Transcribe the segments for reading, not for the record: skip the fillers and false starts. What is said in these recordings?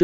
chương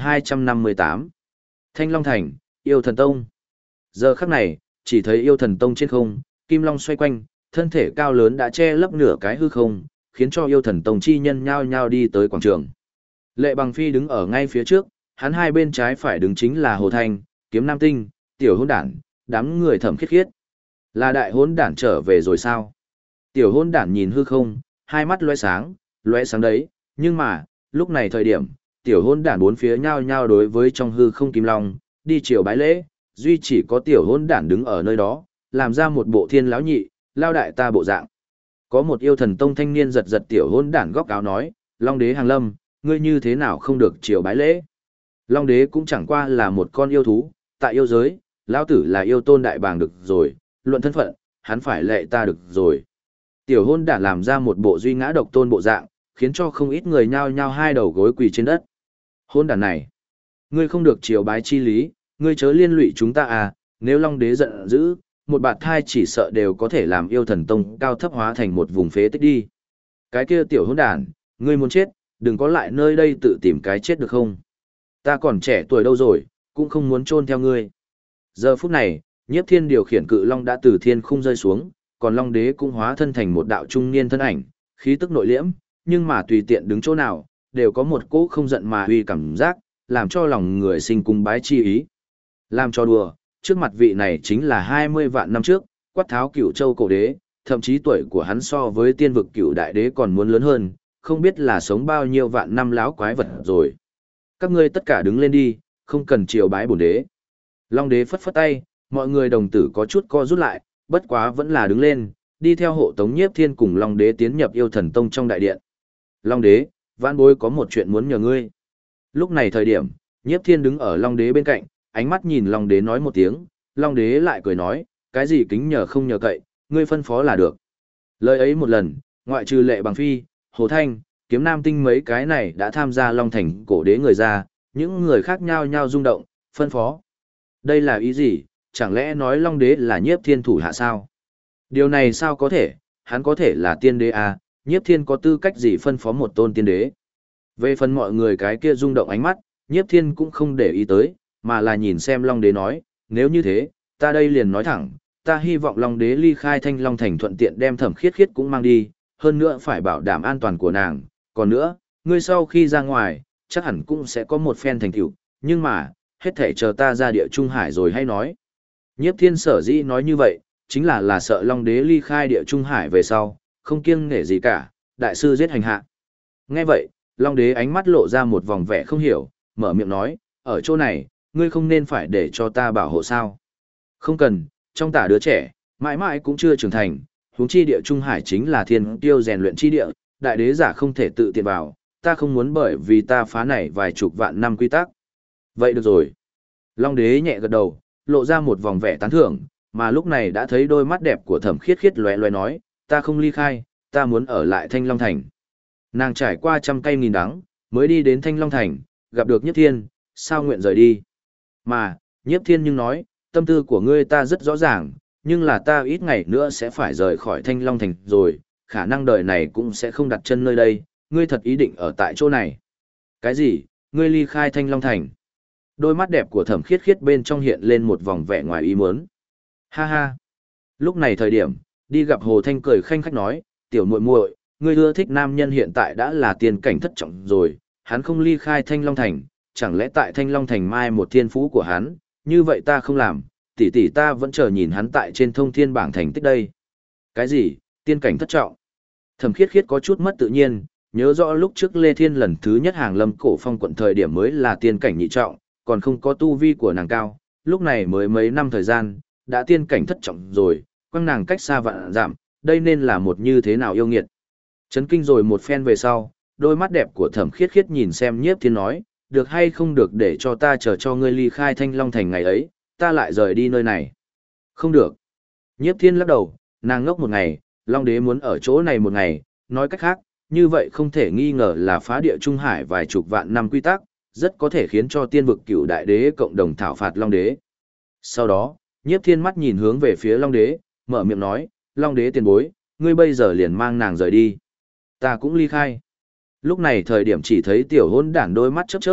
1258. Thanh Long Thành, Yêu Thần Tông. Giờ khắc này, chỉ thấy Yêu Thần Tông trên không, Kim Long xoay quanh, thân thể cao lớn đã che lấp nửa cái hư không, khiến cho Yêu Thần Tông chi nhân nhao nhao đi tới quảng trường. Lệ Bằng Phi đứng ở ngay phía trước, hắn hai bên trái phải đứng chính là Hồ Thanh, Kiếm Nam Tinh, Tiểu Hôn Đản, đám người Thẩm Khiết Khiết. Là đại hôn đản trở về rồi sao? Tiểu hôn đản nhìn hư không, hai mắt lóe sáng đấy, nhưng mà, lúc này thời điểm, tiểu hôn đản bốn phía nhao nhao đối với trong hư không Kim Long, đi chiều bái lễ, duy chỉ có tiểu hôn đản đứng ở nơi đó, làm ra một bộ thiên lão nhị, lao đại ta bộ dạng. Có một Yêu Thần Tông thanh niên giật giật tiểu hôn đản góc áo nói, Long đế hàng lâm, ngươi như thế nào không được chiều bái lễ? Long đế cũng chẳng qua là một con yêu thú, tại yêu giới, lão tử là yêu tôn đại bàng được rồi, luận thân phận, hắn phải lệ ta được rồi. Tiểu hôn đản làm ra một bộ duy ngã độc tôn bộ dạng, khiến cho không ít người nhao nhao hai đầu gối quỳ trên đất. Hôn đản này, ngươi không được chiều bái chi lý, ngươi chớ liên lụy chúng ta à, nếu Long đế giận dữ, một bạt thai chỉ sợ đều có thể làm Yêu Thần Tông cao thấp hóa thành một vùng phế tích đi. Cái kia tiểu hôn đản, ngươi muốn chết, đừng có lại nơi đây tự tìm cái chết được không? Ta còn trẻ tuổi đâu rồi, cũng không muốn chôn theo ngươi. Giờ phút này, Nhiếp Thiên điều khiển cự long đã từ thiên khung rơi xuống, còn Long đế cũng hóa thân thành một đạo trung niên thân ảnh, khí tức nội liễm, nhưng mà tùy tiện đứng chỗ nào, đều có một cỗ không giận mà uy cảm giác, làm cho lòng người sinh cung bái chi ý. Làm cho đùa, trước mặt vị này chính là 20 vạn năm trước, Quát Tháo Cửu Châu cổ đế, thậm chí tuổi của hắn so với tiên vực Cửu đại đế còn muốn lớn hơn, không biết là sống bao nhiêu vạn năm láo quái vật rồi. Các ngươi tất cả đứng lên đi, không cần triều bái bổn đế. Long đế phất phất tay, mọi người đồng tử có chút co rút lại, bất quá vẫn là đứng lên, đi theo hộ tống Nhiếp Thiên cùng Long đế tiến nhập Yêu Thần Tông trong đại điện. Long đế, vãn bối có một chuyện muốn nhờ ngươi. Lúc này thời điểm, Nhiếp Thiên đứng ở Long đế bên cạnh, ánh mắt nhìn Long đế nói một tiếng, Long đế lại cười nói, cái gì kính nhờ không nhờ cậy, ngươi phân phó là được. Lời ấy một lần, ngoại trừ Lệ Bằng Phi, Hồ Thanh, Kiếm Nam Tinh mấy cái này đã tham gia Long Thành cổ đế người ra, những người khác nhao nhao rung động, phân phó. Đây là ý gì, chẳng lẽ nói Long đế là Nhiếp Thiên thủ hạ sao? Điều này sao có thể, hắn có thể là tiên đế à, Nhiếp Thiên có tư cách gì phân phó một tôn tiên đế? Về phần mọi người cái kia rung động ánh mắt, Nhiếp Thiên cũng không để ý tới, mà là nhìn xem Long đế nói, nếu như thế, ta đây liền nói thẳng, ta hy vọng Long đế ly khai Thanh Long Thành thuận tiện đem Thẩm Khiết Khiết cũng mang đi, hơn nữa phải bảo đảm an toàn của nàng, còn nữa, ngươi sau khi ra ngoài, chắc hẳn cũng sẽ có một phen thành tựu, nhưng mà, hết thể chờ ta ra địa Trung Hải rồi hay nói. Nhiếp Thiên sở dĩ nói như vậy, chính là sợ Long đế ly khai địa Trung Hải về sau, không kiêng nể gì cả, đại sư giết hành hạ. Nghe vậy, Long đế ánh mắt lộ ra một vòng vẻ không hiểu, mở miệng nói, ở chỗ này, ngươi không nên phải để cho ta bảo hộ sao. Không cần, trong tả đứa trẻ, mãi mãi cũng chưa trưởng thành, huống chi địa Trung Hải chính là thiên tiêu rèn luyện chi địa, đại đế giả không thể tự tiện vào, ta không muốn bởi vì ta phá này vài chục vạn năm quy tắc. Vậy được rồi. Long đế nhẹ gật đầu, lộ ra một vòng vẻ tán thưởng, mà lúc này đã thấy đôi mắt đẹp của Thẩm Khiết Khiết lóe lóe nói, ta không ly khai, ta muốn ở lại Thanh Long Thành. Nàng trải qua trăm cây nghìn đắng, mới đi đến Thanh Long Thành, gặp được Nhiếp Thiên, sao nguyện rời đi. Mà, Nhiếp Thiên nhưng nói, tâm tư của ngươi ta rất rõ ràng, nhưng là ta ít ngày nữa sẽ phải rời khỏi Thanh Long Thành rồi, khả năng đời này cũng sẽ không đặt chân nơi đây, ngươi thật ý định ở tại chỗ này. Cái gì, ngươi ly khai Thanh Long Thành? Đôi mắt đẹp của Thẩm Khiết Khiết bên trong hiện lên một vòng vẻ ngoài ý muốn. Ha ha. Lúc này thời điểm, đi gặp Hồ Thanh cười khanh khách nói, tiểu muội muội, ngươi ưa thích nam nhân hiện tại đã là tiên cảnh thất trọng rồi, hắn không ly khai Thanh Long Thành, chẳng lẽ tại Thanh Long Thành mai một thiên phú của hắn, như vậy ta không làm, tỷ tỷ ta vẫn chờ nhìn hắn tại trên thông thiên bảng thành tích đây. Cái gì, tiên cảnh thất trọng? Thẩm Khiết Khiết có chút mất tự nhiên, nhớ rõ lúc trước Lê Thiên lần thứ nhất hàng lâm cổ phong quận thời điểm mới là tiên cảnh nhị trọng, còn không có tu vi của nàng cao, lúc này mới mấy năm thời gian, đã tiên cảnh thất trọng rồi, quăng nàng cách xa vạn giảm, đây nên là một như thế nào yêu nghiệt. Chấn kinh rồi một phen về sau, đôi mắt đẹp của Thẩm Khiết Khiết nhìn xem Nhiếp Thiên nói, được hay không được để cho ta chờ cho ngươi ly khai Thanh Long Thành ngày ấy, ta lại rời đi nơi này. Không được. Nhiếp Thiên lắc đầu, nàng ngốc một ngày, Long đế muốn ở chỗ này một ngày, nói cách khác, như vậy không thể nghi ngờ là phá địa Trung Hải vài chục vạn năm quy tắc, rất có thể khiến cho tiên vực Cửu đại đế cộng đồng thảo phạt Long đế. Sau đó, Nhiếp Thiên mắt nhìn hướng về phía Long đế, mở miệng nói, Long đế tiền bối, ngươi bây giờ liền mang nàng rời đi. Ta cũng ly khai. Lúc này thời điểm chỉ thấy tiểu hôn đản đôi mắt chớp chớp,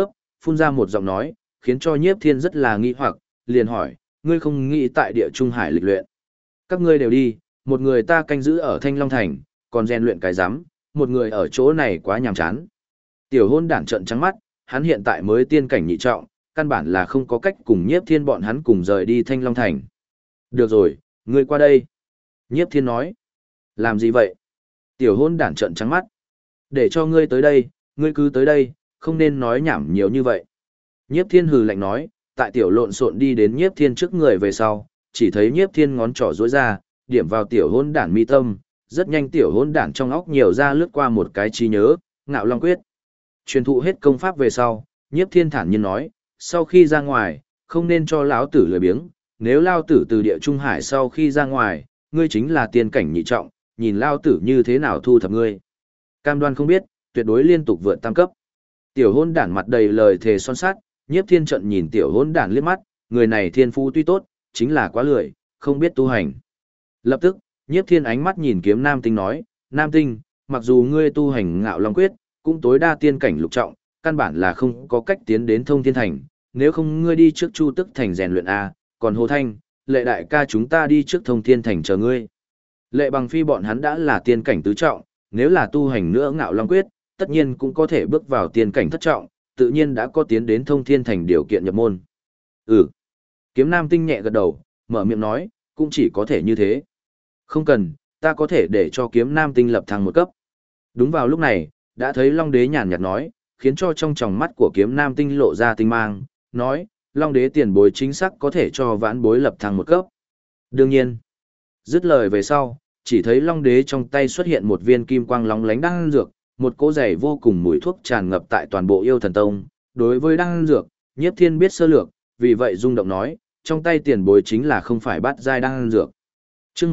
phun ra một giọng nói, khiến cho Nhiếp Thiên rất là nghi hoặc, liền hỏi, ngươi không nghĩ tại địa Trung Hải lịch luyện. Các ngươi đều đi, một người ta canh giữ ở Thanh Long Thành, còn rèn luyện cái rắm, một người ở chỗ này quá nhàm chán. Tiểu hôn đản trợn trắng mắt, hắn hiện tại mới tiên cảnh nhị trọng, căn bản là không có cách cùng Nhiếp Thiên bọn hắn cùng rời đi Thanh Long Thành. Được rồi, ngươi qua đây. Nhiếp Thiên nói. Làm gì vậy? Tiểu hôn đản trợn trắng mắt. Để cho ngươi tới đây, ngươi cứ tới đây, không nên nói nhảm nhiều như vậy. Nhiếp Thiên hừ lạnh nói, tại tiểu lộn xộn đi đến Nhiếp Thiên trước người về sau, chỉ thấy Nhiếp Thiên ngón trỏ duỗi ra, điểm vào tiểu hôn đản mi tâm, rất nhanh tiểu hôn đản trong óc nhiều ra lướt qua một cái trí nhớ, Ngạo Long Quyết. Truyền thụ hết công pháp về sau, Nhiếp Thiên thản nhiên nói, sau khi ra ngoài, không nên cho lão tử lười biếng, nếu lao tử từ địa Trung Hải sau khi ra ngoài, ngươi chính là tiên cảnh nhị trọng, nhìn lao tử như thế nào thu thập ngươi. Cam đoan không biết, tuyệt đối liên tục vượt tam cấp. Tiểu hôn đản mặt đầy lời thề son sát, Nhiếp Thiên trận nhìn tiểu hôn đản liếc mắt, người này thiên phú tuy tốt, chính là quá lười, không biết tu hành. Lập tức, Nhiếp Thiên ánh mắt nhìn Kiếm Nam Tinh nói, Nam Tinh, mặc dù ngươi tu hành Ngạo Long Quyết, cũng tối đa tiên cảnh lục trọng, căn bản là không có cách tiến đến Thông Thiên Thành, nếu không ngươi đi trước Chu Tức Thành rèn luyện A, còn Hồ Thanh, Lệ đại ca chúng ta đi trước Thông Thiên Thành chờ ngươi. Lệ Bằng Phi bọn hắn đã là tiên cảnh tứ trọng, nếu là tu hành nữa Ngạo Long Quyết, tất nhiên cũng có thể bước vào tiên cảnh thất trọng, tự nhiên đã có tiến đến Thông Thiên Thành điều kiện nhập môn. Ừ. Kiếm Nam Tinh nhẹ gật đầu, mở miệng nói, cũng chỉ có thể như thế. Không cần, ta có thể để cho Kiếm Nam Tinh lập thăng một cấp. Đúng vào lúc này, đã thấy Long Đế nhàn nhạt nói, khiến cho trong tròng mắt của Kiếm Nam Tinh lộ ra tinh mang, nói, Long Đế tiền bối chính xác có thể cho vãn bối lập thăng một cấp. Đương nhiên, dứt lời về sau, chỉ thấy Long Đế trong tay xuất hiện một viên kim quang lóng lánh đan dược, một cỗ dày vô cùng mùi thuốc tràn ngập tại toàn bộ Yêu Thần Tông. Đối với đan dược, Nhiếp Thiên biết sơ lược, vì vậy rung động nói, trong tay tiền bối chính là không phải bát giai đan dược. Chương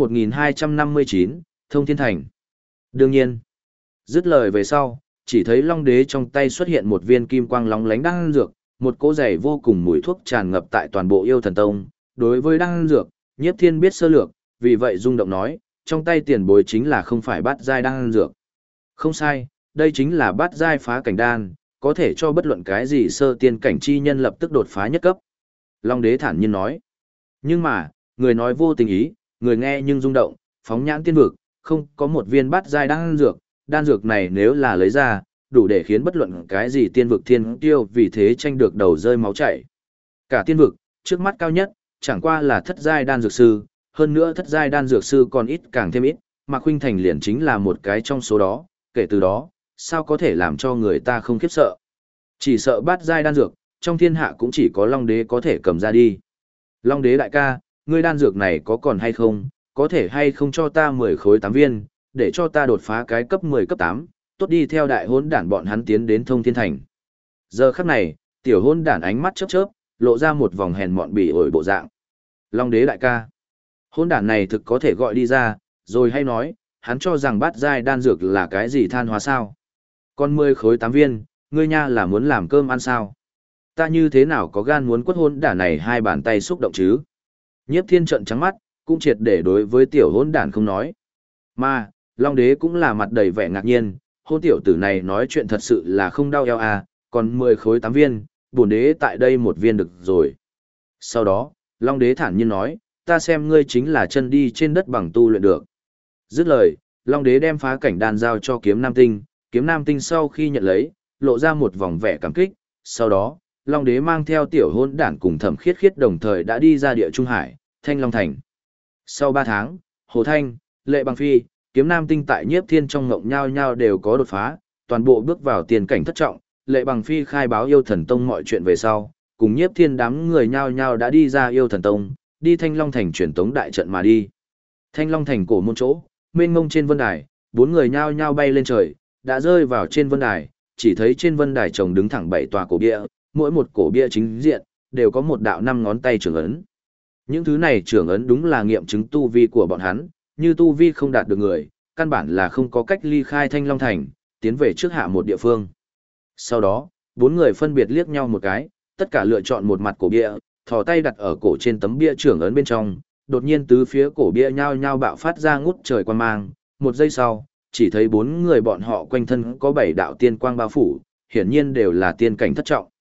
1259, Thông Thiên Thành. Đương nhiên, dứt lời về sau, chỉ thấy Long Đế trong tay xuất hiện một viên kim quang lóng lánh đan dược, một cỗ dày vô cùng mùi thuốc tràn ngập tại toàn bộ Yêu Thần Tông. Đối với đan dược, Nhiếp Thiên biết sơ lược, vì vậy rung động nói, trong tay tiền bối chính là không phải bát giai đan dược. Không sai, đây chính là bát giai phá cảnh đan, có thể cho bất luận cái gì sơ tiên cảnh chi nhân lập tức đột phá nhất cấp. Long Đế thản nhiên nói. Nhưng mà, người nói vô tình ý, người nghe nhưng rung động, phóng nhãn tiên vực, không có một viên bát giai đan dược này nếu là lấy ra, đủ để khiến bất luận cái gì tiên vực thiên tiêu vì thế tranh được đầu rơi máu chảy. Cả tiên vực, trước mắt cao nhất, chẳng qua là thất giai đan dược sư, hơn nữa thất giai đan dược sư còn ít càng thêm ít, mà Khuynh Thành liền chính là một cái trong số đó, kể từ đó, sao có thể làm cho người ta không khiếp sợ. Chỉ sợ bát giai đan dược, trong thiên hạ cũng chỉ có Long Đế có thể cầm ra đi. Long Đế đại ca, ngươi đan dược này có còn hay không, có thể hay không cho ta 10 khối 8 viên, để cho ta đột phá cái cấp 10 cấp 8, tốt đi theo đại hỗn đản bọn hắn tiến đến Thông Thiên Thành. Giờ khắc này, tiểu hỗn đản ánh mắt chớp chớp, lộ ra một vòng hèn mọn bỉ ổi bộ dạng. Long Đế đại ca, hỗn đản này thực có thể gọi đi ra, rồi hay nói, hắn cho rằng bát giai đan dược là cái gì than hóa sao? Còn 10 khối 8 viên, ngươi nha là muốn làm cơm ăn sao? Ta như thế nào có gan muốn quất hỗn đản này hai bàn tay xúc động chứ? Nhiếp Thiên trợn trắng mắt, cũng triệt để đối với tiểu hỗn đản không nói. Mà, Long Đế cũng là mặt đầy vẻ ngạc nhiên, hôn tiểu tử này nói chuyện thật sự là không đau eo à, còn 10 khối 8 viên, bổn đế tại đây một viên được rồi. Sau đó, Long Đế thản nhiên nói, ta xem ngươi chính là chân đi trên đất bằng tu luyện được. Dứt lời, Long Đế đem phá cảnh đan giao cho Kiếm Nam Tinh, Kiếm Nam Tinh sau khi nhận lấy, lộ ra một vòng vẻ cảm kích, sau đó, Long Đế mang theo tiểu hôn đản cùng Thẩm Khiết Khiết đồng thời đã đi ra địa Trung Hải, Thanh Long Thành. Sau 3 tháng, Hồ Thanh, Lệ Bằng Phi, Kiếm Nam Tinh tại Nhiếp Thiên trong ngộng nhao nhao đều có đột phá, toàn bộ bước vào tiền cảnh thất trọng, Lệ Bằng Phi khai báo Yêu Thần Tông mọi chuyện về sau, cùng Nhiếp Thiên đám người nhao nhao đã đi ra Yêu Thần Tông, đi Thanh Long Thành truyền tống đại trận mà đi. Thanh Long Thành cổ môn chỗ, mênh mông trên vân đài, 4 người nhao nhao bay lên trời, đã rơi vào trên vân đài, chỉ thấy trên vân đài chồng đứng thẳng 7 tòa cổ bia, mỗi một cổ bia chính diện đều có một đạo 5 ngón tay trưởng ấn. Những thứ này trưởng ấn đúng là nghiệm chứng tu vi của bọn hắn, như tu vi không đạt được người, căn bản là không có cách ly khai Thanh Long Thành, tiến về trước hạ một địa phương. Sau đó, 4 người phân biệt liếc nhau một cái, tất cả lựa chọn một mặt cổ bia, thò tay đặt ở cổ trên tấm bia trưởng ấn bên trong, đột nhiên tứ phía cổ bia nhao nhao bạo phát ra ngút trời quang mang, một giây sau, chỉ thấy 4 người bọn họ quanh thân có 7 đạo tiên quang bao phủ, hiển nhiên đều là tiên cảnh thất trọng.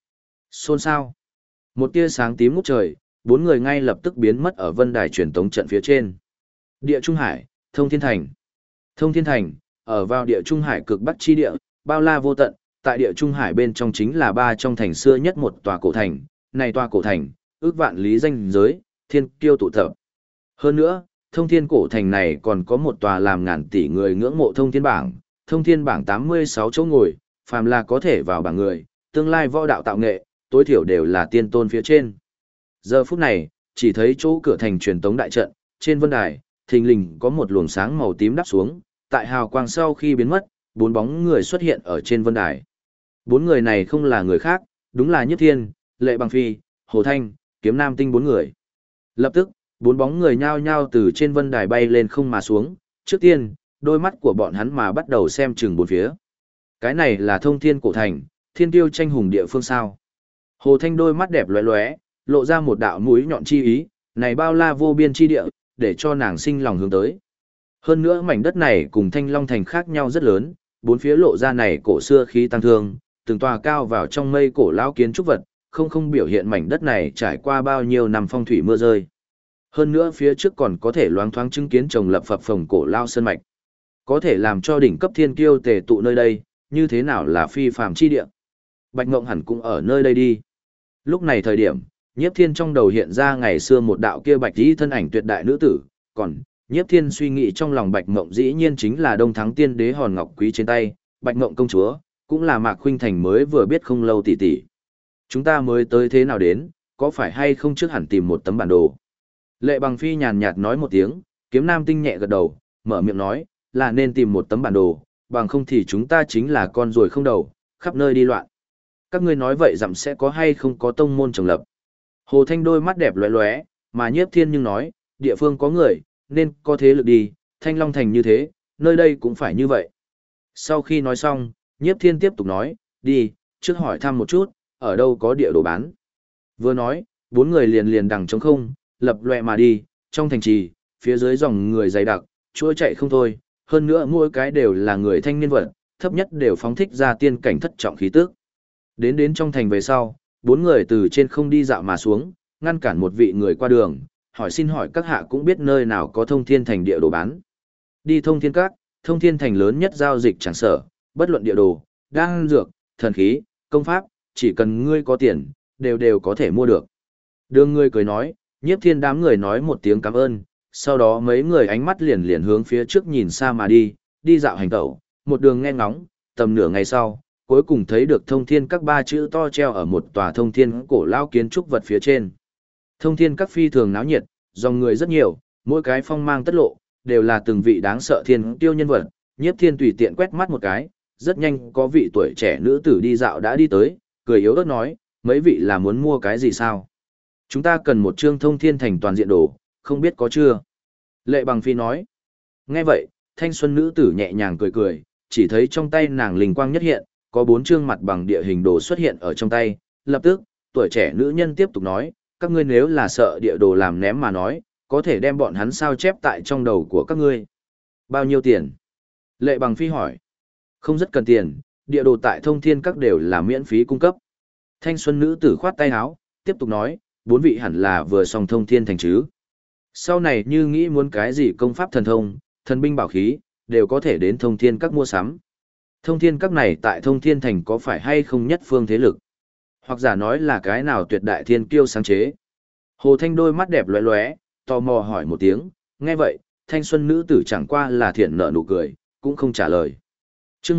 Xôn xao. Một tia sáng tím ngút trời, bốn người ngay lập tức biến mất ở vân đài truyền tống trận phía trên. Địa Trung Hải, Thông Thiên Thành. Thông Thiên Thành, ở vào địa Trung Hải cực bắc chi địa, bao la vô tận, tại địa Trung Hải bên trong chính là ba trong thành xưa nhất một tòa cổ thành, này tòa cổ thành, ước vạn lý danh giới, thiên kiêu tụ tập. Hơn nữa, Thông Thiên cổ thành này còn có một tòa làm ngàn tỷ người ngưỡng mộ Thông Thiên bảng 86 chỗ ngồi, phàm là có thể vào bảng người, tương lai võ đạo tạo nghệ, tối thiểu đều là tiên tôn phía trên. Giờ phút này, chỉ thấy chỗ cửa thành truyền tống đại trận, trên vân đài, thình lình có một luồng sáng màu tím đắp xuống, tại hào quang sau khi biến mất, bốn bóng người xuất hiện ở trên vân đài. Bốn người này không là người khác, đúng là Nhiếp Thiên, Lệ Bằng Phi, Hồ Thanh, Kiếm Nam Tinh bốn người. Lập tức, bốn bóng người nhao nhao từ trên vân đài bay lên không mà xuống, trước tiên, đôi mắt của bọn hắn mà bắt đầu xem chừng bốn phía. Cái này là Thông Thiên cổ thành, thiên tiêu tranh hùng địa phương sao? Hồ Thanh đôi mắt đẹp lóe lóe, lộ ra một đạo mũi nhọn chi ý, này bao la vô biên chi địa, để cho nàng sinh lòng hướng tới. Hơn nữa mảnh đất này cùng Thanh Long thành khác nhau rất lớn, bốn phía lộ ra này cổ xưa khí tăng thương, từng tòa cao vào trong mây cổ lão kiến trúc vật, không biểu hiện mảnh đất này trải qua bao nhiêu năm phong thủy mưa rơi. Hơn nữa phía trước còn có thể loáng thoáng chứng kiến trồng lập phập phồng cổ lao sơn mạch. Có thể làm cho đỉnh cấp thiên kiêu tề tụ nơi đây, như thế nào là phi phàm chi địa. Bạch Ngộng hẳn cũng ở nơi đây đi. Lúc này thời điểm, Nhiếp Thiên trong đầu hiện ra ngày xưa một đạo kia bạch y thân ảnh tuyệt đại nữ tử, còn Nhiếp Thiên suy nghĩ trong lòng Bạch Ngộng dĩ nhiên chính là Đông Thắng Tiên Đế hòn ngọc quý trên tay, Bạch Ngộng công chúa, cũng là Mạc Khuynh Thành mới vừa biết không lâu tỷ tỷ. Chúng ta mới tới thế nào đến, có phải hay không trước hẳn tìm một tấm bản đồ. Lệ Bằng Phi nhàn nhạt nói một tiếng, Kiếm Nam Tinh nhẹ gật đầu, mở miệng nói, là nên tìm một tấm bản đồ, bằng không thì chúng ta chính là con ruồi không đầu, khắp nơi đi loạn. Các ngươi nói vậy dặm sẽ có hay không có tông môn trồng lập. Hồ Thanh đôi mắt đẹp lóe lóe, mà Nhiếp Thiên nhưng nói, địa phương có người, nên có thế lực đi, Thanh Long thành như thế, nơi đây cũng phải như vậy. Sau khi nói xong, Nhiếp Thiên tiếp tục nói, đi, trước hỏi thăm một chút, ở đâu có địa đồ bán. Vừa nói, bốn người liền liền đằng trống không, lập loè mà đi, trong thành trì, phía dưới dòng người dày đặc, chuỗi chạy không thôi, hơn nữa mỗi cái đều là người thanh niên vật, thấp nhất đều phóng thích ra tiên cảnh thất trọng khí tức. Đến trong thành về sau, bốn người từ trên không đi dạo mà xuống, ngăn cản một vị người qua đường, hỏi xin hỏi các hạ cũng biết nơi nào có Thông Thiên thành địa đồ bán. Đi Thông Thiên Các, Thông Thiên thành lớn nhất giao dịch chẳng sở, bất luận địa đồ, đan dược, thần khí, công pháp, chỉ cần ngươi có tiền, đều có thể mua được. Đường người cười nói, Nhiếp Thiên đám người nói một tiếng cảm ơn, sau đó mấy người ánh mắt liền liền hướng phía trước nhìn xa mà đi dạo hành tẩu, một đường nghe ngóng, tầm nửa ngày sau, cuối cùng thấy được Thông Thiên Các ba chữ to treo ở một tòa thông thiên cổ lao kiến trúc vật phía trên. Thông Thiên Các phi thường náo nhiệt, dòng người rất nhiều, mỗi cái phong mang tất lộ, đều là từng vị đáng sợ thiên tiêu nhân vật. Nhiếp Thiên tùy tiện quét mắt một cái, rất nhanh có vị tuổi trẻ nữ tử đi dạo đã đi tới, cười yếu ớt nói, mấy vị là muốn mua cái gì sao? Chúng ta cần một chương Thông Thiên thành toàn diện đồ, không biết có chưa? Lệ Bằng Phi nói. Nghe vậy, thanh xuân nữ tử nhẹ nhàng cười cười, chỉ thấy trong tay nàng linh quang nhất hiện, có 4 chương mặt bằng địa hình đồ xuất hiện ở trong tay. Lập tức, tuổi trẻ nữ nhân tiếp tục nói, các ngươi nếu là sợ địa đồ làm ném mà nói, có thể đem bọn hắn sao chép tại trong đầu của các ngươi. Bao nhiêu tiền? Lệ Bằng Phi hỏi. Không rất cần tiền, địa đồ tại Thông Thiên Các đều là miễn phí cung cấp. Thanh xuân nữ tử khoát tay áo, tiếp tục nói, 4 vị hẳn là vừa xong Thông Thiên thành chứ. Sau này như nghĩ muốn cái gì công pháp thần thông, thần binh bảo khí, đều có thể đến Thông Thiên Các mua sắm. Thông Thiên Các này tại Thông Thiên thành có phải hay không nhất phương thế lực? Hoặc giả nói là cái nào tuyệt đại thiên kiêu sáng chế? Hồ Thanh đôi mắt đẹp lóe lóe, tò mò hỏi một tiếng, nghe vậy, thanh xuân nữ tử chẳng qua là thiện nở nụ cười, cũng không trả lời. Chương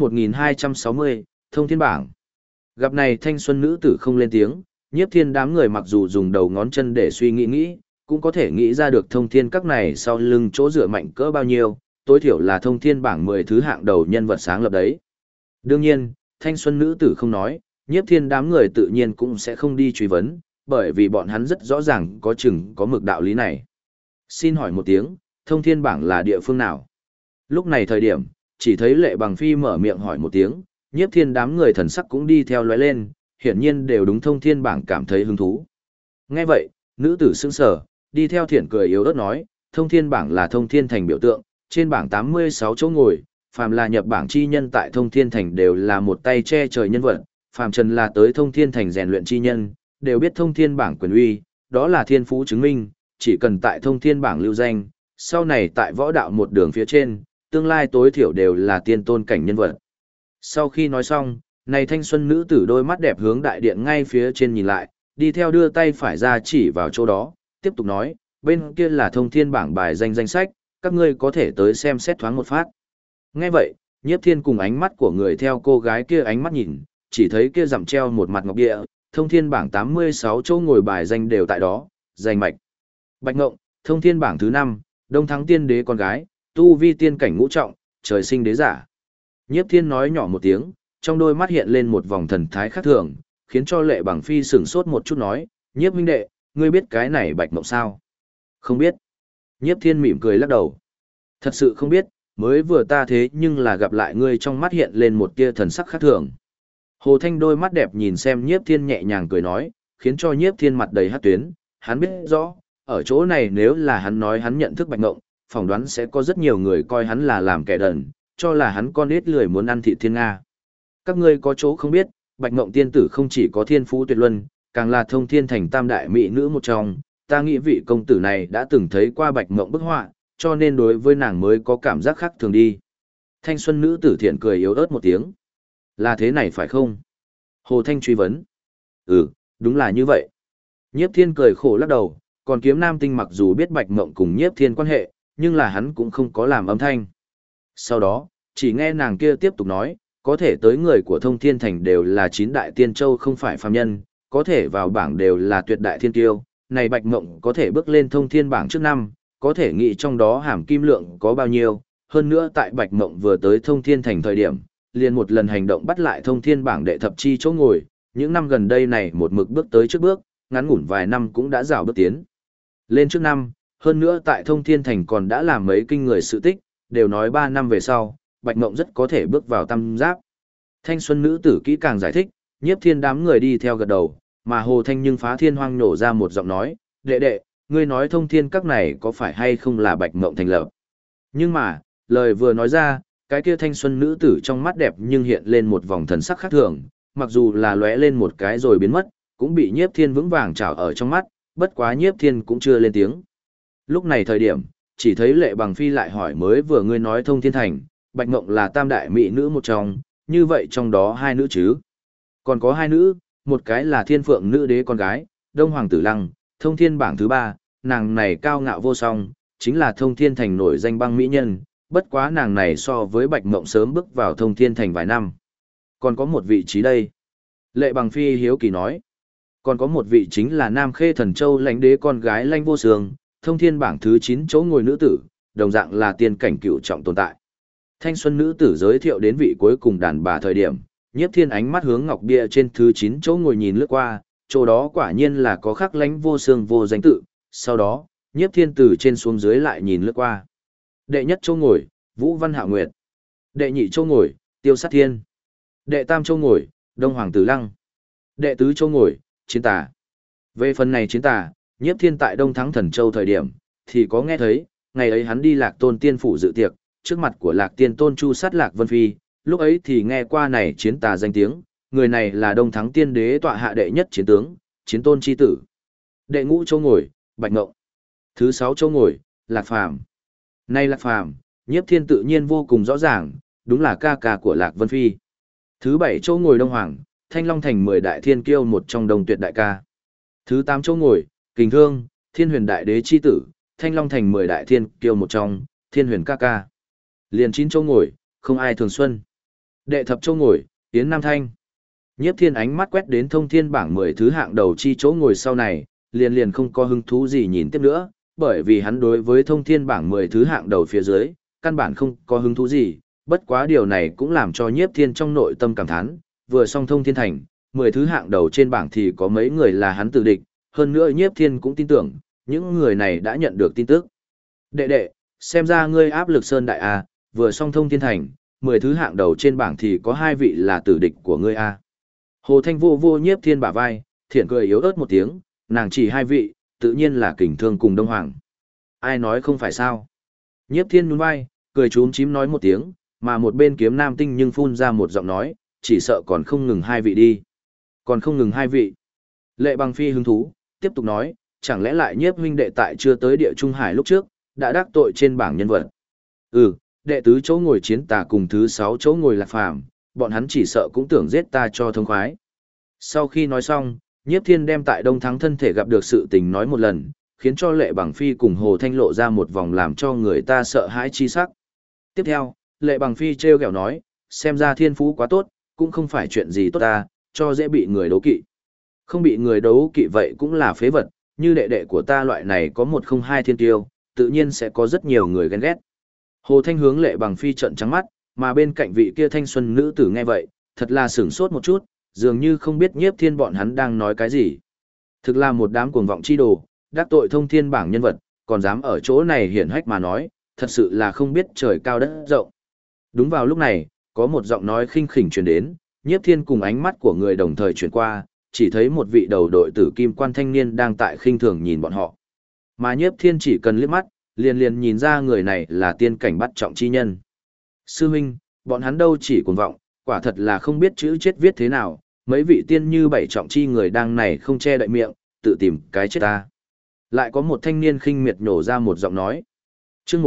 1260, Thông Thiên bảng. Gặp này thanh xuân nữ tử không lên tiếng, Nhiếp Thiên đám người mặc dù dùng đầu ngón chân để suy nghĩ, cũng có thể nghĩ ra được Thông Thiên Các này sau lưng chỗ dựa mạnh cỡ bao nhiêu, tối thiểu là Thông Thiên bảng 10 thứ hạng đầu nhân vật sáng lập đấy. Đương nhiên, thanh xuân nữ tử không nói, Nhiếp Thiên đám người tự nhiên cũng sẽ không đi truy vấn, bởi vì bọn hắn rất rõ ràng có chừng có mực đạo lý này. Xin hỏi một tiếng, Thông Thiên bảng là địa phương nào? Lúc này thời điểm, chỉ thấy Lệ Bằng Phi mở miệng hỏi một tiếng, Nhiếp Thiên đám người thần sắc cũng đi theo lóe lên, hiển nhiên đều đúng Thông Thiên bảng cảm thấy hứng thú. Nghe vậy, nữ tử sững sờ, đi theo thiện cười yếu ớt nói, Thông Thiên bảng là Thông Thiên thành biểu tượng, trên bảng 86 chỗ ngồi, phàm là nhập bảng chi nhân tại Thông Thiên thành đều là một tay che trời nhân vật, phàm trần là tới thông thiên thành rèn luyện chi nhân, đều biết thông thiên bảng quyền uy, đó là thiên phú chứng minh, chỉ cần tại thông thiên bảng lưu danh, sau này tại võ đạo một đường phía trên, tương lai tối thiểu đều là tiên tôn cảnh nhân vật. Sau khi nói xong, này thanh xuân nữ tử đôi mắt đẹp hướng đại điện ngay phía trên nhìn lại, đi theo đưa tay phải ra chỉ vào chỗ đó, tiếp tục nói, bên kia là thông thiên bảng bài danh sách, các ngươi có thể tới xem xét thoáng một phát. Nghe vậy, Nhiếp Thiên cùng ánh mắt của người theo cô gái kia ánh mắt nhìn, chỉ thấy kia dặm treo một mặt ngọc địa, thông thiên bảng 86 chỗ ngồi bài danh đều tại đó, danh mạch. Bạch Ngộng, thông thiên bảng thứ 5, Đông Thắng tiên đế con gái, tu vi tiên cảnh ngũ trọng, trời sinh đế giả. Nhiếp Thiên nói nhỏ một tiếng, trong đôi mắt hiện lên một vòng thần thái khác thường, khiến cho Lệ Bằng Phi sửng sốt một chút nói, Nhiếp huynh đệ, ngươi biết cái này Bạch Ngộng sao? Không biết. Nhiếp Thiên mỉm cười lắc đầu. Thật sự không biết, mới vừa ta thế nhưng là gặp lại ngươi trong mắt hiện lên một tia thần sắc khác thường. Hồ Thanh đôi mắt đẹp nhìn xem Nhiếp Thiên nhẹ nhàng cười nói, khiến cho Nhiếp Thiên mặt đầy hát tuyến, hắn biết rõ, ở chỗ này nếu là hắn nói hắn nhận thức Bạch Ngộng, phỏng đoán sẽ có rất nhiều người coi hắn là làm kẻ đần, cho là hắn con ít lười muốn ăn thịt thiên Nga. Các ngươi có chỗ không biết, Bạch Ngộng tiên tử không chỉ có thiên phú tuyệt luân, càng là thông thiên thành tam đại mỹ nữ một trong, ta nghĩ vị công tử này đã từng thấy qua Bạch Ngộng bức họa, cho nên đối với nàng mới có cảm giác khác thường đi. Thanh xuân nữ tử thiện cười yếu ớt một tiếng. Là thế này phải không? Hồ Thanh truy vấn. Ừ, đúng là như vậy. Nhiếp Thiên cười khổ lắc đầu, còn Kiếm Nam Tinh mặc dù biết Bạch Ngộng cùng Nhiếp Thiên quan hệ, nhưng là hắn cũng không có làm âm thanh. Sau đó, chỉ nghe nàng kia tiếp tục nói, có thể tới người của Thông Thiên Thành đều là 9 đại tiên châu không phải phàm nhân, có thể vào bảng đều là tuyệt đại thiên tiêu, này Bạch Ngộng có thể bước lên Thông Thiên bảng trước năm, có thể nghĩ trong đó hàm kim lượng có bao nhiêu, hơn nữa tại Bạch Ngộng vừa tới Thông Thiên Thành thời điểm, liền một lần hành động bắt lại Thông Thiên bảng đệ thập chi chỗ ngồi, những năm gần đây này một mực bước tới trước bước, ngắn ngủn vài năm cũng đã rào bước tiến lên trước năm, hơn nữa tại Thông Thiên Thành còn đã làm mấy kinh người sự tích, đều nói 3 năm về sau, Bạch Ngộng rất có thể bước vào tam giáp. Thanh xuân nữ tử kỹ càng giải thích, Nhiếp Thiên đám người đi theo gật đầu, mà Hồ Thanh nhưng phá thiên hoang nổ ra một giọng nói, đệ đệ, ngươi nói Thông Thiên các này có phải hay không là Bạch Ngộng thành lập. Nhưng mà, lời vừa nói ra, cái kia thanh xuân nữ tử trong mắt đẹp nhưng hiện lên một vòng thần sắc khác thường, mặc dù là lóe lên một cái rồi biến mất, cũng bị Nhiếp Thiên vững vàng trảo ở trong mắt, bất quá Nhiếp Thiên cũng chưa lên tiếng. Lúc này thời điểm, chỉ thấy Lệ Bằng Phi lại hỏi mới vừa ngươi nói Thông Thiên Thành, Bạch Ngộng là tam đại mỹ nữ một trong, như vậy trong đó 2 nữ chứ. Còn có 2 nữ, một cái là Thiên Phượng nữ đế con gái, Đông Hoàng Tử Lăng, Thông Thiên bảng thứ 3, nàng này cao ngạo vô song, chính là Thông Thiên Thành nổi danh băng mỹ nhân, bất quá nàng này so với Bạch Ngộng sớm bước vào Thông Thiên Thành vài năm. Còn có một vị trí đây. Lệ Bằng Phi hiếu kỳ nói. Còn có một vị chính là Nam Khê Thần Châu lãnh đế con gái Lãnh Vô Sương, Thông Thiên bảng thứ 9 chỗ ngồi nữ tử, đồng dạng là tiên cảnh cựu trọng tồn tại. Thanh xuân nữ tử giới thiệu đến vị cuối cùng đàn bà thời điểm, Nhiếp Thiên ánh mắt hướng ngọc bia trên thứ 9 chỗ ngồi nhìn lướt qua, chỗ đó quả nhiên là có khắc Lãnh Vô Sương vô danh tự, sau đó, Nhiếp Thiên từ trên xuống dưới lại nhìn lướt qua. Đệ nhất chỗ ngồi, Vũ Văn Hạo Nguyệt. Đệ nhị chỗ ngồi, Tiêu Sát Thiên. Đệ tam chỗ ngồi, Đông Hoàng Tử Lăng. Đệ tứ chỗ ngồi, Chiến Tà. Về phần này Chiến Tà, Nhiếp Thiên tại Đông Thắng Thần Châu thời điểm, thì có nghe thấy, ngày ấy hắn đi Lạc Tôn Tiên phủ dự tiệc, trước mặt của Lạc Tiên Tôn Chu sát Lạc Vân Phi, lúc ấy thì nghe qua này Chiến Tà danh tiếng, người này là Đông Thắng Tiên đế tọa hạ đệ nhất chiến tướng, Chiến Tôn chi tử. Đệ ngũ chỗ ngồi, Bạch Ngộng. Thứ 6 chỗ ngồi, Lạc Phàm. Nay Lạc Phàm, Nhiếp Thiên tự nhiên vô cùng rõ ràng, đúng là ca ca của Lạc Vân Phi. Thứ 7 chỗ ngồi Đông Hoàng, Thanh Long Thành 10 đại thiên kiêu một trong Đông Tuyệt đại ca. Thứ 8 chỗ ngồi, Kình Thương, Thiên Huyền đại đế chi tử, Thanh Long Thành 10 đại thiên kiêu một trong, Thiên Huyền ca ca. Liền 9 chỗ ngồi, không ai thường xuân. Đệ thập chỗ ngồi, Yến Nam Thanh. Nhiếp Thiên ánh mắt quét đến Thông Thiên bảng 10 thứ hạng đầu chi chỗ ngồi sau này, liền không có hứng thú gì nhìn tiếp nữa, bởi vì hắn đối với Thông Thiên bảng 10 thứ hạng đầu phía dưới, căn bản không có hứng thú gì, bất quá điều này cũng làm cho Nhiếp Thiên trong nội tâm cảm thán, vừa xong Thông Thiên Thành, 10 thứ hạng đầu trên bảng thì có mấy người là hắn tự địch, hơn nữa Nhiếp Thiên cũng tin tưởng, những người này đã nhận được tin tức. Đệ đệ, xem ra ngươi áp lực sơn đại A, vừa xong Thông Thiên Thành, 10 thứ hạng đầu trên bảng thì có 2 vị là tử địch của ngươi A. Hồ Thanh vô vô Nhiếp Thiên bả vai, thiện cười yếu ớt một tiếng, nàng chỉ 2 vị, tự nhiên là Kình Thương cùng Đông Hoàng. Ai nói không phải sao? Nhiếp Thiên nhún vai, cười chúm chím nói một tiếng, mà một bên Kiếm Nam Tinh nhưng phun ra một giọng nói, chỉ sợ còn không ngừng hai vị đi. Còn không ngừng hai vị. Lệ Bằng Phi hứng thú, tiếp tục nói, chẳng lẽ lại Nhiếp huynh đệ tại chưa tới Địa Trung Hải lúc trước, đã đắc tội trên bảng nhân vật. Đệ tứ chỗ ngồi Chiến Tà cùng thứ 6 chỗ ngồi Lạc Phàm, bọn hắn chỉ sợ cũng tưởng giết ta cho thông khoái. Sau khi nói xong, Nhiếp Thiên đem tại Đông Thắng thân thể gặp được sự tình nói một lần, khiến cho Lệ Bằng Phi cùng Hồ Thanh lộ ra một vòng làm cho người ta sợ hãi chi sắc. Tiếp theo, Lệ Bằng Phi trêu ghẹo nói, xem ra thiên phú quá tốt, cũng không phải chuyện gì tốt ta, cho dễ bị người đấu kỵ. Không bị người đấu kỵ vậy cũng là phế vật, như đệ đệ của ta loại này có 102 thiên tiêu, tự nhiên sẽ có rất nhiều người ghen ghét. Hồ Thanh hướng Lệ Bằng Phi trợn trắng mắt, mà bên cạnh vị kia thanh xuân nữ tử nghe vậy, thật là sửng sốt một chút, dường như không biết Nhiếp Thiên bọn hắn đang nói cái gì. Thực là một đám cuồng vọng chi đồ, đắc tội thông thiên bảng nhân vật, còn dám ở chỗ này hiển hách mà nói, thật sự là không biết trời cao đất rộng. Đúng vào lúc này, có một giọng nói khinh khỉnh truyền đến, Nhiếp Thiên cùng ánh mắt của người đồng thời chuyển qua, chỉ thấy một vị đầu đội tử kim quan thanh niên đang tại khinh thường nhìn bọn họ. Mà Nhiếp Thiên chỉ cần liếc mắt, liền nhìn ra người này là tiên cảnh bắt trọng chi nhân. Sư huynh, bọn hắn đâu chỉ cuồng vọng, quả thật là không biết chữ chết viết thế nào, mấy vị tiên như bảy trọng chi người đang này không che đậy miệng, tự tìm cái chết ta. Lại có một thanh niên khinh miệt nhổ ra một giọng nói. Chương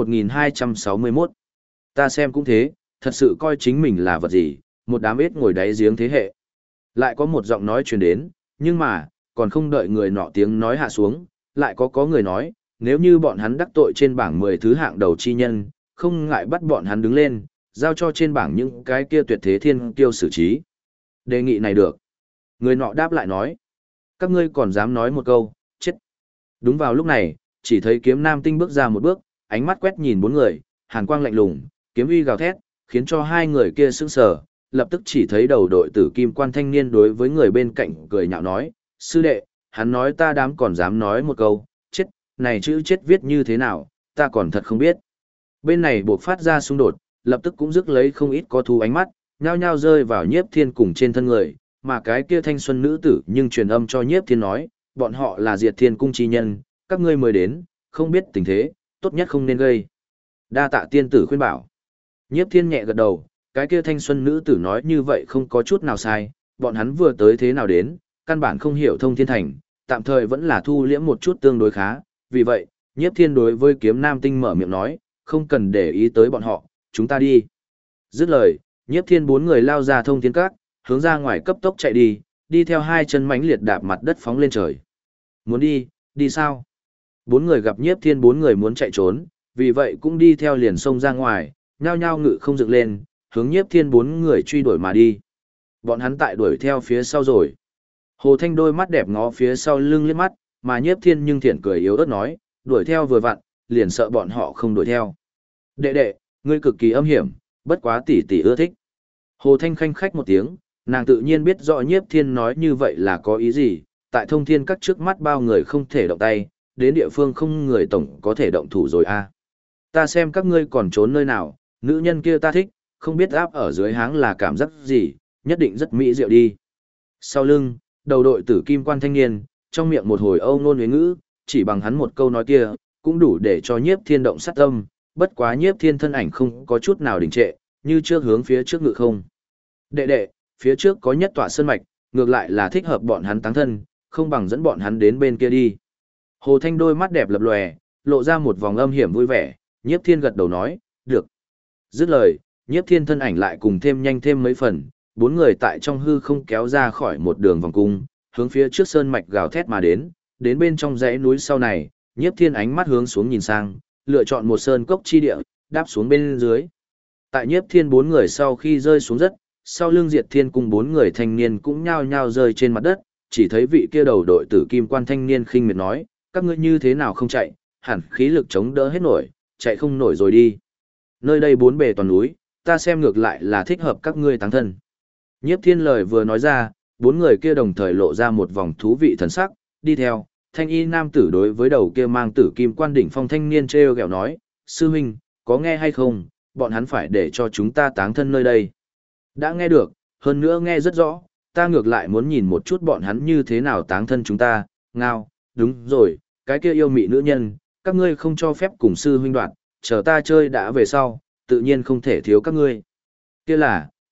1261. Ta xem cũng thế, thật sự coi chính mình là vật gì, một đám ếch ngồi đáy giếng thế hệ. Lại có một giọng nói truyền đến, nhưng mà, còn không đợi người nọ tiếng nói hạ xuống, lại có người nói, nếu như bọn hắn đắc tội trên bảng 10 thứ hạng đầu chi nhân, không ngại bắt bọn hắn đứng lên, giao cho trên bảng những cái kia tuyệt thế thiên kiêu xử trí. Đề nghị này được. Người nọ đáp lại nói, các ngươi còn dám nói một câu, chết. Đúng vào lúc này, chỉ thấy Kiếm Nam Tinh bước ra một bước, ánh mắt quét nhìn bốn người, hàn quang lạnh lùng, kiếm uy gào thét, khiến cho hai người kia sững sờ, lập tức chỉ thấy đầu đội tử kim quan thanh niên đối với người bên cạnh cười nhạo nói, sư đệ, hắn nói ta đám còn dám nói một câu, chết, này chữ chết viết như thế nào, ta còn thật không biết. Bên này buộc phát ra xung đột, lập tức cũng rước lấy không ít có thú ánh mắt, nhao nhao rơi vào Nhiếp Thiên cùng trên thân người, mà cái kia thanh xuân nữ tử nhưng truyền âm cho Nhiếp Thiên nói, bọn họ là Diệt Thiên cung chi nhân, các ngươi mới đến, không biết tình thế, tốt nhất không nên gây. Đa tạ tiên tử khuyên bảo. Nhiếp Thiên nhẹ gật đầu, cái kia thanh xuân nữ tử nói như vậy không có chút nào sai, bọn hắn vừa tới thế nào đến, căn bản không hiểu thông thiên thành, tạm thời vẫn là thu liễm một chút tương đối khá, vì vậy, Nhiếp Thiên đối với Kiếm Nam Tinh mở miệng nói, không cần để ý tới bọn họ, chúng ta đi. Dứt lời, Nhiếp Thiên bốn người lao ra thông thiên các, hướng ra ngoài cấp tốc chạy đi, đi theo hai chân mãnh liệt đạp mặt đất phóng lên trời. Muốn đi, đi sao? Bốn người gặp Nhiếp Thiên bốn người muốn chạy trốn, vì vậy cũng đi theo liền sông ra ngoài, nhao nhao ngự không dựng lên, hướng Nhiếp Thiên bốn người truy đuổi mà đi. Bọn hắn tại đuổi theo phía sau rồi. Hồ Thanh đôi mắt đẹp ngó phía sau lưng liếc mắt, mà Nhiếp Thiên nhưng thiện cười yếu ớt nói, đuổi theo vừa vặn, liền sợ bọn họ không đuổi theo. Đệ đệ, ngươi cực kỳ âm hiểm, bất quá tỷ tỷ ưa thích. Hồ Thanh khanh khách một tiếng, nàng tự nhiên biết rõ Nhiếp Thiên nói như vậy là có ý gì, tại thông thiên các trước mắt bao người không thể động tay, đến địa phương không người tổng có thể động thủ rồi a. Ta xem các ngươi còn trốn nơi nào, nữ nhân kia ta thích, không biết áp ở dưới háng là cảm giác gì, nhất định rất mỹ diệu đi. Sau lưng, đầu đội tử kim quan thanh niên, trong miệng một hồi âu ngôn huế ngữ, chỉ bằng hắn một câu nói kia, cũng đủ để cho Nhiếp Thiên động sát tâm, bất quá Nhiếp Thiên thân ảnh không có chút nào đình trệ, như trước hướng phía trước ngự không. Đệ đệ, phía trước có nhất tọa sơn mạch, ngược lại là thích hợp bọn hắn táng thân, không bằng dẫn bọn hắn đến bên kia đi. Hồ Thanh đôi mắt đẹp lập lòe, lộ ra một vòng âm hiểm vui vẻ, Nhiếp Thiên gật đầu nói, được. Dứt lời, Nhiếp Thiên thân ảnh lại cùng thêm nhanh thêm mấy phần, bốn người tại trong hư không kéo ra khỏi một đường vòng cung, hướng phía trước sơn mạch gào thét mà đến bên trong dãy núi sau này, Nhiếp Thiên ánh mắt hướng xuống nhìn sang, lựa chọn một sơn cốc chi địa, đáp xuống bên dưới. Tại Nhiếp Thiên bốn người sau khi rơi xuống đất, sau lưng Diệt Thiên cùng bốn người thanh niên cũng nhao nhao rơi trên mặt đất, chỉ thấy vị kia đầu đội tử kim quan thanh niên khinh miệt nói, các ngươi như thế nào không chạy, hẳn khí lực chống đỡ hết nổi, chạy không nổi rồi đi. Nơi đây bốn bề toàn núi, ta xem ngược lại là thích hợp các ngươi táng thân. Nhiếp Thiên lời vừa nói ra, bốn người kia đồng thời lộ ra một vòng thú vị thần sắc, đi theo, thanh y nam tử đối với đầu kia mang tử kim quan đỉnh phong thanh niên treo gẹo nói, sư huynh, có nghe hay không, bọn hắn phải để cho chúng ta táng thân nơi đây. Đã nghe được, hơn nữa nghe rất rõ, ta ngược lại muốn nhìn một chút bọn hắn như thế nào táng thân chúng ta, ngao, đúng rồi, cái kia yêu mị nữ nhân, các ngươi không cho phép cùng sư huynh đoạt, chờ ta chơi đã về sau, tự nhiên không thể thiếu các ngươi. Kia là,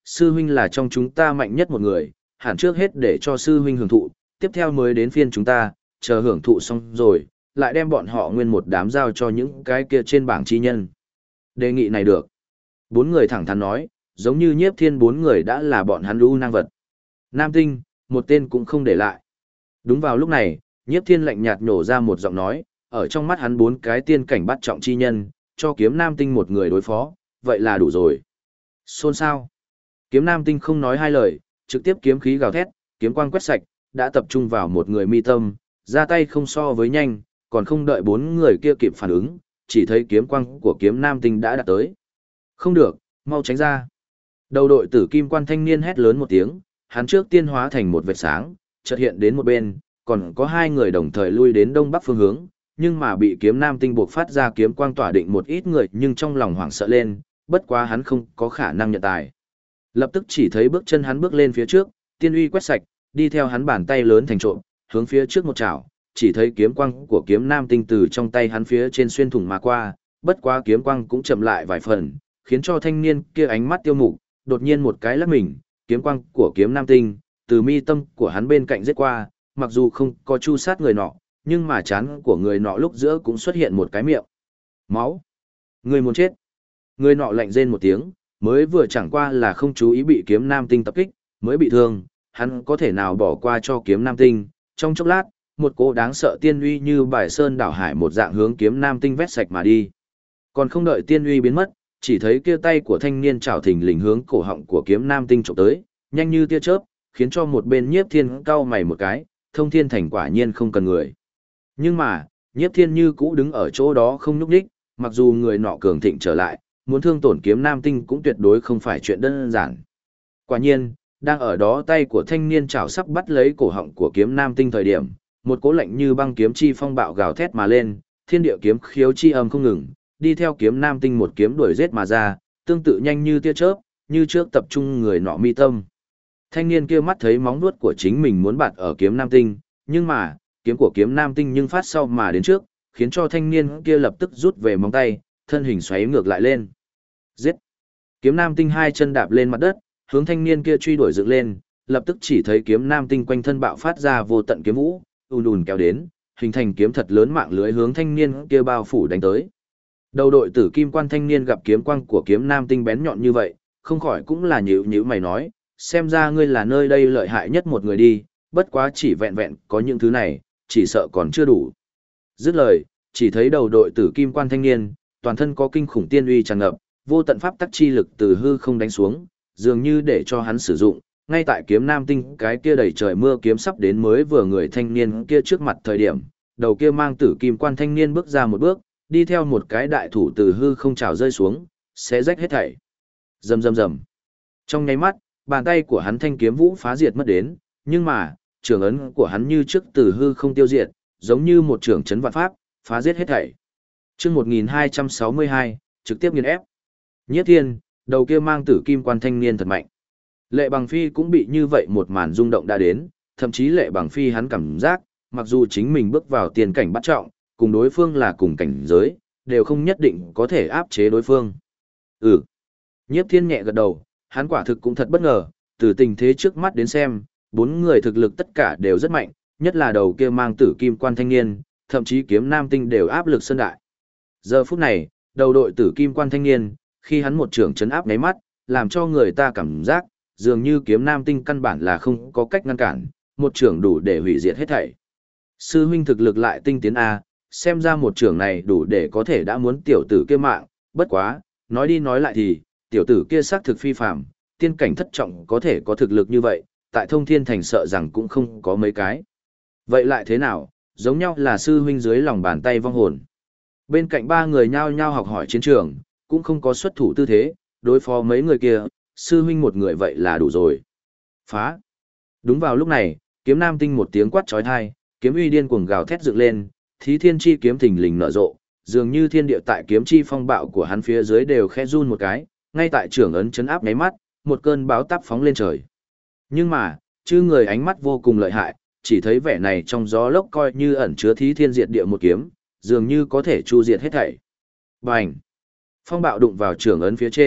sư huynh là trong chúng ta mạnh nhất một người, hẳn trước hết để cho sư huynh hưởng thụ, tiếp theo mới đến phiên chúng ta, chờ hưởng thụ xong rồi, lại đem bọn họ nguyên một đám giao cho những cái kia trên bảng chi nhân. Đề nghị này được. Bốn người thẳng thắn nói, giống như Nhiếp Thiên bốn người đã là bọn hắn lưu năng vật. Nam Tinh, một tên cũng không để lại. Đúng vào lúc này, Nhiếp Thiên lạnh nhạt nhổ ra một giọng nói, ở trong mắt hắn bốn cái tiên cảnh bắt trọng chi nhân, cho kiếm Nam Tinh một người đối phó, vậy là đủ rồi. Xôn xao. Kiếm Nam Tinh không nói hai lời, trực tiếp kiếm khí gào thét, kiếm quang quét sạch, đã tập trung vào một người mi tâm, ra tay không so với nhanh, còn không đợi bốn người kia kịp phản ứng, chỉ thấy kiếm quang của kiếm Nam Tinh đã đạt tới. Không được, mau tránh ra. Đầu đội tử kim quan thanh niên hét lớn một tiếng, hắn trước tiên hóa thành một vệt sáng, chợt hiện đến một bên, còn có hai người đồng thời lui đến đông bắc phương hướng, nhưng mà bị kiếm Nam Tinh buộc phát ra kiếm quang tỏa định một ít người, nhưng trong lòng hoảng sợ lên, bất quá hắn không có khả năng nhận tài. Lập tức chỉ thấy bước chân hắn bước lên phía trước, tiên uy quét sạch, đi theo hắn bàn tay lớn thành trộm, hướng phía trước một chảo, chỉ thấy kiếm quang của kiếm Nam Tinh từ trong tay hắn phía trên xuyên thủng mà qua, bất quá kiếm quang cũng chậm lại vài phần, khiến cho thanh niên kia ánh mắt tiêu mục, đột nhiên một cái lắc mình, kiếm quang của kiếm Nam Tinh từ mi tâm của hắn bên cạnh giết qua, mặc dù không có chu sát người nọ, nhưng mà trán của người nọ lúc giữa cũng xuất hiện một cái miệng. Máu! Người muốn chết! Người nọ lạnh rên một tiếng, mới vừa chẳng qua là không chú ý bị kiếm Nam Tinh tập kích, mới bị thương, hắn có thể nào bỏ qua cho kiếm Nam Tinh, trong chốc lát, một cỗ đáng sợ tiên uy như bài sơn đảo hải một dạng hướng kiếm Nam Tinh vét sạch mà đi. Còn không đợi tiên uy biến mất, chỉ thấy kia tay của thanh niên chảo thình lình hướng cổ họng của kiếm Nam Tinh chụp tới, nhanh như tia chớp, khiến cho một bên Nhiếp Thiên cau mày một cái, Thông Thiên Thành quả nhiên không cần người. Nhưng mà, Nhiếp Thiên như cũ đứng ở chỗ đó không nhúc nhích, mặc dù người nọ cường thịnh trở lại, muốn thương tổn kiếm Nam Tinh cũng tuyệt đối không phải chuyện đơn giản. Quả nhiên, đang ở đó tay của thanh niên chảo sắp bắt lấy cổ họng của kiếm Nam Tinh thời điểm, một cỗ lạnh như băng kiếm chi phong bạo gào thét mà lên, thiên địa kiếm khiếu chi âm không ngừng, đi theo kiếm Nam Tinh một kiếm đuổi giết mà ra, tương tự nhanh như tia chớp, như trước tập trung người nọ mi tâm. Thanh niên kia mắt thấy móng vuốt của chính mình muốn bạt ở kiếm Nam Tinh, nhưng mà, kiếm của kiếm Nam Tinh nhưng phát sau mà đến trước, khiến cho thanh niên kia lập tức rút về móng tay, thân hình xoáy ngược lại lên. Giết! Kiếm Nam Tinh hai chân đạp lên mặt đất, hướng thanh niên kia truy đuổi dựng lên, lập tức chỉ thấy kiếm Nam Tinh quanh thân bạo phát ra vô tận kiếm vũ, ùn ùn kéo đến, hình thành kiếm thật lớn mạng lưới hướng thanh niên kia bao phủ đánh tới. Đầu đội tử kim quan thanh niên gặp kiếm quang của kiếm Nam Tinh bén nhọn như vậy, không khỏi cũng là nhíu nhíu mày nói, xem ra ngươi là nơi đây lợi hại nhất một người đi, bất quá chỉ vẹn vẹn có những thứ này, chỉ sợ còn chưa đủ. Dứt lời, chỉ thấy đầu đội tử kim quan thanh niên, toàn thân có kinh khủng tiên uy tràn ngập, vô tận pháp tắc chi lực từ hư không đánh xuống, dường như để cho hắn sử dụng. Ngay tại kiếm Nam Tinh cái kia đầy trời mưa kiếm sắp đến mới vừa người thanh niên kia trước mặt thời điểm, đầu kia mang tử kim quan thanh niên bước ra một bước, đi theo một cái đại thủ từ hư không trào rơi xuống, xé rách hết thảy. Rầm rầm rầm. Trong nháy mắt, bàn tay của hắn thanh kiếm vũ phá diệt mất đến, nhưng mà, trường ấn của hắn như trước từ hư không tiêu diệt, giống như một trường chấn vạn pháp, phá giết hết thảy. Chương 1262, trực tiếp nghiền ép. Nhiếp Thiên, đầu kia mang tử kim quan thanh niên thật mạnh. Lệ Bằng Phi cũng bị như vậy một màn rung động đã đến, thậm chí Lệ Bằng Phi hắn cảm giác, mặc dù chính mình bước vào tiền cảnh bắt trọng, cùng đối phương là cùng cảnh giới, đều không nhất định có thể áp chế đối phương. Nhiếp Thiên nhẹ gật đầu, hắn quả thực cũng thật bất ngờ, từ tình thế trước mắt đến xem, bốn người thực lực tất cả đều rất mạnh, nhất là đầu kia mang tử kim quan thanh niên, thậm chí kiếm Nam Tinh đều áp lực sơn đại. Giờ phút này, đầu đội tử kim quan thanh niên, khi hắn một trường chấn áp nháy mắt, làm cho người ta cảm giác, dường như kiếm Nam Tinh căn bản là không có cách ngăn cản, một trường đủ để hủy diệt hết thảy. Sư huynh thực lực lại tinh tiến A, xem ra một trường này đủ để có thể đã muốn tiểu tử kia mạng, bất quá, nói đi nói lại thì, tiểu tử kia xác thực phi phàm, tiên cảnh thất trọng có thể có thực lực như vậy, tại Thông Thiên Thành sợ rằng cũng không có mấy cái. Vậy lại thế nào, giống nhau là sư huynh dưới lòng bàn tay vong hồn. Bên cạnh ba người nhao nhao học hỏi chiến trường, cũng không có xuất thủ tư thế, đối phó mấy người kia, sư huynh một người vậy là đủ rồi. Phá! Đúng vào lúc này, kiếm Nam Tinh một tiếng quát chói tai, kiếm uy điên cuồng gào thét dựng lên, thí thiên chi kiếm thình lình nở rộ, dường như thiên địa tại kiếm chi phong bạo của hắn phía dưới đều khẽ run một cái, ngay tại trưởng ấn chấn áp nháy mắt, một cơn bão táp phóng lên trời. Nhưng mà, chư người ánh mắt vô cùng lợi hại, chỉ thấy vẻ này trong gió lốc coi như ẩn chứa thí thiên diệt địa một kiếm, dường như có thể chu diệt hết thảy. Bành! Phong bạo đụng vào trưởng ấn phía trên,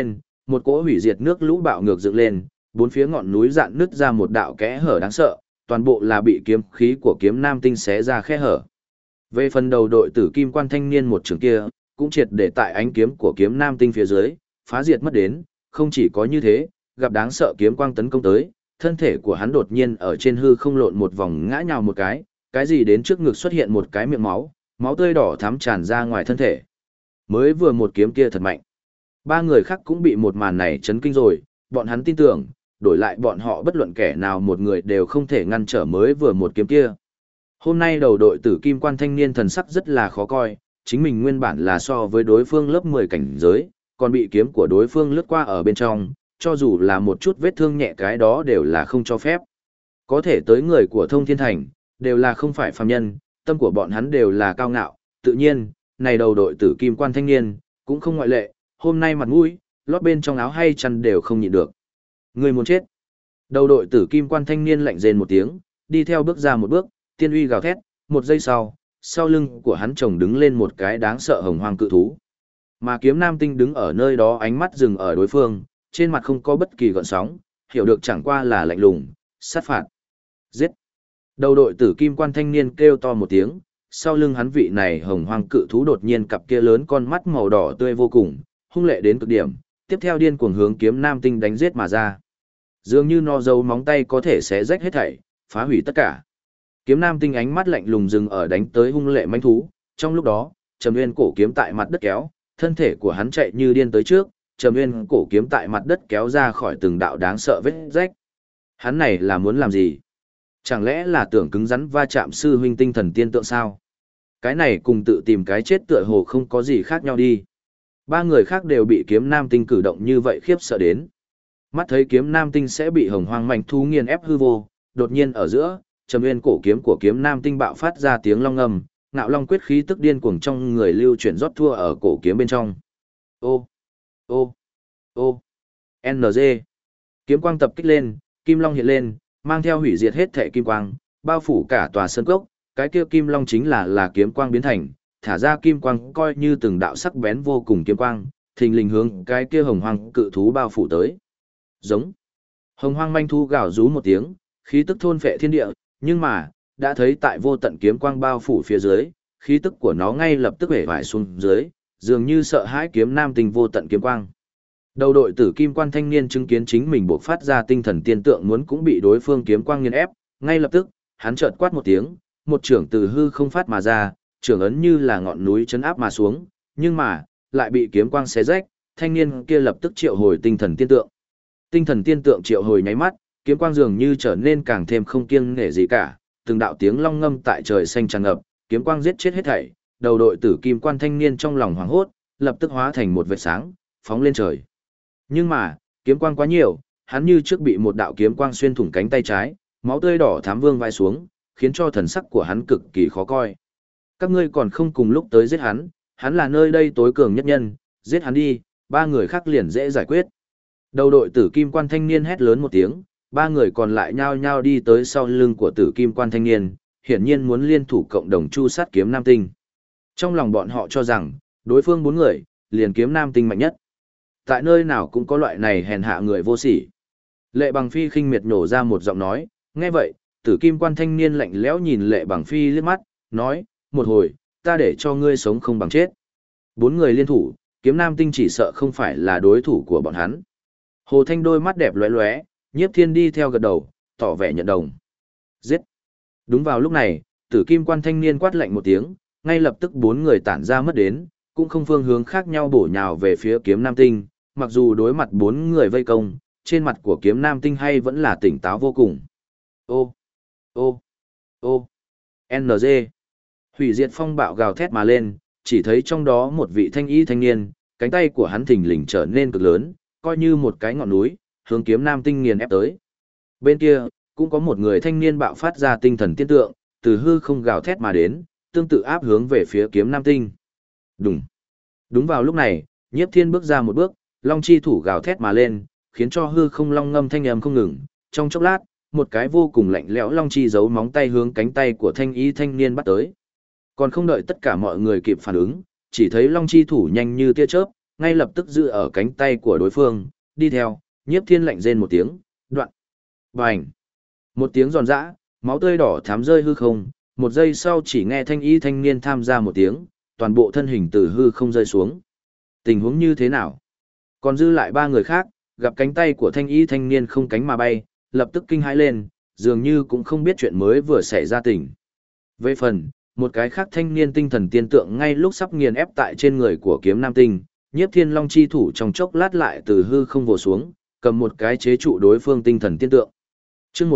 một cỗ hủy diệt nước lũ bạo ngược dựng lên, bốn phía ngọn núi dạn nứt ra một đạo kẽ hở đáng sợ, toàn bộ là bị kiếm khí của kiếm nam tinh xé ra khe hở. Về phần đầu đội tử kim quan thanh niên một trường kia, cũng triệt để tại ánh kiếm của kiếm nam tinh phía dưới, phá diệt mất đến, không chỉ có như thế, gặp đáng sợ kiếm quang tấn công tới, thân thể của hắn đột nhiên ở trên hư không lộn một vòng ngã nhào một cái gì đến trước ngực xuất hiện một cái miệng máu, máu tươi đỏ thắm tràn ra ngoài thân thể. Mới vừa một kiếm kia thật mạnh. Ba người khác cũng bị một màn này chấn kinh rồi, bọn hắn tin tưởng, đổi lại bọn họ bất luận kẻ nào một người đều không thể ngăn trở mới vừa một kiếm kia. Hôm nay đầu đội tử kim quan thanh niên thần sắc rất là khó coi, chính mình nguyên bản là so với đối phương lớp 10 cảnh giới, còn bị kiếm của đối phương lướt qua ở bên trong, cho dù là một chút vết thương nhẹ cái đó đều là không cho phép. Có thể tới người của Thông Thiên Thành, đều là không phải phàm nhân, tâm của bọn hắn đều là cao ngạo, tự nhiên, này đầu đội tử kim quan thanh niên, cũng không ngoại lệ, hôm nay mặt mũi, lót bên trong áo hay chăn đều không nhịn được. Người muốn chết. Đầu đội tử kim quan thanh niên lạnh rên một tiếng, đi theo bước ra một bước, tiên uy gào thét, một giây sau lưng của hắn chồng đứng lên một cái đáng sợ hồng hoang cự thú. Mà kiếm nam tinh đứng ở nơi đó ánh mắt dừng ở đối phương, trên mặt không có bất kỳ gợn sóng, hiểu được chẳng qua là lạnh lùng, sát phạt. Giết! Đầu đội tử kim quan thanh niên kêu to một tiếng, sau lưng hắn vị này hồng hoang cự thú đột nhiên cặp kia lớn con mắt màu đỏ tươi vô cùng, hung lệ đến cực điểm, tiếp theo điên cuồng hướng kiếm nam tinh đánh giết mà ra. Dường như nó giấu móng tay có thể xé rách hết thảy, phá hủy tất cả. Kiếm nam tinh ánh mắt lạnh lùng dừng ở đánh tới hung lệ mãnh thú, trong lúc đó, Trầm Nguyên cổ kiếm tại mặt đất kéo, thân thể của hắn chạy như điên tới trước, Trầm Nguyên cổ kiếm tại mặt đất kéo ra khỏi từng đạo đáng sợ vết rách. Hắn này là muốn làm gì? Chẳng lẽ là tưởng cứng rắn va chạm sư huynh tinh thần tiên tượng sao? Cái này cùng tự tìm cái chết tựa hồ không có gì khác nhau đi. Ba người khác đều bị kiếm nam tinh cử động như vậy khiếp sợ đến. Mắt thấy kiếm nam tinh sẽ bị hồng hoang manh thú nghiền ép hư vô, đột nhiên ở giữa, Trầm Nguyên cổ kiếm của kiếm nam tinh bạo phát ra tiếng long ngầm, ngạo long quyết khí tức điên cuồng trong người lưu chuyển rót thua ở cổ kiếm bên trong. Ô, ô, ô, NG. Kiếm quang tập kích lên, kim long hiện lên, mang theo hủy diệt hết thể kim quang, bao phủ cả tòa sơn cốc, cái kia kim long chính là kiếm quang biến thành, thả ra kim quang coi như từng đạo sắc bén vô cùng kiếm quang, thình lình hướng cái kia hồng hoang cự thú bao phủ tới. Giống. Hồng hoang manh thú gào rú một tiếng, khí tức thôn phệ thiên địa, nhưng mà, đã thấy tại vô tận kiếm quang bao phủ phía dưới, khí tức của nó ngay lập tức hể vải xuống dưới, dường như sợ hãi kiếm nam tinh vô tận kiếm quang. Đầu đội tử kim quan thanh niên chứng kiến chính mình buộc phát ra tinh thần tiên tượng muốn cũng bị đối phương kiếm quang nghiền ép, ngay lập tức, hắn chợt quát một tiếng, một trưởng từ hư không phát mà ra, trưởng ấn như là ngọn núi chấn áp mà xuống, nhưng mà, lại bị kiếm quang xé rách, thanh niên kia lập tức triệu hồi tinh thần tiên tượng. Tinh thần tiên tượng triệu hồi nháy mắt, kiếm quang dường như trở nên càng thêm không kiêng nể gì cả, từng đạo tiếng long ngâm tại trời xanh tràn ngập, kiếm quang giết chết hết thảy, đầu đội tử kim quan thanh niên trong lòng hoảng hốt, lập tức hóa thành một vệt sáng, phóng lên trời. Nhưng mà, kiếm quang quá nhiều, hắn như trước bị một đạo kiếm quang xuyên thủng cánh tay trái, máu tươi đỏ thám vương vai xuống, khiến cho thần sắc của hắn cực kỳ khó coi. Các ngươi còn không cùng lúc tới giết hắn là nơi đây tối cường nhất nhân, giết hắn đi, ba người khác liền dễ giải quyết. Đầu đội tử kim quan thanh niên hét lớn một tiếng, ba người còn lại nhao nhao đi tới sau lưng của tử kim quan thanh niên, hiển nhiên muốn liên thủ cộng đồng chu sát kiếm nam tinh. Trong lòng bọn họ cho rằng, đối phương bốn người, liền kiếm nam tinh mạnh nhất. Tại nơi nào cũng có loại này hèn hạ người vô sỉ. Lệ Bằng Phi khinh miệt nhổ ra một giọng nói, nghe vậy, tử kim quan thanh niên lạnh lẽo nhìn Lệ Bằng Phi liếc mắt, nói, một hồi, ta để cho ngươi sống không bằng chết. Bốn người liên thủ, kiếm nam tinh chỉ sợ không phải là đối thủ của bọn hắn. Hồ Thanh đôi mắt đẹp lóe lóe, Nhiếp Thiên đi theo gật đầu, tỏ vẻ nhận đồng. Giết! Đúng vào lúc này, tử kim quan thanh niên quát lạnh một tiếng, ngay lập tức bốn người tản ra mất đến, cũng không phương hướng khác nhau bổ nhào về phía kiếm nam tinh, mặc dù đối mặt bốn người vây công, trên mặt của kiếm nam tinh hay vẫn là tỉnh táo vô cùng. Ô! Ô! Ô! NG! Hủy diệt phong bạo gào thét mà lên, chỉ thấy trong đó một vị thanh y thanh niên, cánh tay của hắn thình lình trở nên cực lớn, coi như một cái ngọn núi, hướng kiếm nam tinh nghiền ép tới. Bên kia, cũng có một người thanh niên bạo phát ra tinh thần tiên tượng, từ hư không gào thét mà đến, tương tự áp hướng về phía kiếm nam tinh. Đúng. Đúng vào lúc này, Nhiếp Thiên bước ra một bước, long chi thủ gào thét mà lên, khiến cho hư không long ngâm thanh âm không ngừng. Trong chốc lát, một cái vô cùng lạnh lẽo long chi giấu móng tay hướng cánh tay của thanh y thanh niên bắt tới. Còn không đợi tất cả mọi người kịp phản ứng, chỉ thấy long chi thủ nhanh như tia chớp, ngay lập tức giữ ở cánh tay của đối phương, đi theo, Nhiếp Thiên lạnh rên một tiếng, đoạn. Bành. Một tiếng giòn giã, máu tươi đỏ thắm rơi hư không, một giây sau chỉ nghe thanh y thanh niên tham gia một tiếng, toàn bộ thân hình từ hư không rơi xuống. Tình huống như thế nào? Còn dư lại ba người khác, gặp cánh tay của thanh y thanh niên không cánh mà bay, lập tức kinh hãi lên, dường như cũng không biết chuyện mới vừa xảy ra tình. Về phần, một cái khác thanh niên tinh thần tiên tượng ngay lúc sắp nghiền ép tại trên người của kiếm nam tinh, Nhiếp Thiên Long chi thủ trong chốc lát lại từ hư không vồ xuống, cầm một cái chế trụ đối phương tinh thần tiên tượng. Chương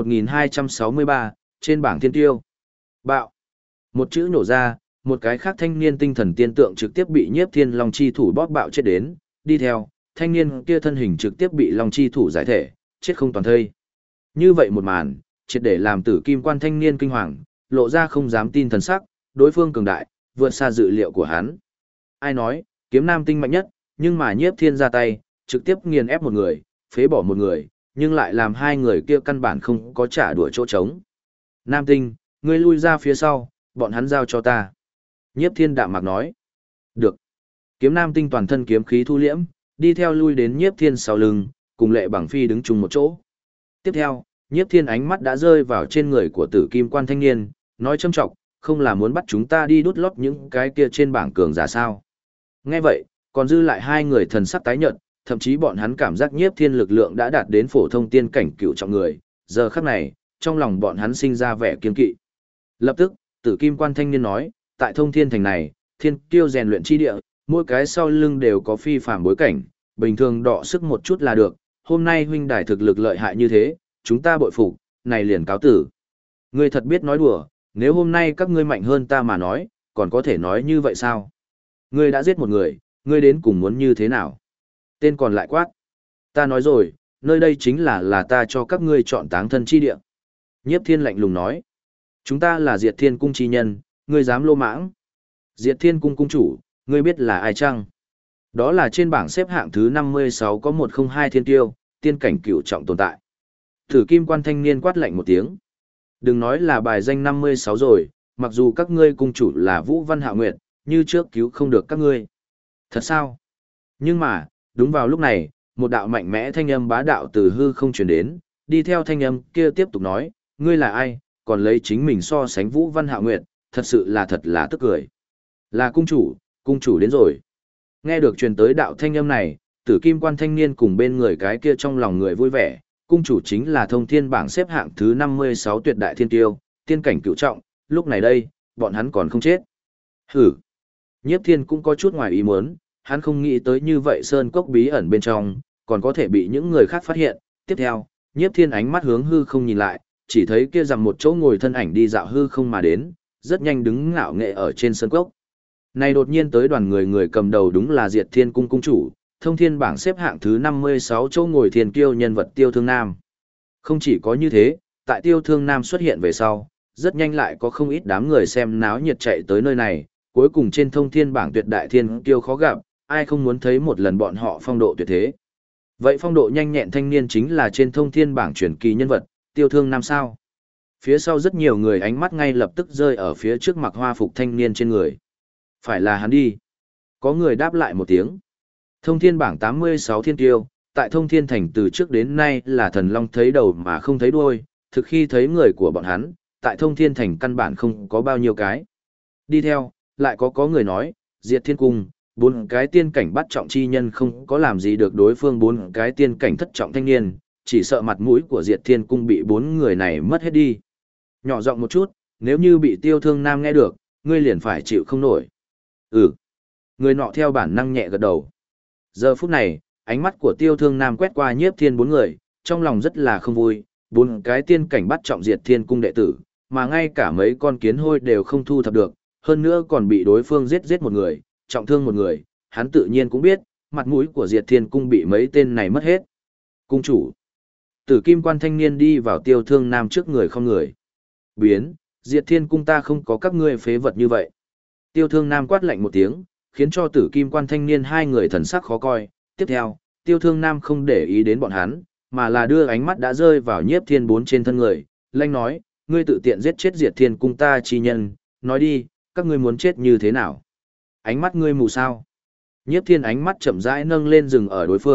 1263, trên bảng thiên tiêu. Bạo. Một chữ nổ ra, một cái khác thanh niên tinh thần tiên tượng trực tiếp bị Nhiếp Thiên Long chi thủ bóp bạo chết đến, đi theo, thanh niên kia thân hình trực tiếp bị Long chi thủ giải thể, chết không toàn thây. Như vậy một màn, triệt để làm Tử Kim Quan thanh niên kinh hoàng, lộ ra không dám tin thần sắc, đối phương cường đại, vượt xa dự liệu của hắn. Ai nói, kiếm nam tinh mạnh nhất, nhưng mà Nhiếp Thiên ra tay, trực tiếp nghiền ép một người, phế bỏ một người, nhưng lại làm hai người kia căn bản không có trả đũa chỗ trống. Nam tinh, ngươi lui ra phía sau, bọn hắn giao cho ta. Nhiếp Thiên đạm mạc nói. Được. Kiếm nam tinh toàn thân kiếm khí thu liễm, đi theo lui đến Nhiếp Thiên sau lưng, cùng Lệ Bằng Phi đứng chung một chỗ. Tiếp theo, Nhiếp Thiên ánh mắt đã rơi vào trên người của Tử Kim Quan thanh niên, nói châm trọng, không là muốn bắt chúng ta đi đút lót những cái kia trên bảng cường giả sao. Nghe vậy, còn dư lại hai người thần sắc tái nhợt, thậm chí bọn hắn cảm giác Nhiếp Thiên lực lượng đã đạt đến phổ thông tiên cảnh cựu trọng người, giờ khắc này, trong lòng bọn hắn sinh ra vẻ kiên kỵ. Lập tức, Tử Kim Quan thanh niên nói, tại Thông Thiên thành này, thiên kiêu rèn luyện chi địa, mỗi cái sau lưng đều có phi phàm bối cảnh, bình thường đọ sức một chút là được, hôm nay huynh đài thực lực lợi hại như thế, chúng ta bội phục, này liền cáo tử. Ngươi thật biết nói đùa, nếu hôm nay các ngươi mạnh hơn ta mà nói, còn có thể nói như vậy sao? Ngươi đã giết một người, ngươi đến cùng muốn như thế nào? Tên còn lại quát. Ta nói rồi, nơi đây chính là ta cho các ngươi chọn táng thân chi địa. Nhiếp Thiên lạnh lùng nói. Chúng ta là Diệt Thiên Cung chi nhân, ngươi dám lô mãng. Diệt Thiên Cung cung chủ, ngươi biết là ai chăng? Đó là trên bảng xếp hạng thứ 56 có 102 thiên tiêu, tiên cảnh cửu trọng tồn tại. Tử Kim Quan thanh niên quát lạnh một tiếng. Đừng nói là bài danh 56 rồi, mặc dù các ngươi cung chủ là Vũ Văn Hạo Nguyệt, như trước cứu không được các ngươi. Thật sao? Nhưng mà, đúng vào lúc này, một đạo mạnh mẽ thanh âm bá đạo từ hư không truyền đến, đi theo thanh âm kia tiếp tục nói, ngươi là ai, còn lấy chính mình so sánh Vũ Văn Hạo Nguyệt, thật là tức cười. Là cung chủ đến rồi. Nghe được truyền tới đạo thanh âm này, Tử Kim Quan thanh niên cùng bên người cái kia trong lòng người vui vẻ, cung chủ chính là Thông Thiên bảng xếp hạng thứ 56 tuyệt đại thiên tiêu, tiên cảnh cửu trọng, lúc này đây, bọn hắn còn không chết. Hử. Nhiếp Thiên cũng có chút ngoài ý muốn, hắn không nghĩ tới như vậy sơn cốc bí ẩn bên trong, còn có thể bị những người khác phát hiện. Tiếp theo, Nhiếp Thiên ánh mắt hướng hư không nhìn lại, chỉ thấy kia rằng một chỗ ngồi thân ảnh đi dạo hư không mà đến, rất nhanh đứng ngạo nghệ ở trên sơn cốc. Này đột nhiên tới đoàn người cầm đầu đúng là Diệt Thiên Cung cung chủ, Thông Thiên bảng xếp hạng thứ 56 chỗ ngồi thiên kiêu nhân vật Tiêu Thương Nam. Không chỉ có như thế, tại Tiêu Thương Nam xuất hiện về sau, rất nhanh lại có không ít đám người xem náo nhiệt chạy tới nơi này, cuối cùng trên Thông Thiên bảng tuyệt đại thiên kiêu khó gặp, ai không muốn thấy một lần bọn họ phong độ tuyệt thế. Vậy phong độ nhanh nhẹn thanh niên chính là trên Thông Thiên bảng truyền kỳ nhân vật, Tiêu Thương Nam sao? Phía sau rất nhiều người ánh mắt ngay lập tức rơi ở phía trước mặc hoa phục thanh niên trên người. Phải là hắn đi. Có người đáp lại một tiếng. Thông Thiên bảng 86 thiên tiêu, tại Thông Thiên thành từ trước đến nay là thần long thấy đầu mà không thấy đuôi, thực khi thấy người của bọn hắn, tại Thông Thiên thành căn bản không có bao nhiêu cái. Đi theo, lại có người nói, Diệt Thiên Cung, bốn cái tiên cảnh bắt trọng chi nhân không có làm gì được đối phương bốn cái tiên cảnh thất trọng thanh niên, chỉ sợ mặt mũi của Diệt Thiên Cung bị bốn người này mất hết đi. Nhỏ giọng một chút, nếu như bị Tiêu Thương Nam nghe được, ngươi liền phải chịu không nổi. Ừ. Người nọ theo bản năng nhẹ gật đầu. Giờ phút này, ánh mắt của Tiêu Thương Nam quét qua Nhiếp Thiên bốn người, trong lòng rất là không vui, bốn cái tiên cảnh bắt trọng Diệt Thiên Cung đệ tử, mà ngay cả mấy con kiến hôi đều không thu thập được, hơn nữa còn bị đối phương giết một người, trọng thương một người, hắn tự nhiên cũng biết, mặt mũi của Diệt Thiên Cung bị mấy tên này mất hết. Cung chủ. Tử Kim Quan thanh niên đi vào Tiêu Thương Nam trước người không người. Biến, Diệt Thiên Cung ta không có các ngươi phế vật như vậy. Tiêu Thương Nam quát lạnh một tiếng, khiến cho Tử Kim Quan thanh niên hai người thần sắc khó coi. Tiếp theo, Tiêu Thương Nam không để ý đến bọn hắn, mà là đưa ánh mắt đã rơi vào Nhiếp Thiên bốn trên thân người, lanh nói, ngươi tự tiện giết chết Diệt Thiên Cung ta chi nhân, nói đi, các ngươi muốn chết như thế nào? Ánh mắt ngươi mù sao? Nhiếp Thiên ánh mắt chậm rãi nâng lên rừng ở đối phương,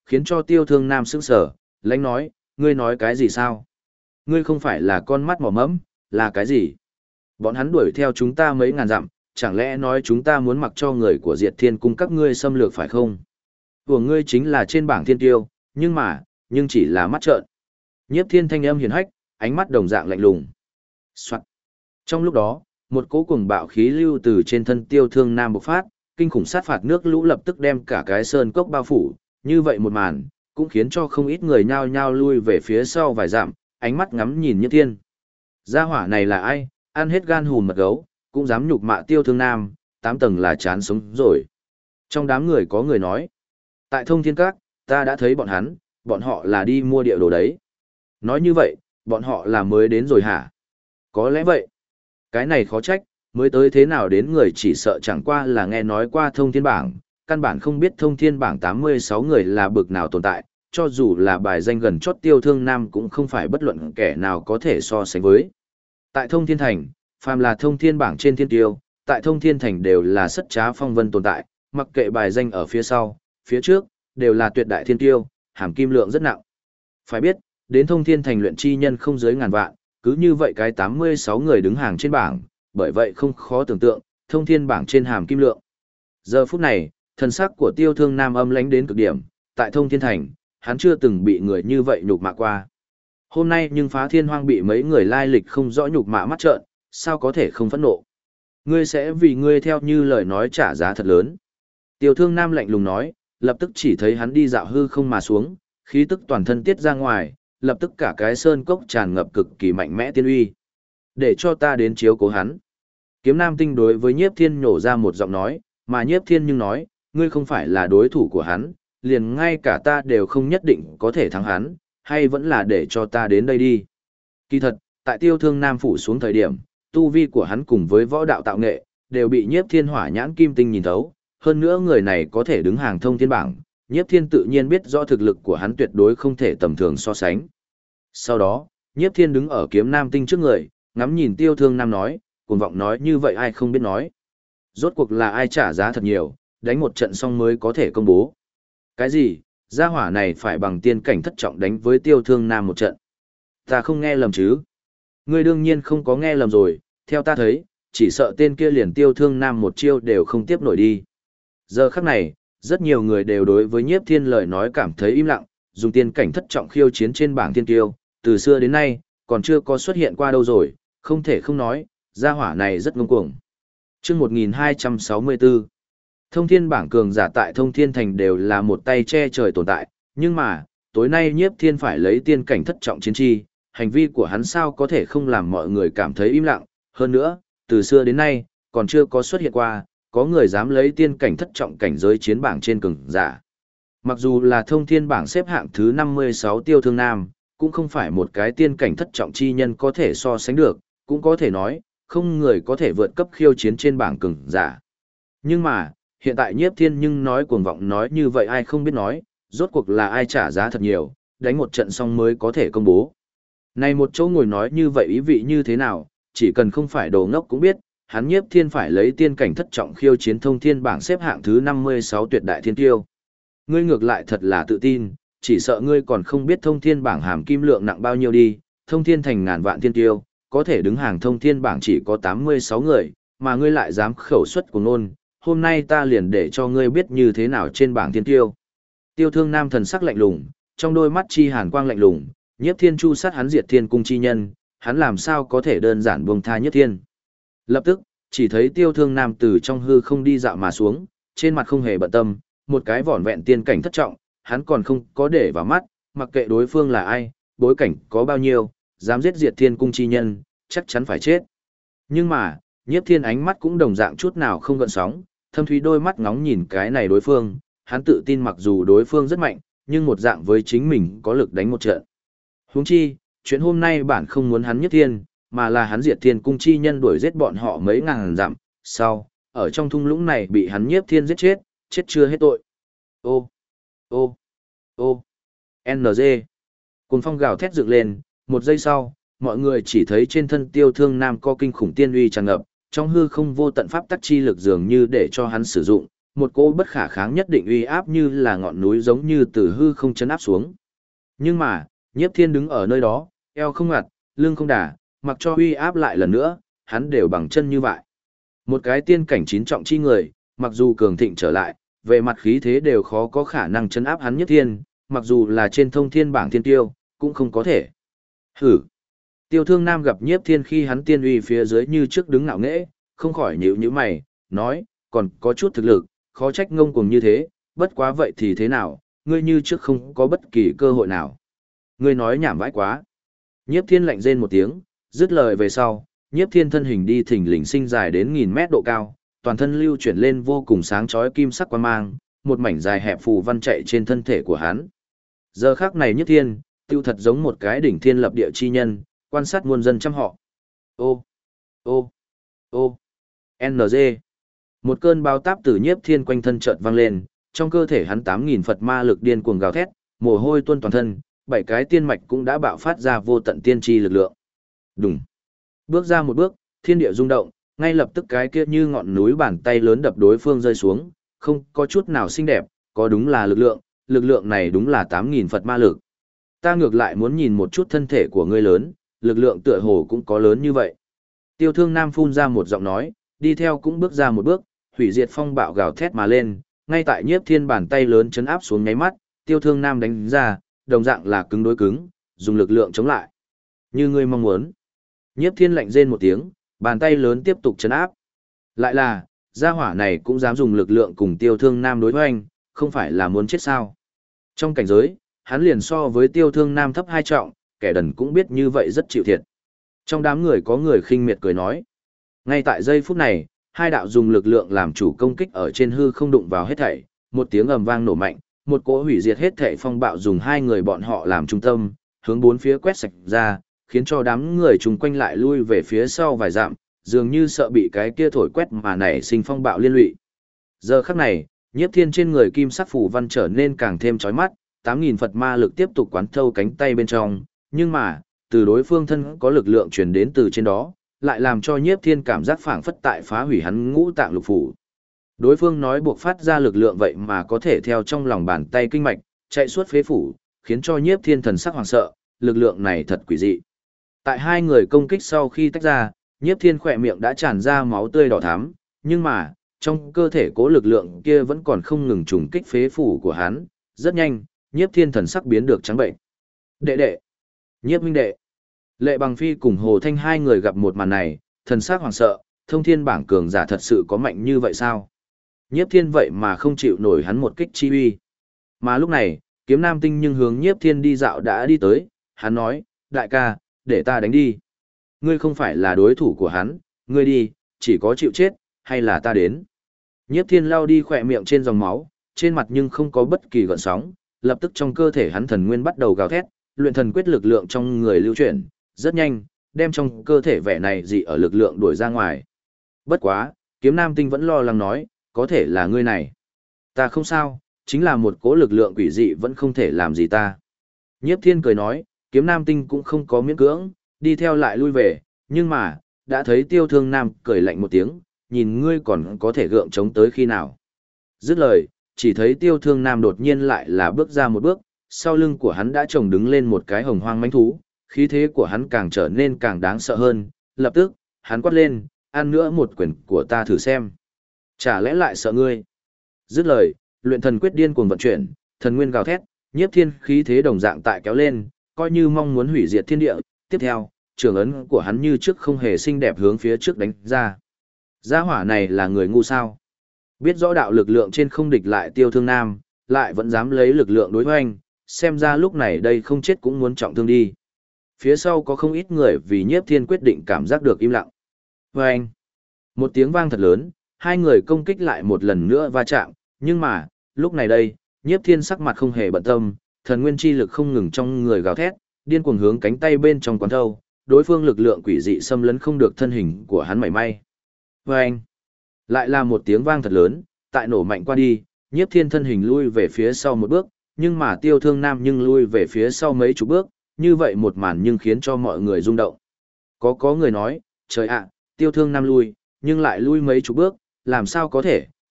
khiến cho Tiêu Thương Nam sững sờ, lãnh nói, ngươi nói cái gì sao? Ngươi không phải là con mắt mỏ mẫm, là cái gì? Bọn hắn đuổi theo chúng ta mấy ngàn dặm, chẳng lẽ nói chúng ta muốn mặc cho người của Diệt Thiên Cung các ngươi xâm lược phải không? Của ngươi chính là trên bảng thiên tiêu, nhưng chỉ là mắt trợn. Nhiếp Thiên thanh âm hiền hách, ánh mắt đồng dạng lạnh lùng. Soạt. Trong lúc đó, một cỗ cuồng bạo khí lưu từ trên thân Tiêu Thương Nam bộc phát, kinh khủng sát phạt nước lũ lập tức đem cả cái sơn cốc bao phủ, như vậy một màn, cũng khiến cho không ít người nhao nhao lui về phía sau vài dặm, ánh mắt ngắm nhìn Nhiếp Thiên. Gia hỏa này là ai, ăn hết gan hùm mật gấu, cũng dám nhục mạ Tiêu Thương Nam, 8 tầng là chán sống rồi. Trong đám người có người nói, tại Thông Thiên Các, ta đã thấy bọn họ là đi mua địa đồ đấy. Nói như vậy, bọn họ là mới đến rồi hả? Có lẽ vậy. Cái này khó trách, mới tới thế nào đến người chỉ sợ chẳng qua là nghe nói qua Thông Thiên Bảng, căn bản không biết Thông Thiên Bảng 86 người là bực nào tồn tại, cho dù là bài danh gần chót Tiêu Thương Nam cũng không phải bất luận kẻ nào có thể so sánh với. Tại Thông Thiên Thành, phàm là Thông Thiên Bảng trên thiên tiêu, tại Thông Thiên Thành đều là sất trá phong vân tồn tại, mặc kệ bài danh ở phía sau, phía trước, đều là tuyệt đại thiên tiêu, hàm kim lượng rất nặng. Phải biết, đến Thông Thiên Thành luyện chi nhân không dưới ngàn vạn, cứ như vậy cái 86 người đứng hàng trên bảng, bởi vậy không khó tưởng tượng, Thông Thiên Bảng trên hàm kim lượng. Giờ phút này, thần sắc của Tiêu Thương Nam âm lãnh đến cực điểm, tại Thông Thiên Thành, hắn chưa từng bị người như vậy nhục mạ qua. Hôm nay nhưng Phá Thiên Hoang bị mấy người lai lịch không rõ nhục mạ mắt trợn, sao có thể không phẫn nộ. Ngươi sẽ vì ngươi theo như lời nói trả giá thật lớn. Tiêu Thương Nam lạnh lùng nói, lập tức chỉ thấy hắn đi dạo hư không mà xuống, khí tức toàn thân tiết ra ngoài, lập tức cả cái sơn cốc tràn ngập cực kỳ mạnh mẽ tiên uy. Để cho ta đến chiếu cố hắn. Kiếm Nam Tinh đối với Nhiếp Thiên nhổ ra một giọng nói, mà Nhiếp Thiên nhưng nói, ngươi không phải là đối thủ của hắn, liền ngay cả ta đều không nhất định có thể thắng hắn, hay vẫn là để cho ta đến đây đi. Kỳ thật, tại Tiêu Thương Nam phủ xuống thời điểm, tu vi của hắn cùng với võ đạo tạo nghệ, đều bị Nhiếp Thiên hỏa nhãn kim tinh nhìn thấu, hơn nữa người này có thể đứng hàng Thông Thiên Bảng, Nhiếp Thiên tự nhiên biết rõ thực lực của hắn tuyệt đối không thể tầm thường so sánh. Sau đó, Nhiếp Thiên đứng ở Kiếm Nam Tinh trước người, ngắm nhìn Tiêu Thương Nam nói, cuồng vọng nói như vậy ai không biết nói. Rốt cuộc là ai trả giá thật nhiều, đánh một trận xong mới có thể công bố. Cái gì, gia hỏa này phải bằng tiên cảnh thất trọng đánh với Tiêu Thương Nam một trận. Ta không nghe lầm chứ? Ngươi đương nhiên không có nghe lầm rồi, theo ta thấy, chỉ sợ tên kia liền Tiêu Thương Nam một chiêu đều không tiếp nổi đi. Giờ khắc này, rất nhiều người đều đối với Nhiếp Thiên lời nói cảm thấy im lặng, dùng tiên cảnh thất trọng khiêu chiến trên bảng thiên tiêu, từ xưa đến nay, còn chưa có xuất hiện qua đâu rồi, không thể không nói, gia hỏa này rất ngông cuồng. Chương 1264. Thông Thiên Bảng cường giả tại Thông Thiên Thành đều là một tay che trời tồn tại, nhưng mà, tối nay Nhiếp Thiên phải lấy tiên cảnh thất trọng chiến chi, hành vi của hắn sao có thể không làm mọi người cảm thấy im lặng, hơn nữa, từ xưa đến nay, còn chưa có xuất hiện qua, có người dám lấy tiên cảnh thất trọng cảnh giới chiến bảng trên cường giả. Mặc dù là Thông Thiên Bảng xếp hạng thứ 56 Tiêu Thương Nam, cũng không phải một cái tiên cảnh thất trọng chi nhân có thể so sánh được, cũng có thể nói, không người có thể vượt cấp khiêu chiến trên bảng cường giả. Nhưng mà, hiện tại Nhiếp Thiên nhưng nói cuồng vọng nói như vậy ai không biết nói, rốt cuộc là ai trả giá thật nhiều, đánh một trận xong mới có thể công bố. Này một chỗ ngồi nói như vậy ý vị như thế nào, chỉ cần không phải đồ ngốc cũng biết, hắn Nhiếp Thiên phải lấy tiên cảnh thất trọng khiêu chiến Thông Thiên Bảng xếp hạng thứ 56 tuyệt đại thiên tiêu. Ngươi ngược lại thật là tự tin, chỉ sợ ngươi còn không biết Thông Thiên Bảng hàm kim lượng nặng bao nhiêu đi, Thông Thiên Thành ngàn vạn thiên tiêu, có thể đứng hàng Thông Thiên Bảng chỉ có 86 người, mà ngươi lại dám khẩu xuất của nôn, hôm nay ta liền để cho ngươi biết như thế nào trên bảng thiên tiêu. Tiêu Thương Nam thần sắc lạnh lùng, trong đôi mắt chi hàn quang lạnh lùng, Nhiếp Thiên chu sát hắn Diệt Thiên Cung chi nhân, hắn làm sao có thể đơn giản buông tha Nhiếp Thiên. Lập tức, chỉ thấy Tiêu Thương Nam từ trong hư không đi dạo mà xuống, trên mặt không hề bận tâm, một cái vỏn vẹn tiên cảnh thất trọng, hắn còn không có để vào mắt, mặc kệ đối phương là ai, bối cảnh có bao nhiêu, dám giết Diệt Thiên Cung chi nhân, chắc chắn phải chết. Nhưng mà, Nhiếp Thiên ánh mắt cũng đồng dạng chút nào không gợn sóng, thâm thúy đôi mắt ngóng nhìn cái này đối phương, hắn tự tin mặc dù đối phương rất mạnh, nhưng một dạng với chính mình có lực đánh một trận. Huống chi, chuyện hôm nay bản không muốn hắn Nhiếp Thiên, mà là hắn Diệt Thiên Cung chi nhân đuổi giết bọn họ mấy ngàn dặm, sau, ở trong thung lũng này bị hắn Nhiếp Thiên giết chết, chết chưa hết tội. Ô, ô, ô, NG. Cuồng phong gào thét dựng lên, một giây sau, mọi người chỉ thấy trên thân Tiêu Thương Nam có kinh khủng tiên uy tràn ngập, trong hư không vô tận pháp tắc chi lực dường như để cho hắn sử dụng, một cỗ bất khả kháng nhất định uy áp như là ngọn núi giống như từ hư không chấn áp xuống. Nhưng mà, Nhiếp Thiên đứng ở nơi đó, eo không ngặt, lưng không đà, mặc cho uy áp lại lần nữa, hắn đều bằng chân như vậy. Một cái tiên cảnh chín trọng chi người, mặc dù cường thịnh trở lại, về mặt khí thế đều khó có khả năng chấn áp hắn Nhiếp Thiên, mặc dù là trên thông thiên bảng thiên tiêu, cũng không có thể. Hử! Tiêu Thương Nam gặp Nhiếp Thiên khi hắn tiên uy phía dưới như trước đứng ngạo nghễ, không khỏi nhíu nhíu mày, nói, còn có chút thực lực, khó trách ngông cuồng như thế, bất quá vậy thì thế nào, ngươi như trước không có bất kỳ cơ hội nào. Ngươi nói nhảm vãi quá. Nhiếp Thiên lạnh rên một tiếng, dứt lời về sau, Nhiếp Thiên thân hình đi thình lình sinh dài đến 1000 mét độ cao, toàn thân lưu chuyển lên vô cùng sáng chói kim sắc quang mang, một mảnh dài hẹp phù văn chạy trên thân thể của hắn. Giờ khắc này Nhiếp Thiên, tiêu thật giống một cái đỉnh thiên lập địa chi nhân, quan sát muôn dân trăm họ. Ô, ô, ô, NG. Một cơn bao táp từ Nhiếp Thiên quanh thân chợt vang lên, trong cơ thể hắn 8000 Phật ma lực điên cuồng gào thét, mồ hôi tuôn toàn thân, 7 cái tiên mạch cũng đã bạo phát ra vô tận tiên tri lực lượng. Đùng. Bước ra một bước, thiên địa rung động, ngay lập tức cái kia như ngọn núi bàn tay lớn đập đối phương rơi xuống, không có chút nào xinh đẹp, có đúng là lực lượng này đúng là 8000 Phật ma lực. Ta ngược lại muốn nhìn một chút thân thể của ngươi lớn, lực lượng tựa hồ cũng có lớn như vậy. Tiêu Thương Nam phun ra một giọng nói, đi theo cũng bước ra một bước, hủy diệt phong bạo gào thét mà lên, ngay tại Nhiếp Thiên bàn tay lớn chấn áp xuống nháy mắt, Tiêu Thương Nam đánh ra, đồng dạng là cứng đối cứng, dùng lực lượng chống lại. Như ngươi mong muốn. Nhiếp Thiên lạnh rên một tiếng, bàn tay lớn tiếp tục chấn áp. Lại là, gia hỏa này cũng dám dùng lực lượng cùng Tiêu Thương Nam đối hoành, không phải là muốn chết sao? Trong cảnh giới, hắn liền so với Tiêu Thương Nam thấp 2 trọng, kẻ đần cũng biết như vậy rất chịu thiệt. Trong đám người có người khinh miệt cười nói. Ngay tại giây phút này, hai đạo dùng lực lượng làm chủ công kích ở trên hư không đụng vào hết thảy, một tiếng ầm vang nổ mạnh, một cỗ hủy diệt hết thảy phong bạo dùng hai người bọn họ làm trung tâm, hướng bốn phía quét sạch ra, khiến cho đám người chung quanh lại lui về phía sau vài dặm, dường như sợ bị cái kia thổi quét mà nảy sinh phong bạo liên lụy. Giờ khắc này, Nhiếp Thiên trên người kim sắc phù văn trở nên càng thêm chói mắt, 8000 Phật ma lực tiếp tục quán thâu cánh tay bên trong, nhưng mà, từ đối phương thân có lực lượng truyền đến từ trên đó, lại làm cho Nhiếp Thiên cảm giác phảng phất tại phá hủy hắn ngũ tạng lục phủ. Đối phương nói buộc phát ra lực lượng vậy mà có thể theo trong lòng bàn tay kinh mạch, chạy suốt phế phủ, khiến cho Nhiếp Thiên thần sắc hoảng sợ, lực lượng này thật quỷ dị. Tại hai người công kích sau khi tách ra, Nhiếp Thiên khỏe miệng đã tràn ra máu tươi đỏ thắm, nhưng mà, trong cơ thể cố lực lượng kia vẫn còn không ngừng trùng kích phế phủ của hắn, rất nhanh, Nhiếp Thiên thần sắc biến được trắng bệnh. Đệ đệ, Nhiếp minh đệ. Lệ Bằng Phi cùng Hồ Thanh hai người gặp một màn này, thần sắc hoảng sợ, thông thiên bảng cường giả thật sự có mạnh như vậy sao? Nhiếp Thiên vậy mà không chịu nổi hắn một kích chi uy. Mà lúc này, Kiếm Nam Tinh nhưng hướng Nhiếp Thiên đi dạo đã đi tới, hắn nói, đại ca, để ta đánh đi. Ngươi không phải là đối thủ của hắn, ngươi đi, chỉ có chịu chết, hay là ta đến. Nhiếp Thiên lao đi khỏe miệng trên dòng máu, trên mặt nhưng không có bất kỳ gợn sóng, lập tức trong cơ thể hắn thần nguyên bắt đầu gào thét, luyện thần quyết lực lượng trong người lưu chuyển, rất nhanh, đem trong cơ thể vẻ này dị ở lực lượng đuổi ra ngoài. Bất quá, Kiếm Nam Tinh vẫn lo lắng nói, có thể là ngươi này. Ta không sao, chính là một cỗ lực lượng quỷ dị vẫn không thể làm gì ta. Nhiếp Thiên cười nói, Kiếm Nam Tinh cũng không có miễn cưỡng, đi theo lại lui về, nhưng mà, đã thấy Tiêu Thương Nam cười lạnh một tiếng, nhìn ngươi còn có thể gượng chống tới khi nào. Dứt lời, chỉ thấy Tiêu Thương Nam đột nhiên lại là bước ra một bước, sau lưng của hắn đã trồng đứng lên một cái hồng hoang mãnh thú, khí thế của hắn càng trở nên càng đáng sợ hơn, lập tức, hắn quát lên, ăn nữa một quyền của ta thử xem. Chả lẽ lại sợ ngươi? Dứt lời, luyện thần quyết điên cuồng vận chuyển, thần nguyên gào thét, Nhiếp Thiên khí thế đồng dạng tại kéo lên, coi như mong muốn hủy diệt thiên địa. Tiếp theo, trường ấn của hắn như trước không hề xinh đẹp hướng phía trước đánh ra. Gia hỏa này là người ngu sao? Biết rõ đạo lực lượng trên không địch lại Tiêu Thương Nam, lại vẫn dám lấy lực lượng đối hoành, xem ra lúc này đây không chết cũng muốn trọng thương đi. Phía sau có không ít người vì Nhiếp Thiên quyết định cảm giác được im lặng. Vâng! Một tiếng vang thật lớn, hai người công kích lại một lần nữa va chạm, nhưng mà, lúc này đây, Nhiếp Thiên sắc mặt không hề bận tâm, thần nguyên chi lực không ngừng trong người gào thét, điên cuồng hướng cánh tay bên trong quán thâu, đối phương lực lượng quỷ dị xâm lấn không được thân hình của hắn mảy may. Vâng! Lại là một tiếng vang thật lớn, tại nổ mạnh qua đi, Nhiếp Thiên thân hình lui về phía sau một bước, nhưng mà Tiêu Thương Nam nhưng lui về phía sau mấy chục bước, như vậy một màn nhưng khiến cho mọi người rung động. Có người nói, trời ạ, Tiêu Thương Nam lui, nhưng lại lui mấy chục bước, làm sao có thể,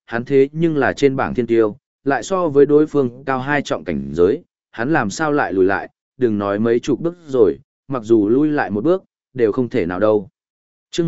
hắn thế nhưng là trên bảng thiên tiêu, lại so với đối phương cao 2 trọng cảnh giới, hắn làm sao lại lùi lại, đừng nói mấy chục bước rồi, mặc dù lui lại một bước, đều không thể nào đâu. Chương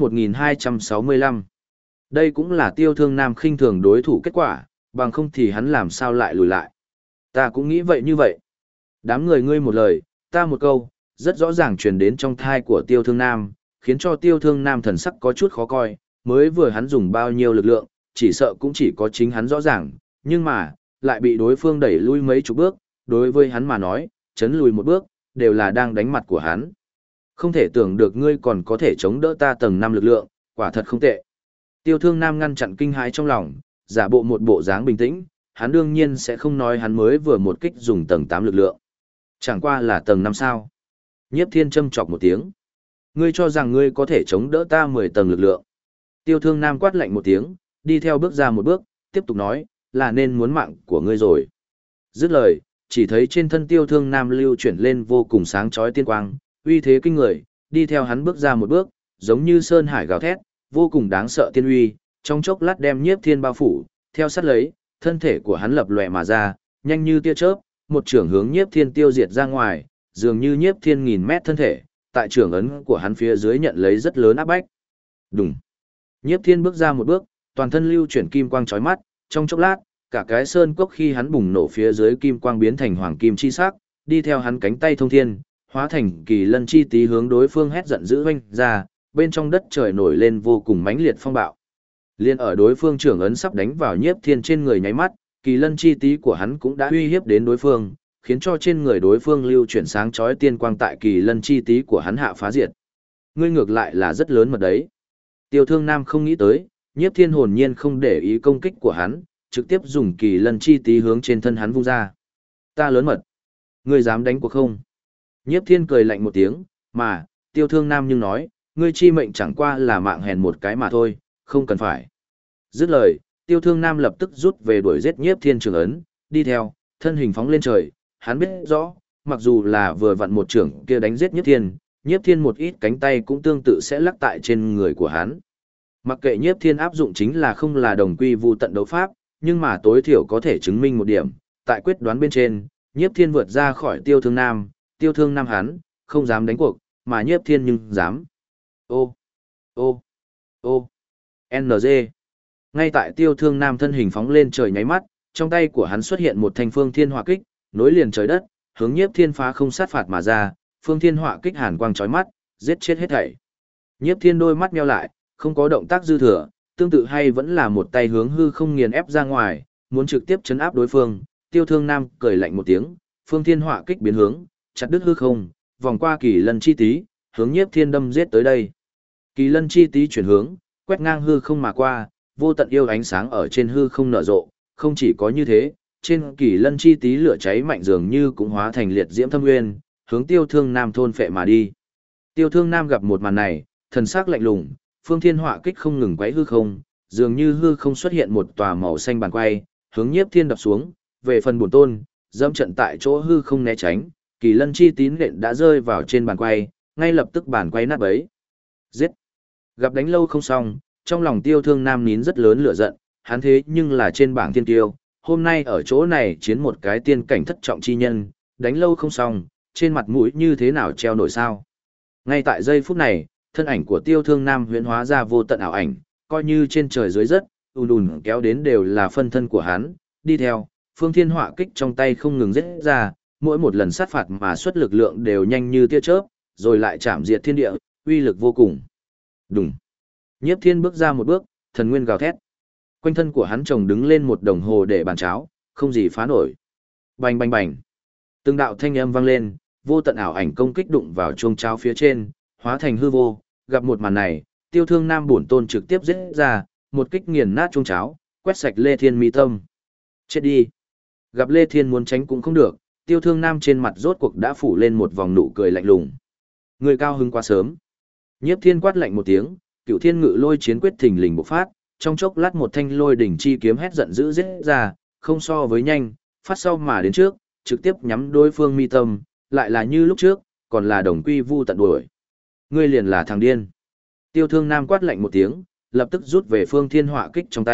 1265. Đây cũng là Tiêu Thương Nam khinh thường đối thủ kết quả, bằng không thì hắn làm sao lại lùi lại. Ta cũng nghĩ vậy như vậy. Đám người ngươi một lời, ta một câu, rất rõ ràng truyền đến trong thai của Tiêu Thương Nam, khiến cho Tiêu Thương Nam thần sắc có chút khó coi, mới vừa hắn dùng bao nhiêu lực lượng, chỉ sợ cũng chỉ có chính hắn rõ ràng, nhưng mà, lại bị đối phương đẩy lui mấy chục bước, đối với hắn mà nói, chấn lùi một bước, đều là đang đánh mặt của hắn. Không thể tưởng được ngươi còn có thể chống đỡ ta tầng 5 lực lượng, quả thật không tệ. Tiêu Thương Nam ngăn chặn kinh hãi trong lòng, giả bộ một bộ dáng bình tĩnh, hắn đương nhiên sẽ không nói hắn mới vừa một kích dùng tầng 8 lực lượng. Chẳng qua là tầng 5 sao. Nhiếp Thiên châm chọc một tiếng. Ngươi cho rằng ngươi có thể chống đỡ ta 10 tầng lực lượng. Tiêu Thương Nam quát lạnh một tiếng, đi theo bước ra một bước, tiếp tục nói, là nên muốn mạng của ngươi rồi. Dứt lời, chỉ thấy trên thân Tiêu Thương Nam lưu chuyển lên vô cùng sáng chói tiên quang, uy thế kinh người, đi theo hắn bước ra một bước, giống như sơn hải gào thét, vô cùng đáng sợ tiên uy, trong chốc lát đem Nhiếp Thiên bao phủ, theo sát lấy, thân thể của hắn lập lòe mà ra, nhanh như tia chớp, một trường hướng Nhiếp Thiên tiêu diệt ra ngoài, dường như Nhiếp Thiên nghìn mét thân thể, tại trường ấn của hắn phía dưới nhận lấy rất lớn áp bách. Đùng. Nhiếp Thiên bước ra một bước, toàn thân lưu chuyển kim quang chói mắt, trong chốc lát, cả cái sơn cốc khi hắn bùng nổ phía dưới kim quang biến thành hoàng kim chi sắc, đi theo hắn cánh tay thông thiên, hóa thành kỳ lân chi tí hướng đối phương hét giận dữ vênh ra, bên trong đất trời nổi lên vô cùng mãnh liệt phong bạo. Liên ở đối phương trưởng ấn sắp đánh vào Nhiếp Thiên trên người nháy mắt, kỳ lân chi tí của hắn cũng đã uy hiếp đến đối phương, khiến cho trên người đối phương lưu chuyển sáng chói tiên quang tại kỳ lân chi tí của hắn hạ phá diệt. Ngươi ngược lại là rất lớn mật đấy. Tiêu Thương Nam không nghĩ tới, Nhiếp Thiên hồn nhiên không để ý công kích của hắn, trực tiếp dùng kỳ lân chi tí hướng trên thân hắn vung ra. Ta lớn mật. Ngươi dám đánh cuộc không? Nhiếp Thiên cười lạnh một tiếng, mà, Tiêu Thương Nam nhưng nói, ngươi chi mệnh chẳng qua là mạng hèn một cái mà thôi, không cần phải. Dứt lời, Tiêu Thương Nam lập tức rút về đuổi giết Nhiếp Thiên trường ấn, đi theo, thân hình phóng lên trời, hắn biết rõ, mặc dù là vừa vặn một trưởng kia đánh giết Nhiếp Thiên một ít cánh tay cũng tương tự sẽ lắc tại trên người của hắn. Mặc kệ Nhiếp Thiên áp dụng chính là không là đồng quy vu tận đấu pháp, nhưng mà tối thiểu có thể chứng minh một điểm, tại quyết đoán bên trên, Nhiếp Thiên vượt ra khỏi Tiêu Thương Nam hắn, không dám đánh cuộc, mà Nhiếp Thiên nhưng dám. Ô, ô, ô, NG. Ngay tại Tiêu Thương Nam thân hình phóng lên trời nháy mắt, trong tay của hắn xuất hiện một thanh phương thiên hỏa kích, nối liền trời đất, hướng Nhiếp Thiên phá không sát phạt mà ra, phương thiên hỏa kích hàn quang chói mắt, giết chết hết thảy. Nhiếp Thiên đôi mắt nheo lại, không có động tác dư thừa, tương tự hay vẫn là một tay hướng hư không nghiền ép ra ngoài, muốn trực tiếp chấn áp đối phương. Tiêu Thương Nam cười lạnh một tiếng, phương thiên hỏa kích biến hướng, chặt đứt hư không, vòng qua kỳ lân chi tí, hướng Nhiếp Thiên đâm giết tới đây. Kỳ lân chi tí chuyển hướng, quét ngang hư không mà qua, vô tận yêu ánh sáng ở trên hư không nở rộ, không chỉ có như thế, trên kỳ lân chi tí lửa cháy mạnh dường như cũng hóa thành liệt diễm thâm nguyên, hướng Tiêu Thương Nam thôn phệ mà đi. Tiêu Thương Nam gặp một màn này, thần sắc lạnh lùng, phương thiên hỏa kích không ngừng quấy hư không, dường như hư không xuất hiện một tòa màu xanh bàn quay, hướng Nhiếp Thiên đập xuống, về phần bổn tôn, dẫm trận tại chỗ hư không né tránh, kỳ lân chi tín nện đã rơi vào trên bàn quay, ngay lập tức bàn quay nát bấy. Giết! Gặp đánh lâu không xong, trong lòng Tiêu Thương Nam nín rất lớn lửa giận, hắn thế nhưng là trên bảng thiên tiêu, hôm nay ở chỗ này chiến một cái tiên cảnh thất trọng chi nhân, đánh lâu không xong, trên mặt mũi như thế nào treo nổi sao. Ngay tại giây phút này, thân ảnh của Tiêu Thương Nam huyễn hóa ra vô tận ảo ảnh, coi như trên trời dưới đất, ùn ùn kéo đến đều là phân thân của hắn, đi theo, phương thiên hỏa kích trong tay không ngừng giết ra, mỗi một lần sát phạt mà xuất lực lượng đều nhanh như tia chớp, rồi lại chạm diệt thiên địa, uy lực vô cùng. Đùng. Nhiếp Thiên bước ra một bước, thần nguyên gào thét. Quanh thân của hắn chồng đứng lên một đồng hồ để bàn cháo, không gì phá nổi. Bành bành bành. Từng đạo thanh âm vang lên, vô tận ảo ảnh công kích đụng vào chuông cháo phía trên, hóa thành hư vô. Gặp một màn này, Tiêu Thương Nam bổn tôn trực tiếp giết ra, một kích nghiền nát chuông cháo, quét sạch Lê Thiên mi tâm. Chết đi. Gặp Lê Thiên muốn tránh cũng không được, Tiêu Thương Nam trên mặt rốt cuộc đã phủ lên một vòng nụ cười lạnh lùng. Người cao hứng quá sớm. Nhiếp Thiên quát lạnh một tiếng, Cửu Thiên Ngự Lôi chiến quyết thình lình bộc phát, trong chốc lát một thanh lôi đỉnh chi kiếm hét giận dữ giết ra, không so với nhanh, phát sau mà đến trước, trực tiếp nhắm đối phương mi tâm, lại là như lúc trước, còn là đồng quy vu tận đuổi. Ngươi liền là thằng điên. Tiêu Thương Nam quát lạnh một tiếng, lập tức rút về phương thiên hỏa kích trong tay,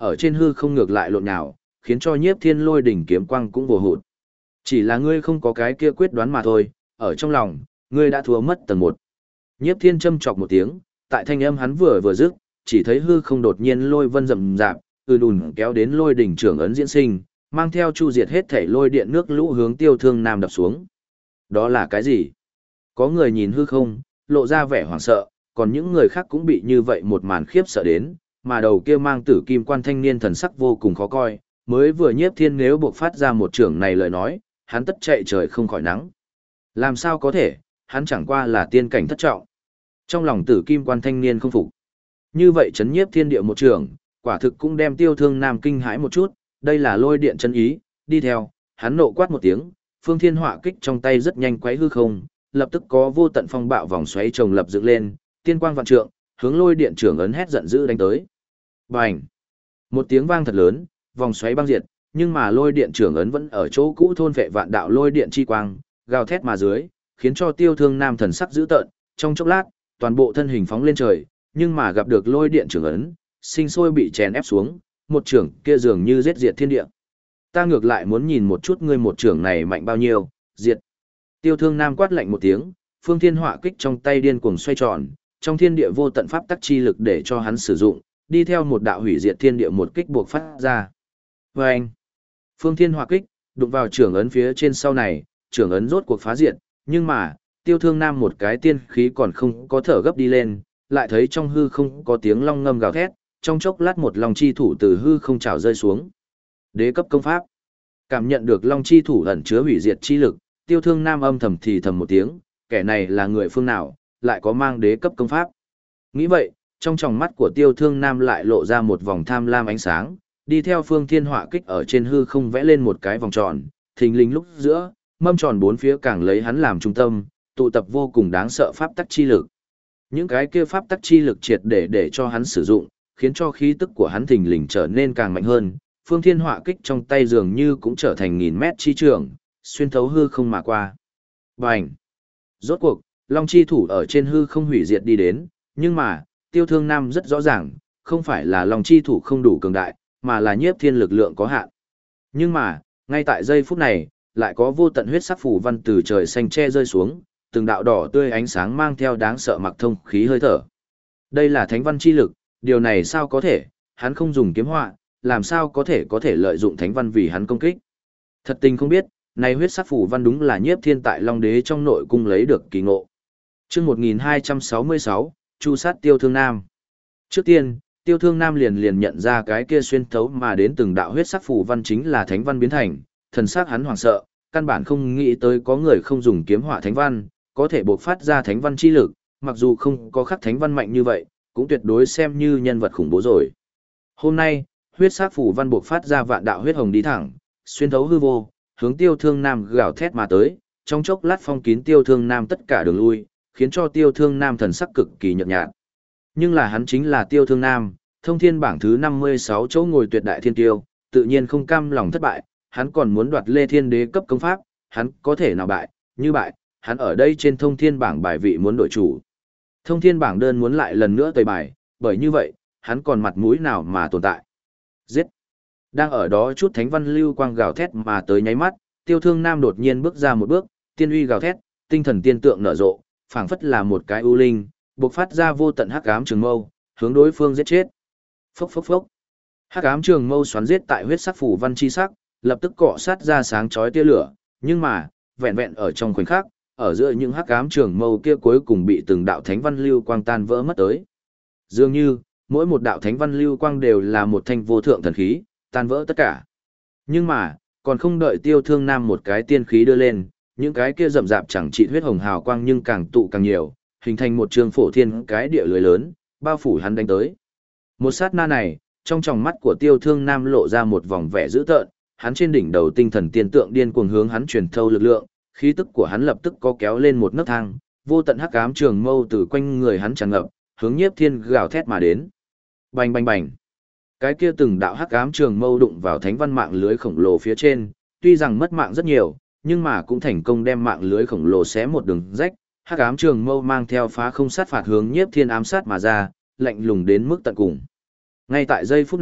ở trên hư không ngược lại lộn nhào, khiến cho Nhiếp Thiên lôi đỉnh kiếm quang cũng vồ hụt. Chỉ là ngươi không có cái kia quyết đoán mà thôi, ở trong lòng, ngươi đã thua mất tầng 1. Nhiếp Thiên châm chọc một tiếng, tại thanh âm hắn vừa dứt, chỉ thấy hư không đột nhiên lôi vân rậm rạp, đùn kéo đến lôi đỉnh trưởng ấn diễn sinh, mang theo chu diệt hết thể lôi điện nước lũ hướng Tiêu Thương Nam đập xuống. Đó là cái gì? Có người nhìn hư không, lộ ra vẻ hoảng sợ, còn những người khác cũng bị như vậy một màn khiếp sợ đến, mà đầu kia mang tử kim quan thanh niên thần sắc vô cùng khó coi, mới vừa Nhiếp Thiên nếu buộc phát ra một trưởng này lời nói, hắn tất chạy trời không khỏi nắng. Làm sao có thể, hắn chẳng qua là tiên cảnh thất trọng. Trong lòng tử kim quan thanh niên không phục. Như vậy chấn nhiếp thiên địa một trưởng, quả thực cũng đem Tiêu Thương Nam kinh hãi một chút, đây là lôi điện chân ý, đi theo, hắn nộ quát một tiếng, phương thiên họa kích trong tay rất nhanh quấy hư không, lập tức có vô tận phong bạo vòng xoáy chồng lập dựng lên, tiên quang vạn trượng, hướng lôi điện trưởng ấn hét giận dữ đánh tới. Bành! Một tiếng vang thật lớn, vòng xoáy băng diệt, nhưng mà lôi điện trưởng ấn vẫn ở chỗ cũ thôn vệ vạn đạo lôi điện chi quang, gào thét mà dưới, khiến cho Tiêu Thương Nam thần sắc dữ tợn, trong chốc lát, toàn bộ thân hình phóng lên trời, nhưng mà gặp được lôi điện trưởng ấn, sinh sôi bị chèn ép xuống, một trưởng kia dường như giết diệt thiên địa. Ta ngược lại muốn nhìn một chút ngươi một trưởng này mạnh bao nhiêu, diệt. Tiêu Thương Nam quát lạnh một tiếng, phương thiên họa kích trong tay điên cuồng xoay tròn, trong thiên địa vô tận pháp tắc chi lực để cho hắn sử dụng, đi theo một đạo hủy diệt thiên địa một kích buộc phát ra. Và anh, phương thiên họa kích, đụng vào trưởng ấn phía trên sau này, trưởng ấn rốt cuộc phá diệt, nhưng mà, Tiêu Thương Nam một cái tiên khí còn không có thở gấp đi lên, lại thấy trong hư không có tiếng long ngâm gào thét, trong chốc lát một long chi thủ từ hư không trào rơi xuống. Đế cấp công pháp. Cảm nhận được long chi thủ ẩn chứa hủy diệt chi lực, Tiêu Thương Nam âm thầm thì thầm một tiếng, kẻ này là người phương nào, lại có mang đế cấp công pháp. Nghĩ vậy, trong tròng mắt của Tiêu Thương Nam lại lộ ra một vòng tham lam ánh sáng, đi theo phương thiên họa kích ở trên hư không vẽ lên một cái vòng tròn, thình lình lúc giữa, mâm tròn bốn phía càng lấy hắn làm trung tâm, tụ tập vô cùng đáng sợ pháp tắc chi lực. Những cái kia pháp tắc chi lực triệt để cho hắn sử dụng, khiến cho khí tức của hắn thình lình trở nên càng mạnh hơn, phương thiên họa kích trong tay dường như cũng trở thành nghìn mét chi trường, xuyên thấu hư không mà qua. Bành! Rốt cuộc, long chi thủ ở trên hư không hủy diệt đi đến, nhưng mà, Tiêu Thương Nam rất rõ ràng, không phải là long chi thủ không đủ cường đại, mà là nhiếp thiên lực lượng có hạn. Nhưng mà, ngay tại giây phút này, lại có vô tận huyết sắc phù văn từ trời xanh che rơi xuống, từng đạo đỏ tươi ánh sáng mang theo đáng sợ mặc thông khí hơi thở. Đây là thánh văn chi lực, điều này sao có thể, hắn không dùng kiếm họa, làm sao có thể lợi dụng thánh văn vì hắn công kích. Thật tình không biết, này huyết sắc phù văn đúng là nhiếp thiên tại Long Đế trong nội cung lấy được kỳ ngộ. Chương 1266, Chu sát Tiêu Thương Nam. Trước tiên, Tiêu Thương Nam liền nhận ra cái kia xuyên thấu mà đến từng đạo huyết sắc phù văn chính là thánh văn biến thành, thần sắc hắn hoảng sợ, căn bản không nghĩ tới có người không dùng kiếm họa thánh văn, có thể bộc phát ra thánh văn chi lực, mặc dù không có khắc thánh văn mạnh như vậy, cũng tuyệt đối xem như nhân vật khủng bố rồi. Hôm nay, huyết sắc phù văn bộc phát ra vạn đạo huyết hồng đi thẳng, xuyên thấu hư vô, hướng Tiêu Thương Nam gào thét mà tới, trong chốc lát phong kín Tiêu Thương Nam tất cả đường lui, khiến cho Tiêu Thương Nam thần sắc cực kỳ nhợt nhạt. Nhưng là hắn chính là Tiêu Thương Nam, thông thiên bảng thứ 56 chỗ ngồi tuyệt đại thiên tiêu, tự nhiên không cam lòng thất bại, hắn còn muốn đoạt Lê Thiên Đế cấp công pháp, hắn có thể nào bại, như bại, hắn ở đây trên thông thiên bảng bài vị muốn đổi chủ. Thông thiên bảng đơn muốn lại lần nữa tẩy bài, bởi như vậy, hắn còn mặt mũi nào mà tồn tại. Giết! Đang ở đó chút thánh văn lưu quang gào thét mà tới nháy mắt, Tiêu Thương Nam đột nhiên bước ra một bước, tiên uy gào thét, tinh thần tiên tượng nở rộ, phảng phất là một cái ưu linh, bộc phát ra vô tận hắc ám trường mâu, hướng đối phương giết chết. Phốc phốc phốc. Hắc ám trường mâu xoắn giết tại huyết sắc phủ văn chi sắc, lập tức cọ sát ra sáng chói tia lửa, nhưng mà, vẹn vẹn ở trong khoảnh khắc, ở giữa những hắc ám trường mâu kia cuối cùng bị từng đạo thánh văn lưu quang tan vỡ mất tới. Dường như, mỗi một đạo thánh văn lưu quang đều là một thanh vô thượng thần khí, tan vỡ tất cả. Nhưng mà, còn không đợi Tiêu Thương Nam một cái tiên khí đưa lên, những cái kia rậm rạp chẳng trị huyết hồng hào quang nhưng càng tụ càng nhiều, hình thành một trường phổ thiên cái địa lưới lớn, bao phủ hắn đánh tới. Một sát na này, trong tròng mắt của Tiêu Thương Nam lộ ra một vòng vẻ dữ tợn, hắn trên đỉnh đầu tinh thần tiên tượng điên cuồng hướng hắn truyền thâu lực lượng, khí tức của hắn lập tức có kéo lên một nấc thang, vô tận hắc ám trường mâu từ quanh người hắn tràn ngập, hướng Nhiếp Thiên gào thét mà đến. Bành bành bành. Cái kia từng đạo hắc ám trường mâu đụng vào thánh văn mạng lưới khổng lồ phía trên, tuy rằng mất mạng rất nhiều, nhưng mà cũng thành công đem mạng lưới khổng lồ xé một đường rách, hắc ám trường mâu mang theo phá không sát phạt hướng Nhiếp Thiên ám sát mà ra, lạnh lùng đến mức tận cùng. Ngay tại giây phút này,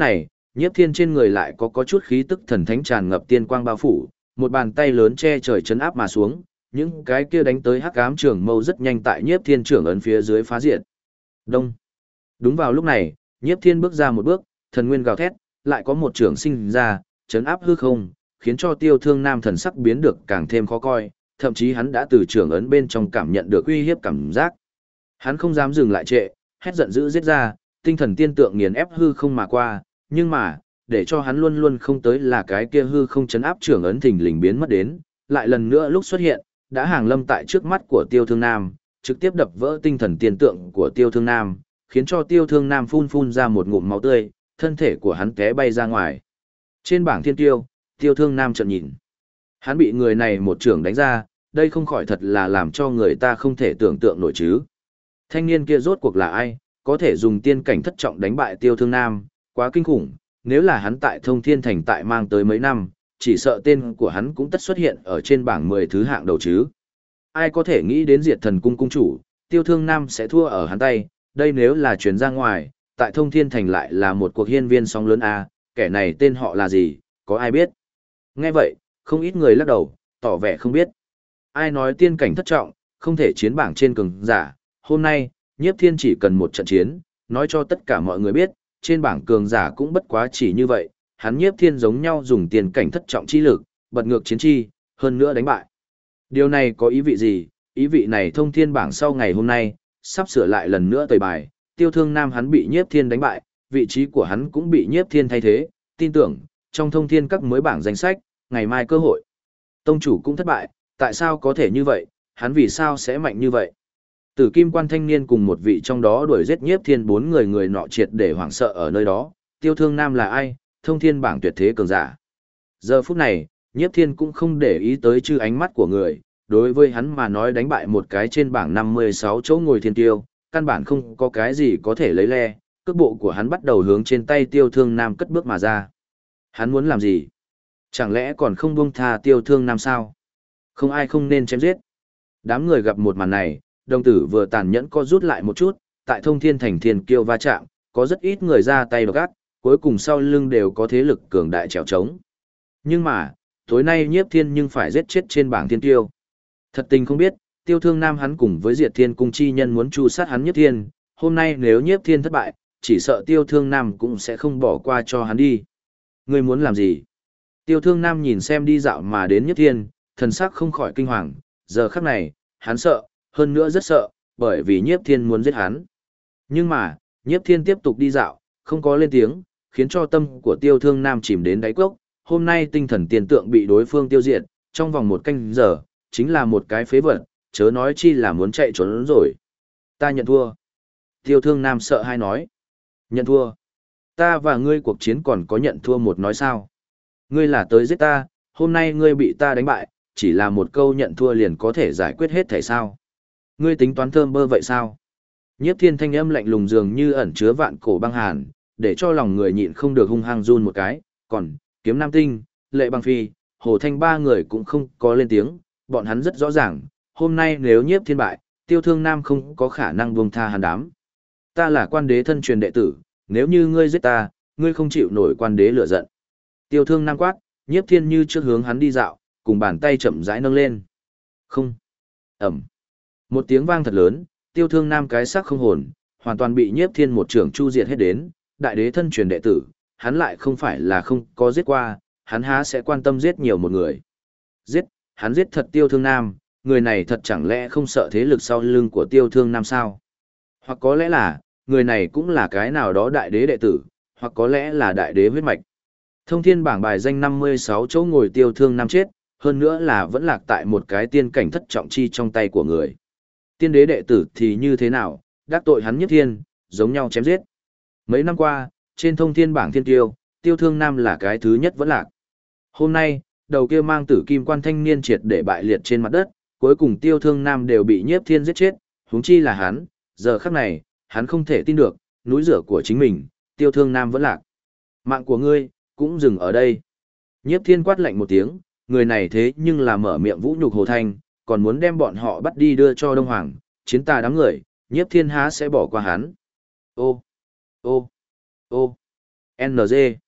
Nhiếp Thiên trên người lại có chút khí tức thần thánh tràn ngập tiên quang bao phủ, một bàn tay lớn che trời chấn áp mà xuống, những cái kia đánh tới hắc ám trường mâu rất nhanh tại Nhiếp Thiên trưởng ấn phía dưới phá diệt. Đông. Đúng vào lúc này, Nhiếp Thiên bước ra một bước, thần nguyên gào thét, lại có một trưởng sinh ra, chấn áp hư không, khiến cho Tiêu Thương Nam thần sắc biến được càng thêm khó coi, thậm chí hắn đã từ trưởng ấn bên trong cảm nhận được uy hiếp cảm giác. Hắn không dám dừng lại trệ, hét giận dữ giết ra, tinh thần tiên tượng nghiền ép hư không mà qua, nhưng mà, để cho hắn luôn luôn không tới là cái kia hư không chấn áp trưởng ấn thình lình biến mất đến, lại lần nữa lúc xuất hiện, đã hàng lâm tại trước mắt của Tiêu Thương Nam, trực tiếp đập vỡ tinh thần tiên tượng của Tiêu Thương Nam, khiến cho Tiêu Thương Nam phun ra một ngụm máu tươi, thân thể của hắn té bay ra ngoài. Trên bảng thiên tiêu, Tiêu Thương Nam trợn nhìn. Hắn bị người này một trưởng đánh ra, đây không khỏi thật là làm cho người ta không thể tưởng tượng nổi chứ. Thanh niên kia rốt cuộc là ai, có thể dùng tiên cảnh thất trọng đánh bại Tiêu Thương Nam, quá kinh khủng, nếu là hắn tại Thông Thiên Thành tại mang tới mấy năm, chỉ sợ tên của hắn cũng tất xuất hiện ở trên bảng 10 thứ hạng đầu chứ. Ai có thể nghĩ đến Diệt Thần Cung cung chủ, Tiêu Thương Nam sẽ thua ở hắn tay, đây nếu là truyền ra ngoài, tại Thông Thiên Thành lại là một cuộc hiên viên sóng lớn a, kẻ này tên họ là gì, có ai biết? Nghe vậy, không ít người lắc đầu, tỏ vẻ không biết. Ai nói tiên cảnh thất trọng, không thể chiến bảng trên cường giả, hôm nay, Nhiếp Thiên chỉ cần một trận chiến, nói cho tất cả mọi người biết, trên bảng cường giả cũng bất quá chỉ như vậy, hắn Nhiếp Thiên giống nhau dùng tiên cảnh thất trọng chi lực, bật ngược chiến chi, hơn nữa đánh bại. Điều này có ý vị gì? Ý vị này Thông Thiên bảng sau ngày hôm nay, sắp sửa lại lần nữa tẩy bài, Tiêu Thương Nam hắn bị Nhiếp Thiên đánh bại, vị trí của hắn cũng bị Nhiếp Thiên thay thế, tin tưởng, trong Thông Thiên các mới bảng danh sách, ngày mai cơ hội. Tông chủ cũng thất bại, tại sao có thể như vậy, hắn vì sao sẽ mạnh như vậy? Tử Kim Quan thanh niên cùng một vị trong đó đuổi giết Nhiếp Thiên 4 người người nọ triệt để hoảng sợ ở nơi đó, Tiêu Thương Nam là ai, Thông Thiên bảng tuyệt thế cường giả. Giờ phút này, Nhiếp Thiên cũng không để ý tới chư ánh mắt của người, đối với hắn mà nói đánh bại một cái trên bảng 56 chỗ ngồi thiên tiêu, căn bản không có cái gì có thể lấy le, cước bộ của hắn bắt đầu hướng trên tay Tiêu Thương Nam cất bước mà ra. Hắn muốn làm gì? Chẳng lẽ còn không buông tha Tiêu Thương Nam sao? Không ai không nên chém giết. Đám người gặp một màn này, đồng tử vừa tàn nhẫn co rút lại một chút, tại Thông Thiên Thành thiên kiêu va chạm, có rất ít người ra tay độc ác, cuối cùng sau lưng đều có thế lực cường đại trèo trống. Nhưng mà, tối nay Nhiếp Thiên nhưng phải giết chết trên bảng thiên kiêu. Thật tình không biết, Tiêu Thương Nam hắn cùng với Diệt Thiên Cung chi nhân muốn tru sát hắn Nhiếp Thiên, hôm nay nếu Nhiếp Thiên thất bại, chỉ sợ Tiêu Thương Nam cũng sẽ không bỏ qua cho hắn đi. Ngươi muốn làm gì? Tiêu Thương Nam nhìn xem đi dạo mà đến Nhiếp Thiên, thần sắc không khỏi kinh hoàng, giờ khắc này, hắn sợ, hơn nữa rất sợ, bởi vì Nhiếp Thiên muốn giết hắn. Nhưng mà, Nhiếp Thiên tiếp tục đi dạo, không có lên tiếng, khiến cho tâm của Tiêu Thương Nam chìm đến đáy cốc, hôm nay tinh thần tiền tượng bị đối phương tiêu diệt, trong vòng một canh giờ, chính là một cái phế vật, chớ nói chi là muốn chạy trốn rồi. Ta nhận thua. Tiêu Thương Nam sợ hai nói. Nhận thua. Ta và ngươi cuộc chiến còn có nhận thua một nói sao? Ngươi là tới giết ta, hôm nay ngươi bị ta đánh bại, chỉ là một câu nhận thua liền có thể giải quyết hết thể sao? Ngươi tính toán thơm bơ vậy sao? Nhiếp Thiên thanh âm lạnh lùng dường như ẩn chứa vạn cổ băng hàn, để cho lòng người nhịn không được hung hăng run một cái, còn Kiếm Nam Tinh, Lệ Băng Phi, Hồ Thanh ba người cũng không có lên tiếng, bọn hắn rất rõ ràng, hôm nay nếu Nhiếp Thiên bại, Tiêu Thương Nam không có khả năng buông tha hắn đám. Ta là quan đế thân truyền đệ tử, nếu như ngươi giết ta, ngươi không chịu nổi quan đế lửa giận. Tiêu Thương Nam quát, Nhiếp Thiên như trước hướng hắn đi dạo, cùng bàn tay chậm rãi nâng lên. Không. Ẩm. Một tiếng vang thật lớn, Tiêu Thương Nam cái xác không hồn, hoàn toàn bị Nhiếp Thiên một trưởng chu diệt hết đến, đại đế thân truyền đệ tử, hắn lại không phải là không có giết qua, hắn há sẽ quan tâm giết nhiều một người. Giết, hắn giết thật Tiêu Thương Nam, người này thật chẳng lẽ không sợ thế lực sau lưng của Tiêu Thương Nam sao? Hoặc có lẽ là, người này cũng là cái nào đó đại đế đệ tử, hoặc có lẽ là đại đế huyết mạch. Thông Thiên bảng bài danh 56 chỗ ngồi Tiêu Thương Nam chết, hơn nữa là vẫn lạc tại một cái tiên cảnh thất trọng chi trong tay của người. Tiên đế đệ tử thì như thế nào, đắc tội hắn Nhiếp Thiên, giống nhau chém giết. Mấy năm qua, trên Thông Thiên bảng thiên tiêu, Tiêu Thương Nam là cái thứ nhất vẫn lạc. Hôm nay, đầu kia mang Tử Kim Quan thanh niên triệt để bại liệt trên mặt đất, cuối cùng Tiêu Thương Nam đều bị Nhiếp Thiên giết chết, huống chi là hắn, giờ khắc này, hắn không thể tin được, núi rửa của chính mình, Tiêu Thương Nam vẫn lạc. Mạng của ngươi, cũng dừng ở đây. Nhiếp Thiên quát lạnh một tiếng, người này thế nhưng là mở miệng vũ nhục Hồ Thanh, còn muốn đem bọn họ bắt đi đưa cho Đông Hoàng, chiến tà đám người, Nhiếp Thiên há sẽ bỏ qua hắn. Ô, ô, ô, NG.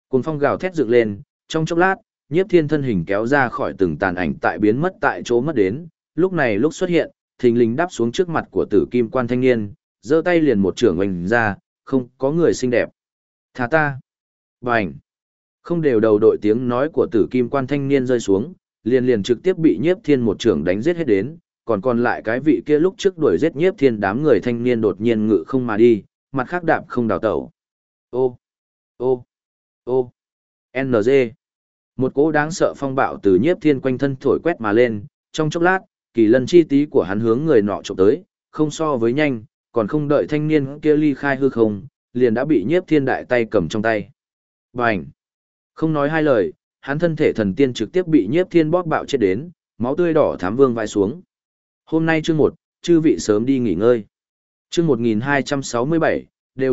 Cuồng phong gào thét dựng lên, trong chốc lát, Nhiếp Thiên thân hình kéo ra khỏi từng tàn ảnh tại biến mất tại chỗ mất đến, lúc này lúc xuất hiện, thình lình đáp xuống trước mặt của Tử Kim Quan thanh niên, giơ tay liền một chưởng oanh ra, không có người xinh đẹp. Thả ta. Bành. Không đều đầu đội tiếng nói của Tử Kim Quan thanh niên rơi xuống, liền liền trực tiếp bị Nhiếp Thiên một chưởng đánh giết hết đến, còn lại cái vị kia lúc trước đuổi giết Nhiếp Thiên đám người thanh niên đột nhiên ngự không mà đi, mặt khác đạp không đào tẩu. Ô, ô, ô, NG. Một cỗ đáng sợ phong bạo từ Nhiếp Thiên quanh thân thổi quét mà lên, trong chốc lát, kỳ lân chi tí của hắn hướng người nọ chụp tới, không so với nhanh, còn không đợi thanh niên kia ly khai hư không, liền đã bị Nhiếp Thiên đại tay cầm trong tay. Bành! Không nói hai lời, hắn thân thể thần tiên trực tiếp bị Nhiếp Thiên bóp bạo chết đến, máu tươi đỏ thám vương vãi xuống. Hôm nay chương 1, chư vị sớm đi nghỉ ngơi. Chương 1267, đều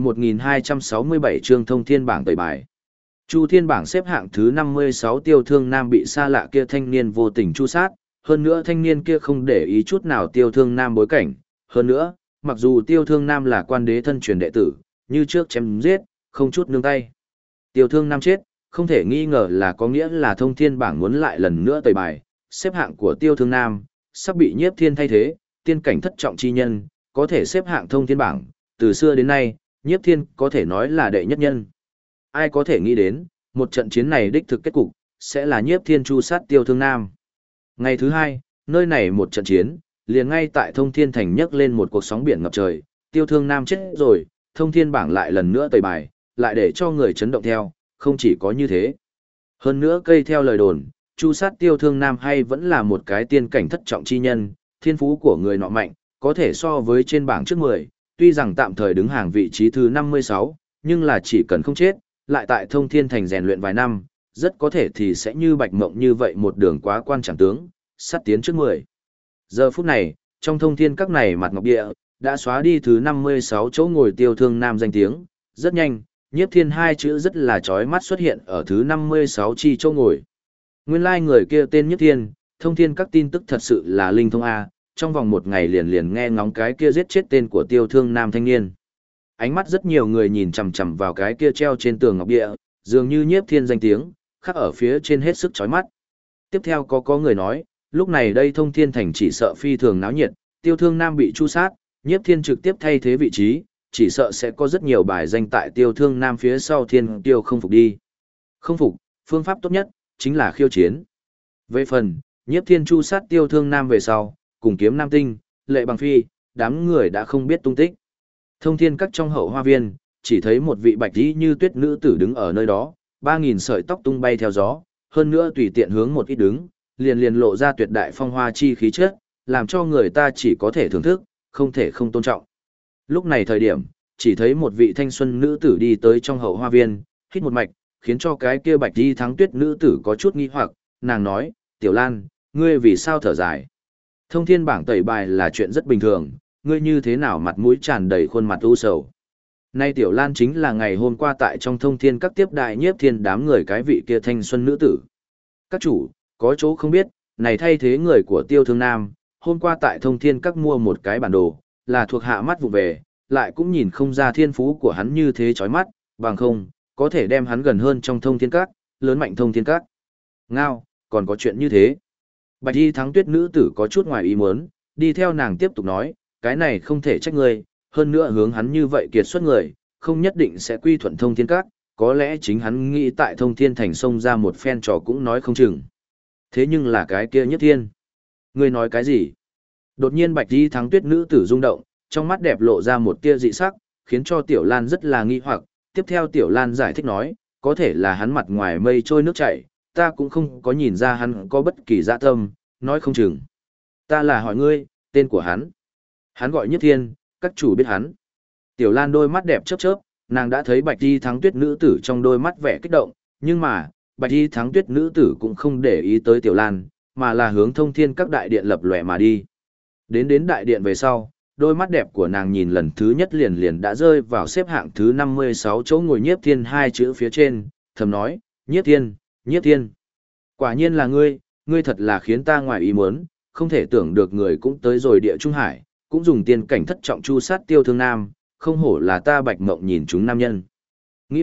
1267 chương thông thiên bảng tẩy bài. Chu Thiên bảng xếp hạng thứ 56 Tiêu Thương Nam bị xa lạ kia thanh niên vô tình chu sát, hơn nữa thanh niên kia không để ý chút nào Tiêu Thương Nam bối cảnh, hơn nữa, mặc dù Tiêu Thương Nam là quan đế thân truyền đệ tử, như trước chém giết, không chút nương tay. Tiêu Thương Nam chết, không thể nghi ngờ là có nghĩa là thông thiên bảng muốn lại lần nữa tẩy bài, xếp hạng của Tiêu Thương Nam sắp bị Nhiếp Thiên thay thế, tiên cảnh thất trọng chi nhân, có thể xếp hạng thông thiên bảng, từ xưa đến nay, Nhiếp Thiên có thể nói là đệ nhất nhân. Ai có thể nghĩ đến, một trận chiến này đích thực kết cục, sẽ là Nhiếp Thiên chu sát Tiêu Thương Nam. Ngày thứ hai, nơi này một trận chiến, liền ngay tại Thông Thiên Thành nhấc lên một cuộc sóng biển ngập trời, Tiêu Thương Nam chết rồi, Thông Thiên bảng lại lần nữa tẩy bài, lại để cho người chấn động theo, không chỉ có như thế. Hơn nữa cây theo lời đồn, chu sát Tiêu Thương Nam hay vẫn là một cái tiên cảnh thất trọng chi nhân, thiên phú của người nọ mạnh, có thể so với trên bảng trước 10, tuy rằng tạm thời đứng hàng vị trí thứ 56, nhưng là chỉ cần không chết, lại tại Thông Thiên Thành rèn luyện vài năm, rất có thể thì sẽ như Bạch Mộng như vậy một đường quá quan chẳng tướng, sát tiến trước 10. Giờ phút này, trong Thông Thiên các này mặt ngọc địa, đã xóa đi thứ 56 chỗ ngồi Tiêu Thương Nam danh tiếng, rất nhanh, Nhiếp Thiên hai chữ rất là chói mắt xuất hiện ở thứ 56 chi chỗ ngồi. Nguyên lai người kia tên Nhiếp Thiên, Thông Thiên các tin tức thật sự là linh thông A, trong vòng một ngày liền liền nghe ngóng cái kia giết chết tên của Tiêu Thương Nam thanh niên. Ánh mắt rất nhiều người nhìn chằm chằm vào cái kia treo trên tường ngọc địa, dường như Nhiếp Thiên danh tiếng, khắc ở phía trên hết sức chói mắt. Tiếp theo có người nói, lúc này đây Thông Thiên Thành chỉ sợ phi thường náo nhiệt, Tiêu Thương Nam bị chu sát, Nhiếp Thiên trực tiếp thay thế vị trí, chỉ sợ sẽ có rất nhiều bài danh tại Tiêu Thương Nam phía sau Thiên Tiêu không phục đi. Không phục, phương pháp tốt nhất, chính là khiêu chiến. Về phần, Nhiếp Thiên chu sát Tiêu Thương Nam về sau, cùng kiếm Nam Tinh, Lệ Bằng Phi, đám người đã không biết tung tích. Thông Thiên các trong hậu hoa viên, chỉ thấy một vị bạch y như tuyết nữ tử đứng ở nơi đó, 3000 sợi tóc tung bay theo gió, hơn nữa tùy tiện hướng một ít đứng, liền liền lộ ra tuyệt đại phong hoa chi khí chất, làm cho người ta chỉ có thể thưởng thức, không thể không tôn trọng. Lúc này thời điểm, chỉ thấy một vị thanh xuân nữ tử đi tới trong hậu hoa viên, hít một mạch, khiến cho cái kia bạch y thắng tuyết nữ tử có chút nghi hoặc, nàng nói, Tiểu Lan, ngươi vì sao thở dài? Thông thiên bảng tẩy bài là chuyện rất bình thường, ngươi như thế nào mặt mũi tràn đầy khuôn mặt u sầu. Nay Tiểu Lan chính là ngày hôm qua tại trong Thông Thiên các tiếp đại Nhiếp Thiên đám người cái vị kia thanh xuân nữ tử. Các chủ, có chỗ không biết, này thay thế người của Tiêu Thương Nam, hôm qua tại Thông Thiên các mua một cái bản đồ, là thuộc hạ mắt vụ về, lại cũng nhìn không ra thiên phú của hắn như thế chói mắt, bằng không, có thể đem hắn gần hơn trong Thông Thiên các, lớn mạnh Thông Thiên các. Ngao, còn có chuyện như thế. Bạch y thắng tuyết nữ tử có chút ngoài ý muốn, đi theo nàng tiếp tục nói, cái này không thể trách ngươi, hơn nữa hướng hắn như vậy kiệt xuất người, không nhất định sẽ quy thuận Thông Thiên các, có lẽ chính hắn nghĩ tại Thông Thiên Thành xông ra một phen trò cũng nói không chừng. Thế nhưng là cái kia Nhất Thiên. Ngươi nói cái gì? Đột nhiên bạch y thắng tuyết nữ tử rung động, trong mắt đẹp lộ ra một tia dị sắc, khiến cho Tiểu Lan rất là nghi hoặc. Tiếp theo Tiểu Lan giải thích nói, có thể là hắn mặt ngoài mây trôi nước chảy, ta cũng không có nhìn ra hắn có bất kỳ dạ tâm, nói không chừng. Ta là hỏi ngươi, tên của hắn. Hắn gọi Nhất Thiên, các chủ biết hắn. Tiểu Lan đôi mắt đẹp chớp chớp, nàng đã thấy bạch y thắng tuyết nữ tử trong đôi mắt vẻ kích động, nhưng mà, bạch y thắng tuyết nữ tử cũng không để ý tới Tiểu Lan, mà là hướng Thông Thiên các đại điện lập lòe mà đi. Đến đại điện về sau, đôi mắt đẹp của nàng nhìn lần thứ nhất liền liền đã rơi vào xếp hạng thứ 56 chỗ ngồi Nhiếp Thiên hai chữ phía trên, thầm nói, Nhiếp Thiên, Nhiếp Thiên. Quả nhiên là ngươi thật là khiến ta ngoài ý muốn, không thể tưởng được người cũng tới rồi địa Trung Hải, cũng dùng tiên cảnh thất trọng chu sát Tiêu Thương Nam, không hổ là ta Bạch Mộng nhìn chúng nam nhân. Nghĩ vậy,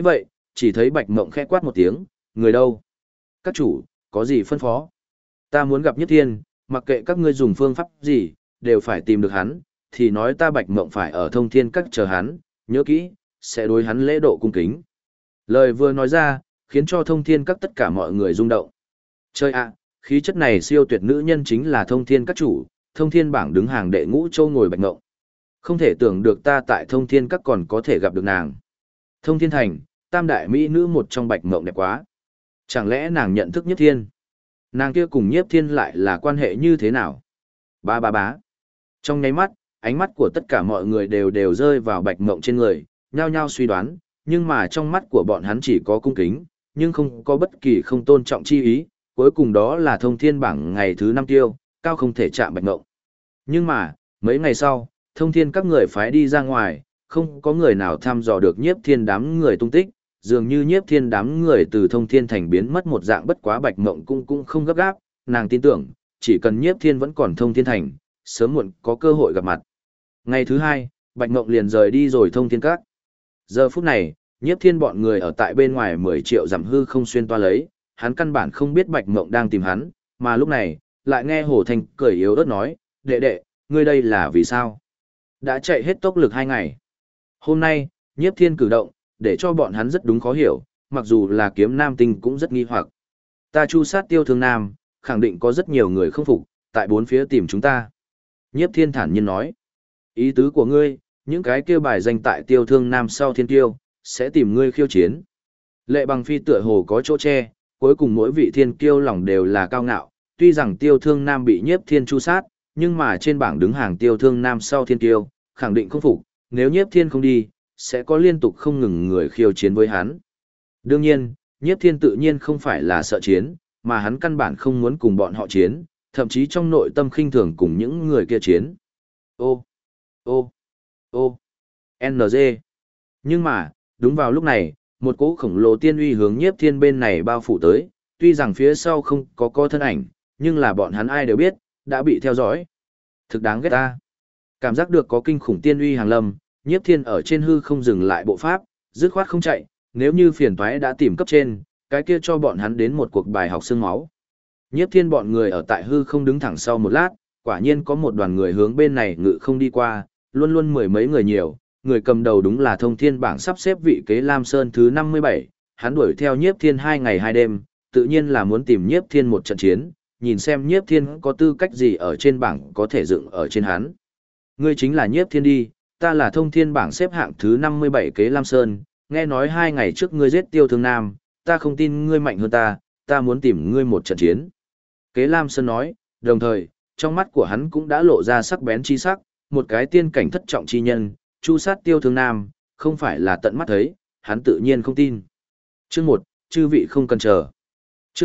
chỉ thấy Bạch Mộng khẽ quát một tiếng, người đâu? Các chủ, có gì phân phó? Ta muốn gặp Nhiếp Thiên, mặc kệ các ngươi dùng phương pháp gì, đều phải tìm được hắn, thì nói ta Bạch Mộng phải ở Thông Thiên Các chờ hắn, nhớ kỹ, sẽ đối hắn lễ độ cung kính. Lời vừa nói ra, khiến cho Thông Thiên Các tất cả mọi người rung động. Chơi ạ, khí chất này siêu tuyệt nữ nhân chính là Thông Thiên Các chủ, Thông Thiên bảng đứng hàng đệ ngũ châu ngồi Bạch Mộng. Không thể tưởng được ta tại Thông Thiên Các còn có thể gặp được nàng. Thông Thiên Thành, tam đại mỹ nữ một trong Bạch Mộng đẹp quá. Chẳng lẽ nàng nhận thức Nhiếp Thiên? Nàng kia cùng Nhiếp Thiên lại là quan hệ như thế nào? Ba ba bá. Trong nháy mắt, ánh mắt của tất cả mọi người đều rơi vào Bạch Mộng trên người, nhao nhao suy đoán, nhưng mà trong mắt của bọn hắn chỉ có cung kính, nhưng không có bất kỳ không tôn trọng chi ý, cuối cùng đó là Thông Thiên bảng ngày thứ 5 tiêu, cao không thể chạm Bạch Mộng. Nhưng mà, mấy ngày sau, Thông Thiên các người phái đi ra ngoài, không có người nào thăm dò được Nhiếp Thiên đám người tung tích, dường như Nhiếp Thiên đám người từ Thông Thiên thành biến mất một dạng, bất quá Bạch Mộng cũng không gấp gáp, nàng tin tưởng, chỉ cần Nhiếp Thiên vẫn còn Thông Thiên thành, sớm muộn có cơ hội gặp mặt. Ngày thứ 2, Bạch Mộng liền rời đi rồi Thông Thiên các. Giờ phút này, Nhiếp Thiên bọn người ở tại bên ngoài 10 triệu dặm hư không xuyên toa lấy, hắn căn bản không biết Bạch Mộng đang tìm hắn, mà lúc này, lại nghe Hồ Thanh cười yếu ớt nói, đệ đệ, ngươi đây là vì sao? Đã chạy hết tốc lực 2 ngày. Hôm nay, Nhiếp Thiên cử động, để cho bọn hắn rất đúng khó hiểu, mặc dù là Kiếm Nam Tinh cũng rất nghi hoặc. Ta chu sát Tiêu Thương Nam, khẳng định có rất nhiều người không phục, tại bốn phía tìm chúng ta. Nhiếp Thiên thản nhiên nói, ý tứ của ngươi, những cái kêu bài danh tại Tiêu Thương Nam sau thiên tiêu, sẽ tìm ngươi khiêu chiến. Lệ Bằng Phi tựa hồ có chỗ che, cuối cùng mỗi vị thiên kiêu lòng đều là cao ngạo, tuy rằng Tiêu Thương Nam bị Nhiếp Thiên chu sát, nhưng mà trên bảng đứng hàng Tiêu Thương Nam sau thiên kiêu, khẳng định không phục, nếu Nhiếp Thiên không đi, sẽ có liên tục không ngừng người khiêu chiến với hắn. Đương nhiên, Nhiếp Thiên tự nhiên không phải là sợ chiến, mà hắn căn bản không muốn cùng bọn họ chiến, thậm chí trong nội tâm khinh thường cùng những người kia chiến. Ô, ô, ô, NG. Nhưng mà, đúng vào lúc này, một cỗ khổng lồ tiên uy hướng Nhiếp Thiên bên này bao phủ tới, tuy rằng phía sau không có thân ảnh, nhưng là bọn hắn ai đều biết, đã bị theo dõi. Thực đáng ghét ta. Cảm giác được có kinh khủng tiên uy hàng lâm, Nhiếp Thiên ở trên hư không dừng lại bộ pháp, dứt khoát không chạy, nếu như phiền toái đã tìm cấp trên, cái kia cho bọn hắn đến một cuộc bài học xương máu. Nhiếp Thiên bọn người ở tại hư không đứng thẳng sau một lát, quả nhiên có một đoàn người hướng bên này ngự không đi qua, luôn luôn mười mấy người nhiều, người cầm đầu đúng là Thông Thiên bảng sắp xếp vị kế Lam Sơn thứ 57, hắn đuổi theo Nhiếp Thiên 2 ngày 2 đêm, tự nhiên là muốn tìm Nhiếp Thiên một trận chiến, nhìn xem Nhiếp Thiên có tư cách gì ở trên bảng có thể dựng ở trên hắn. Ngươi chính là Nhiếp Thiên đi, ta là Thông Thiên bảng xếp hạng thứ 57 kế Lam Sơn, nghe nói 2 ngày trước ngươi giết Tiêu Thương Nam, ta không tin ngươi mạnh hơn ta muốn tìm ngươi một trận chiến. Kế Lam Sơn nói, đồng thời, trong mắt của hắn cũng đã lộ ra sắc bén chi sắc, một cái tiên cảnh thất trọng chi nhân, chu sát Tiêu Thương Nam, không phải là tận mắt thấy, hắn tự nhiên không tin. Chương 1, chư vị không cần chờ. Chương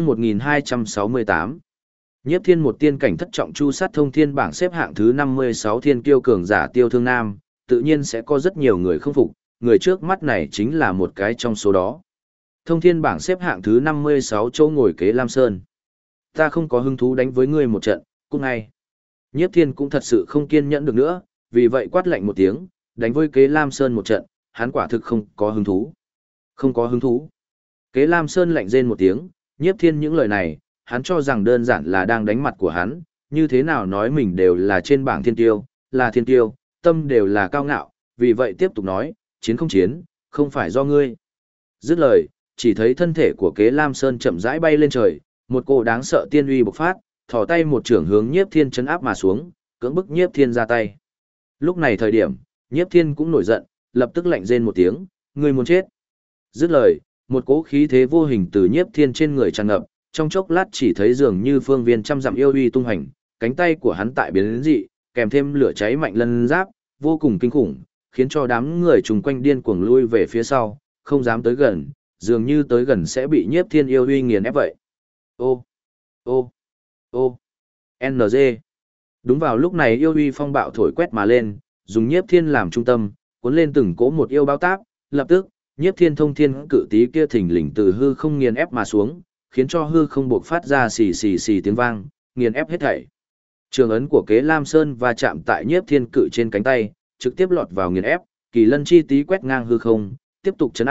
1268. Nhiếp Thiên một tiên cảnh thất trọng chu sát Thông Thiên bảng xếp hạng thứ 56 thiên kiêu cường giả Tiêu Thương Nam, tự nhiên sẽ có rất nhiều người không phục, người trước mắt này chính là một cái trong số đó. Thông Thiên bảng xếp hạng thứ 56 chỗ ngồi kế Lam Sơn. Ta không có hứng thú đánh với ngươi một trận, cũng ngay. Nhiếp Thiên cũng thật sự không kiên nhẫn được nữa, vì vậy quát lạnh một tiếng, đánh với kế Lam Sơn một trận, hắn quả thực không có hứng thú. Không có hứng thú. Kế Lam Sơn lạnh rên một tiếng, Nhiếp Thiên những lời này, hắn cho rằng đơn giản là đang đánh mặt của hắn, như thế nào nói mình đều là trên bảng thiên tiêu, là thiên tiêu, tâm đều là cao ngạo, vì vậy tiếp tục nói, chiến, không phải do ngươi. Dứt lời, chỉ thấy thân thể của kế Lam Sơn chậm rãi bay lên trời, một cô đáng sợ tiên uy bộc phát, thò tay một trưởng hướng Nhiếp Thiên chấn áp mà xuống, cưỡng bức Nhiếp Thiên ra tay. Lúc này thời điểm, Nhiếp Thiên cũng nổi giận, lập tức lạnh rên một tiếng, ngươi muốn chết. Dứt lời, một cỗ khí thế vô hình từ Nhiếp Thiên trên người tràn ngập, trong chốc lát chỉ thấy dường như phương viên trăm dặm yêu uy tung hành, cánh tay của hắn tại biến dị, kèm thêm lửa cháy mạnh lân giáp, vô cùng kinh khủng, khiến cho đám người chung quanh điên cuồng lui về phía sau, không dám tới gần, dường như tới gần sẽ bị Nhiếp Thiên yêu uy nghiền ép vậy. Ô, ô, ô, NG. Đúng vào lúc này yêu uy phong bạo thổi quét mà lên, dùng Nhiếp Thiên làm trung tâm, cuốn lên từng cỗ một yêu báo táp, lập tức, Nhiếp Thiên thông thiên cự tí kia thình lình từ hư không nghiền ép mà xuống, khiến cho hư không buộc phát ra xì xì xì tiếng vang, nghiền ép hết thảy. Trường ấn của kế Lam Sơn va chạm tại Nhiếp Thiên cự trên cánh tay, trực tiếp lọt vào nghiền ép, kỳ lân chi tí quét ngang hư không, tiếp tục chấn áp,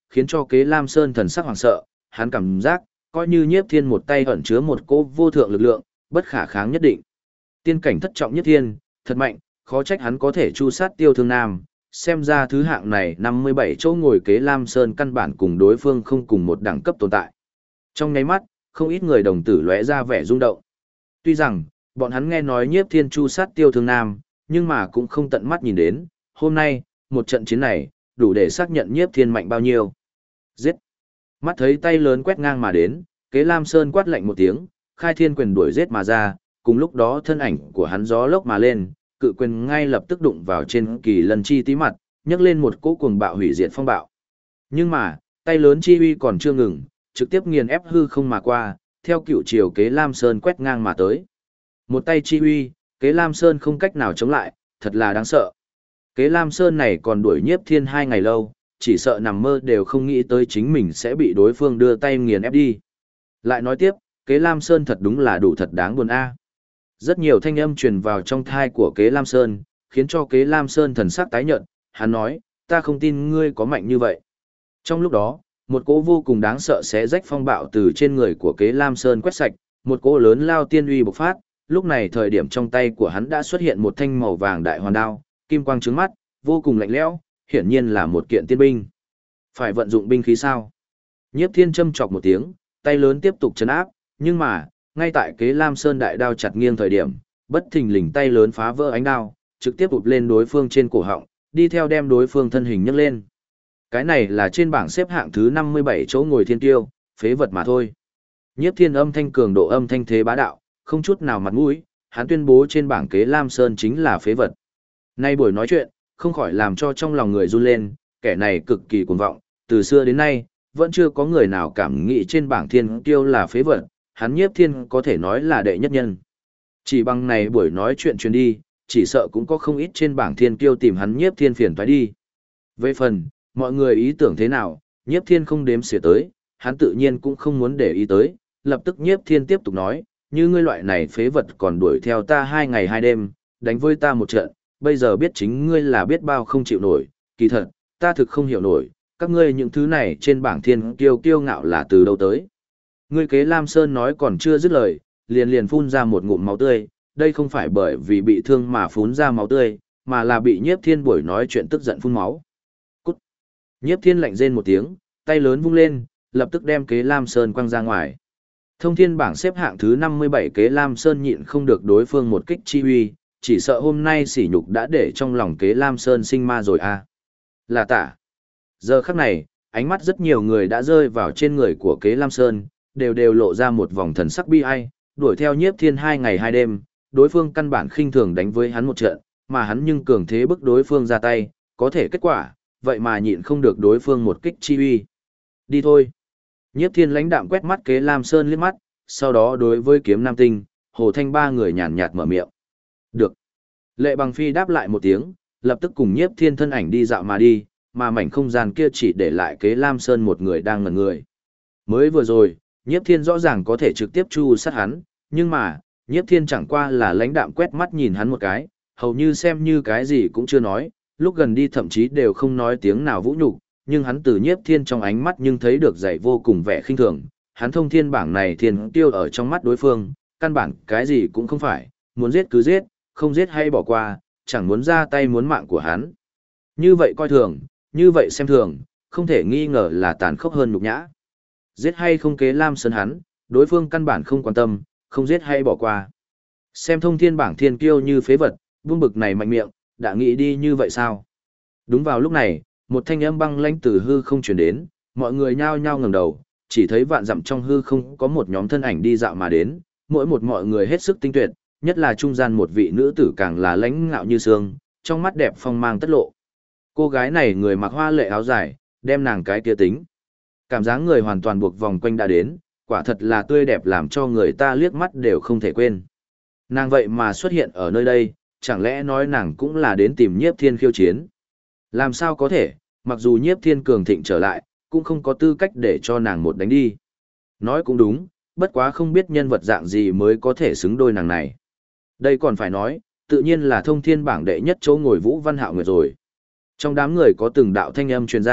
khiến cho Kế Lam Sơn thần sắc hoảng sợ, hắn cảm giác, coi như Nhiếp Thiên một tay ẩn chứa một cỗ vô thượng lực lượng, bất khả kháng nhất định. Tiên cảnh thất trọng Nhiếp Thiên, thật mạnh, khó trách hắn có thể chu sát Tiêu Thương Nam, xem ra thứ hạng này 57 chỗ ngồi Kế Lam Sơn căn bản cùng đối phương không cùng một đẳng cấp tồn tại. Trong nháy mắt, không ít người đồng tử lóe ra vẻ rung động. Tuy rằng, bọn hắn nghe nói Nhiếp Thiên chu sát Tiêu Thương Nam, nhưng mà cũng không tận mắt nhìn đến, hôm nay, một trận chiến này, đủ để xác nhận Nhiếp Thiên mạnh bao nhiêu. Giết! Mắt thấy tay lớn quét ngang mà đến, Kế Lam Sơn quát lạnh một tiếng, khai thiên quyền đuổi giết mà ra, cùng lúc đó thân ảnh của hắn gió lốc mà lên, cự quyền ngay lập tức đụng vào trên Kỳ Lân chi tí mặt, nhấc lên một cỗ cuồng bạo hủy diệt phong bạo. Nhưng mà, tay lớn chi uy còn chưa ngừng, trực tiếp nghiền ép hư không mà qua, theo cựu chiều Kế Lam Sơn quét ngang mà tới. Một tay chi uy, Kế Lam Sơn không cách nào chống lại, thật là đáng sợ. Kế Lam Sơn này còn đuổi Nhiếp Thiên 2 ngày lâu, chỉ sợ nằm mơ đều không nghĩ tới chính mình sẽ bị đối phương đưa tay nghiền ép đi. Lại nói tiếp, Kế Lam Sơn thật đúng là đủ thật đáng buồn a. Rất nhiều thanh âm truyền vào trong thai của Kế Lam Sơn, khiến cho Kế Lam Sơn thần sắc tái nhợt, hắn nói, ta không tin ngươi có mạnh như vậy. Trong lúc đó, một cỗ vô cùng đáng sợ xé rách phong bạo từ trên người của Kế Lam Sơn quét sạch, một cỗ lớn lao tiên uy bộc phát, lúc này thời điểm trong tay của hắn đã xuất hiện một thanh màu vàng đại hoàn đao, kim quang trướng mắt, vô cùng lạnh lẽo, hiển nhiên là một kiện tiên binh. Phải vận dụng binh khí sao? Nhiếp Thiên châm chọc một tiếng, tay lớn tiếp tục chấn áp, nhưng mà, ngay tại Kế Lam Sơn đại đao chặt nghiêng thời điểm, bất thình lình tay lớn phá vỡ ánh đao, trực tiếp ụp lên đối phương trên cổ họng, đi theo đem đối phương thân hình nhấc lên. Cái này là trên bảng xếp hạng thứ 57 chỗ ngồi thiên tiêu, phế vật mà thôi. Nhiếp Thiên âm thanh cường độ âm thanh thế bá đạo, không chút nào mặt mũi, hắn tuyên bố trên bảng Kế Lam Sơn chính là phế vật. Nay buổi nói chuyện, không khỏi làm cho trong lòng người run lên, kẻ này cực kỳ cuồng vọng, từ xưa đến nay, vẫn chưa có người nào cảm nghĩ trên bảng thiên tiêu là phế vật, hắn Nhiếp Thiên có thể nói là đệ nhất nhân. Chỉ bằng này buổi nói chuyện truyền đi, chỉ sợ cũng có không ít trên bảng thiên tiêu tìm hắn Nhiếp Thiên phiền toái đi. Về phần, mọi người ý tưởng thế nào, Nhiếp Thiên không đếm xỉa tới, hắn tự nhiên cũng không muốn để ý tới, lập tức Nhiếp Thiên tiếp tục nói, như ngươi loại này phế vật còn đuổi theo ta 2 ngày 2 đêm, đánh với ta một trận, bây giờ biết chính ngươi là biết bao không chịu nổi, kỳ thật, ta thực không hiểu nổi, các ngươi những thứ này trên bảng thiên kiêu kiêu ngạo là từ đâu tới. Ngươi Kế Lam Sơn nói còn chưa dứt lời, liền phun ra một ngụm máu tươi, đây không phải bởi vì bị thương mà phun ra máu tươi, mà là bị Nhiếp Thiên buổi nói chuyện tức giận phun máu. Cút! Nhiếp Thiên lạnh rên một tiếng, tay lớn vung lên, lập tức đem Kế Lam Sơn quăng ra ngoài. Thông thiên bảng xếp hạng thứ 57 Kế Lam Sơn nhịn không được đối phương một kích chi uy, chỉ sợ hôm nay sỉ nhục đã để trong lòng Kế Lam Sơn sinh ma rồi à. Là tả. Giờ khắc này, ánh mắt rất nhiều người đã rơi vào trên người của Kế Lam Sơn, đều lộ ra một vòng thần sắc bi ai, đuổi theo Nhiếp Thiên 2 ngày 2 đêm, đối phương căn bản khinh thường đánh với hắn một trận, mà hắn nhưng cường thế bức đối phương ra tay, có thể kết quả, vậy mà nhịn không được đối phương một kích chi uy. Đi thôi. Nhiếp Thiên lãnh đạm quét mắt Kế Lam Sơn liếc mắt, sau đó đối với Kiếm Nam Tinh, Hồ Thanh ba người nhàn nhạt mở miệng. Được. Lệ Bằng Phi đáp lại một tiếng, lập tức cùng Nhiếp Thiên thân ảnh đi dạo mà đi, mà mảnh không gian kia chỉ để lại Kế Lam Sơn một người đang ngẩn người. Mới vừa rồi, Nhiếp Thiên rõ ràng có thể trực tiếp chu sát hắn, nhưng mà, Nhiếp Thiên chẳng qua là lãnh đạm quét mắt nhìn hắn một cái, hầu như xem như cái gì cũng chưa nói, lúc gần đi thậm chí đều không nói tiếng nào vũ nhục, nhưng hắn từ Nhiếp Thiên trong ánh mắt nhưng thấy được dày vô cùng vẻ khinh thường, hắn thông thiên bảng này thiên tiêu ở trong mắt đối phương, căn bản cái gì cũng không phải, muốn giết cứ giết, không giết hay bỏ qua, chẳng muốn ra tay muốn mạng của hắn. Như vậy coi thường, như vậy xem thường, không thể nghi ngờ là tàn khốc hơn nhục nhã. Giết hay không Kế Lam Sơn hắn, đối phương căn bản không quan tâm, không giết hay bỏ qua. Xem thông thiên bảng thiên kiêu như phế vật, buông bực này mạnh miệng, đã nghĩ đi như vậy sao? Đúng vào lúc này, một thanh âm băng lãnh từ hư không truyền đến, mọi người nhao nhao ngẩng đầu, chỉ thấy vạn dặm trong hư không có một nhóm thân ảnh đi dạo mà đến, mỗi một mọi người hết sức tinh tuyệt, nhất là trung gian một vị nữ tử càng là lãnh ngạo như sương, trong mắt đẹp phong mang tất lộ. Cô gái này người mặc hoa lệ áo dài, đem nàng cái kia tính. Cảm giác người hoàn toàn buộc vòng quanh đã đến, quả thật là tươi đẹp làm cho người ta liếc mắt đều không thể quên. Nàng vậy mà xuất hiện ở nơi đây, chẳng lẽ nói nàng cũng là đến tìm Nhiếp Thiên khiêu chiến. Làm sao có thể, mặc dù Nhiếp Thiên cường thịnh trở lại, cũng không có tư cách để cho nàng một đánh đi. Nói cũng đúng, bất quá không biết nhân vật dạng gì mới có thể xứng đôi nàng này. Đây còn phải nói, tự nhiên là thông thiên bảng đệ nhất chỗ ngồi Vũ Văn Hạo Nguyệt rồi. Trong đám người có từng đạo thanh âm truyền ra,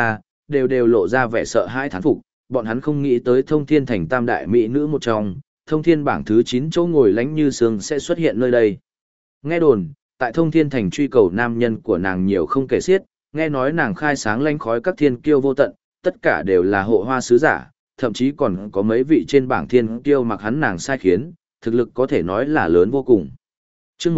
đều lộ ra vẻ sợ hãi thán phục, bọn hắn không nghĩ tới Thông Thiên Thành tam đại mỹ nữ một trong, Thông Thiên bảng thứ 9 chỗ ngồi Lãnh Như Sương sẽ xuất hiện nơi đây. Nghe đồn, tại Thông Thiên Thành truy cầu nam nhân của nàng nhiều không kể xiết, nghe nói nàng khai sáng lanh khói các thiên kiêu vô tận, tất cả đều là hộ hoa sứ giả, thậm chí còn có mấy vị trên bảng thiên kiêu mặc hắn nàng sai khiến, thực lực có thể nói là lớn vô cùng. Chương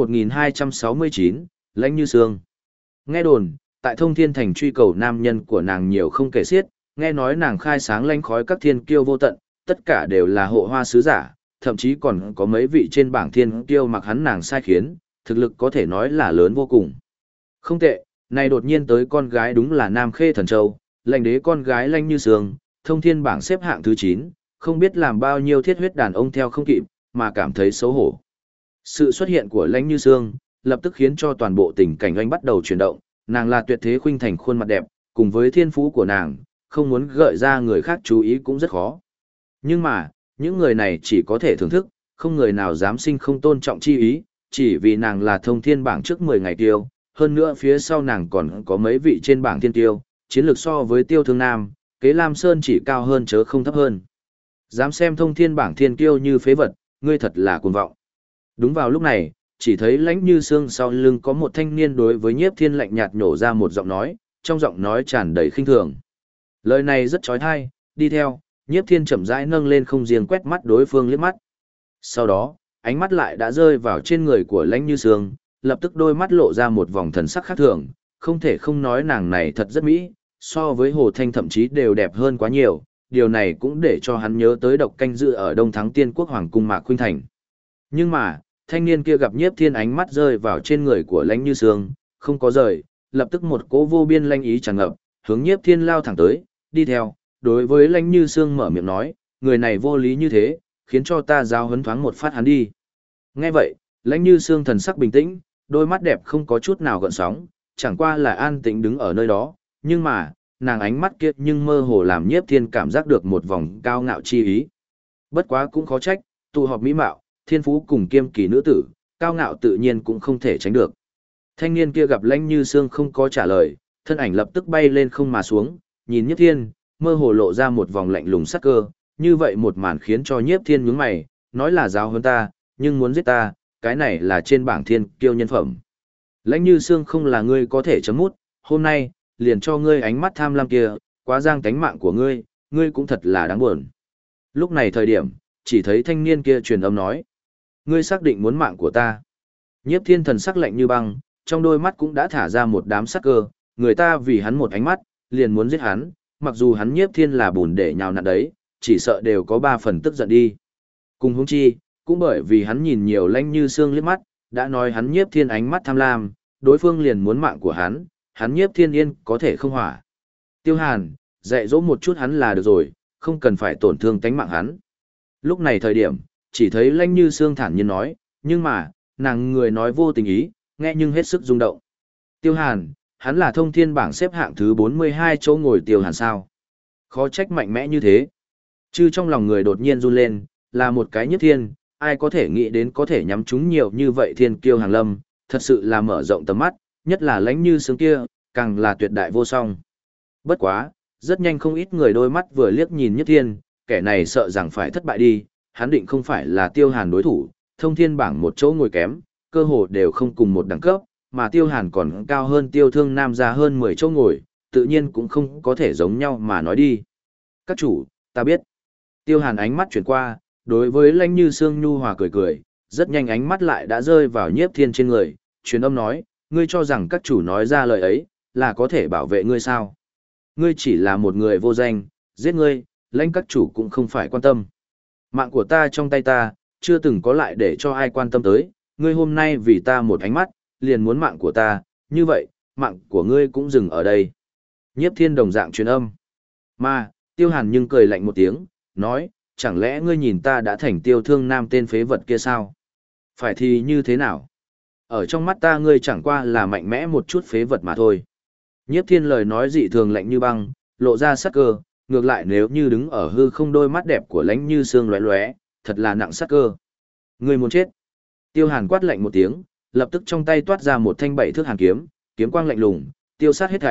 1269, Lãnh Như Sương. Nghe đồn, tại Thông Thiên Thành truy cầu nam nhân của nàng nhiều không kể xiết, nghe nói nàng khai sáng lanh khói các thiên kiêu vô tận, tất cả đều là hộ hoa sứ giả, thậm chí còn có mấy vị trên bảng thiên kiêu mặc hắn nàng sai khiến, thực lực có thể nói là lớn vô cùng. Không tệ, này đột nhiên tới con gái đúng là Nam Khê Thần Châu, lãnh đế con gái Lãnh Như Sương, Thông Thiên bảng xếp hạng thứ 9, không biết làm bao nhiêu thiết huyết đàn ông theo không kịp, mà cảm thấy xấu hổ. Sự xuất hiện của Lãnh Như Sương, lập tức khiến cho toàn bộ tình cảnh anh bắt đầu chuyển động, nàng là tuyệt thế khuynh thành khuôn mặt đẹp, cùng với thiên phú của nàng, không muốn gợi ra người khác chú ý cũng rất khó. Nhưng mà, những người này chỉ có thể thưởng thức, không người nào dám sinh không tôn trọng chi ý, chỉ vì nàng là Thông Thiên bảng trước 10 ngày tiêu, hơn nữa phía sau nàng còn có mấy vị trên bảng thiên tiêu, chiến lược so với Tiêu Thương Nam, Kế Lam Sơn chỉ cao hơn chớ không thấp hơn. Dám xem Thông Thiên bảng thiên kiêu như phế vật, ngươi thật là cuồng vọng. Đúng vào lúc này, chỉ thấy Lãnh Như Sương sau lưng có một thanh niên đối với Nhiếp Thiên lạnh nhạt nhổ ra một giọng nói, trong giọng nói tràn đầy khinh thường. Lời này rất chói tai, đi theo, Nhiếp Thiên chậm rãi nâng lên không riêng quét mắt đối phương liếc mắt. Sau đó, ánh mắt lại đã rơi vào trên người của Lãnh Như Sương, lập tức đôi mắt lộ ra một vòng thần sắc khác thường, không thể không nói nàng này thật rất mỹ, so với Hồ Thanh thậm chí đều đẹp hơn quá nhiều, điều này cũng để cho hắn nhớ tới độc canh dự ở Đông Thắng Tiên Quốc Hoàng cung Mạc Khuynh Thành. Nhưng mà, thanh niên kia gặp Nhiếp Thiên ánh mắt rơi vào trên người của Lãnh Như Sương, không có rời, lập tức một cỗ vô biên lanh ý tràn ngập, hướng Nhiếp Thiên lao thẳng tới, đi theo, đối với Lãnh Như Sương mở miệng nói, người này vô lý như thế, khiến cho ta giáo huấn thoáng một phát hắn đi. Nghe vậy, Lãnh Như Sương thần sắc bình tĩnh, đôi mắt đẹp không có chút nào gợn sóng, chẳng qua là an tĩnh đứng ở nơi đó, nhưng mà, nàng ánh mắt kia nhưng mơ hồ làm Nhiếp Thiên cảm giác được một vòng cao ngạo chi ý. Bất quá cũng khó trách, tụ họp mỹ mạo, thiên phú cùng kiêm kỳ nữ tử, cao ngạo tự nhiên cũng không thể tránh được. Thanh niên kia gặp Lãnh Như Sương không có trả lời, thân ảnh lập tức bay lên không mà xuống, nhìn Nhiếp Thiên, mơ hồ lộ ra một vòng lạnh lùng sắc cơ, như vậy một màn khiến cho Nhiếp Thiên nhướng mày, nói là giáo huấn ta, nhưng muốn giết ta, cái này là trên bảng thiên kiêu nhân phẩm. Lãnh Như Sương không là ngươi có thể chấm mút, hôm nay, liền cho ngươi ánh mắt tham lam kia, quá giang tánh mạng của ngươi, ngươi cũng thật là đáng buồn. Lúc này thời điểm, chỉ thấy thanh niên kia truyền âm nói, ngươi xác định muốn mạng của ta. Nhiếp Thiên thần sắc lạnh như băng, trong đôi mắt cũng đã thả ra một đám sắc cơ, người ta vì hắn một ánh mắt, liền muốn giết hắn, mặc dù hắn Nhiếp Thiên là bùn để nhào nặn đấy, chỉ sợ đều có 3 phần tức giận đi. Cùng huống chi, cũng bởi vì hắn nhìn nhiều Lãnh Như Sương liếc mắt, đã nói hắn Nhiếp Thiên ánh mắt tham lam, đối phương liền muốn mạng của hắn Nhiếp Thiên yên có thể không hỏa. Tiêu Hàn, dạy dỗ một chút hắn là được rồi, không cần phải tổn thương tánh mạng hắn. Lúc này thời điểm, chỉ thấy Lãnh Như Sương thản nhiên nói, nhưng mà, nàng người nói vô tình ý, nghe nhưng hết sức rung động. Tiêu Hàn, hắn là Thông Thiên bảng xếp hạng thứ 42 chỗ ngồi Tiêu Hàn sao? Khó trách mạnh mẽ như thế. Chứ trong lòng người đột nhiên run lên, là một cái Nhiếp Thiên, ai có thể nghĩ đến có thể nhắm chúng nhiều như vậy thiên kiêu hàng lâm, thật sự là mở rộng tầm mắt, nhất là Lãnh Như Sương kia, càng là tuyệt đại vô song. Bất quá, rất nhanh không ít người đôi mắt vừa liếc nhìn Nhiếp Thiên, kẻ này sợ rằng phải thất bại đi, hắn định không phải là Tiêu Hàn đối thủ, Thông Thiên bảng một chỗ ngồi kém, cơ hồ đều không cùng một đẳng cấp, mà Tiêu Hàn còn cao hơn Tiêu Thương Nam ra hơn 10 chỗ ngồi, tự nhiên cũng không có thể giống nhau mà nói đi. Các chủ, ta biết. Tiêu Hàn ánh mắt chuyển qua, đối với Lãnh Như Sương nhu hòa cười cười, rất nhanh ánh mắt lại đã rơi vào Nhiếp Thiên trên người, truyền âm nói, ngươi cho rằng các chủ nói ra lời ấy, là có thể bảo vệ ngươi sao? Ngươi chỉ là một người vô danh, giết ngươi, Lãnh các chủ cũng không phải quan tâm. Mạng của ta trong tay ta, chưa từng có lại để cho ai quan tâm tới, ngươi hôm nay vì ta một ánh mắt, liền muốn mạng của ta, như vậy, mạng của ngươi cũng dừng ở đây. Nhiếp Thiên đồng dạng truyền âm. Mà, Tiêu Hàn nhưng cười lạnh một tiếng, nói, chẳng lẽ ngươi nhìn ta đã thành Tiêu Thương Nam tên phế vật kia sao? Phải thì như thế nào? Ở trong mắt ta ngươi chẳng qua là mạnh mẽ một chút phế vật mà thôi. Nhiếp Thiên lời nói dị thường lạnh như băng, lộ ra sắc cơ, ngược lại nếu như đứng ở hư không đôi mắt đẹp của Lãnh Như Sương lóe lóe, thật là nặng sắc cơ. Ngươi muốn chết. Tiêu Hàn quát lạnh một tiếng, lập tức trong tay toát ra một thanh 7 thước hàn kiếm, kiếm quang lạnh lùng, tiêu sát hết thảy,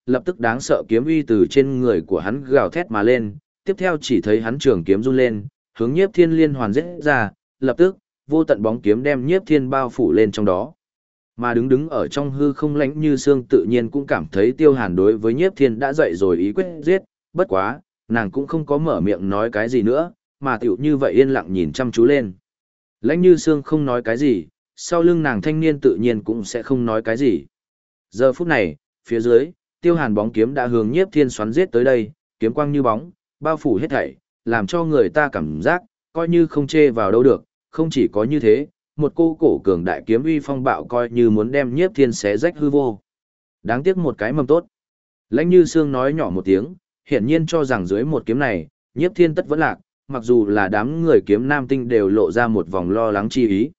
lập tức đáng sợ kiếm uy từ trên người của hắn gào thét mà lên, tiếp theo chỉ thấy hắn trường kiếm run lên, hướng Nhiếp Thiên liên hoàn giết ra, lập tức, vô tận bóng kiếm đem Nhiếp Thiên bao phủ lên trong đó. Mà đứng ở trong hư không Lãnh Như Sương tự nhiên cũng cảm thấy Tiêu Hàn đối với Nhiếp Thiên đã dậy rồi ý quyết giết, bất quá, nàng cũng không có mở miệng nói cái gì nữa, mà tiểu như vậy yên lặng nhìn chăm chú lên. Lãnh Như Sương không nói cái gì, sau lưng nàng thanh niên tự nhiên cũng sẽ không nói cái gì. Giờ phút này, phía dưới, Tiêu Hàn bóng kiếm đã hướng Nhiếp Thiên xoắn giết tới đây, kiếm quang như bóng, bao phủ hết thảy, làm cho người ta cảm giác, coi như không chê vào đâu được, không chỉ có như thế, một cô cổ cường đại kiếm uy phong bạo coi như muốn đem Nhiếp Thiên xé rách hư vô. Đáng tiếc một cái mầm tốt. Lãnh Như Sương nói nhỏ một tiếng, hiển nhiên cho rằng dưới một kiếm này, Nhiếp Thiên tất vẫn lạc, mặc dù là đám người kiếm nam tinh đều lộ ra một vòng lo lắng chi ý.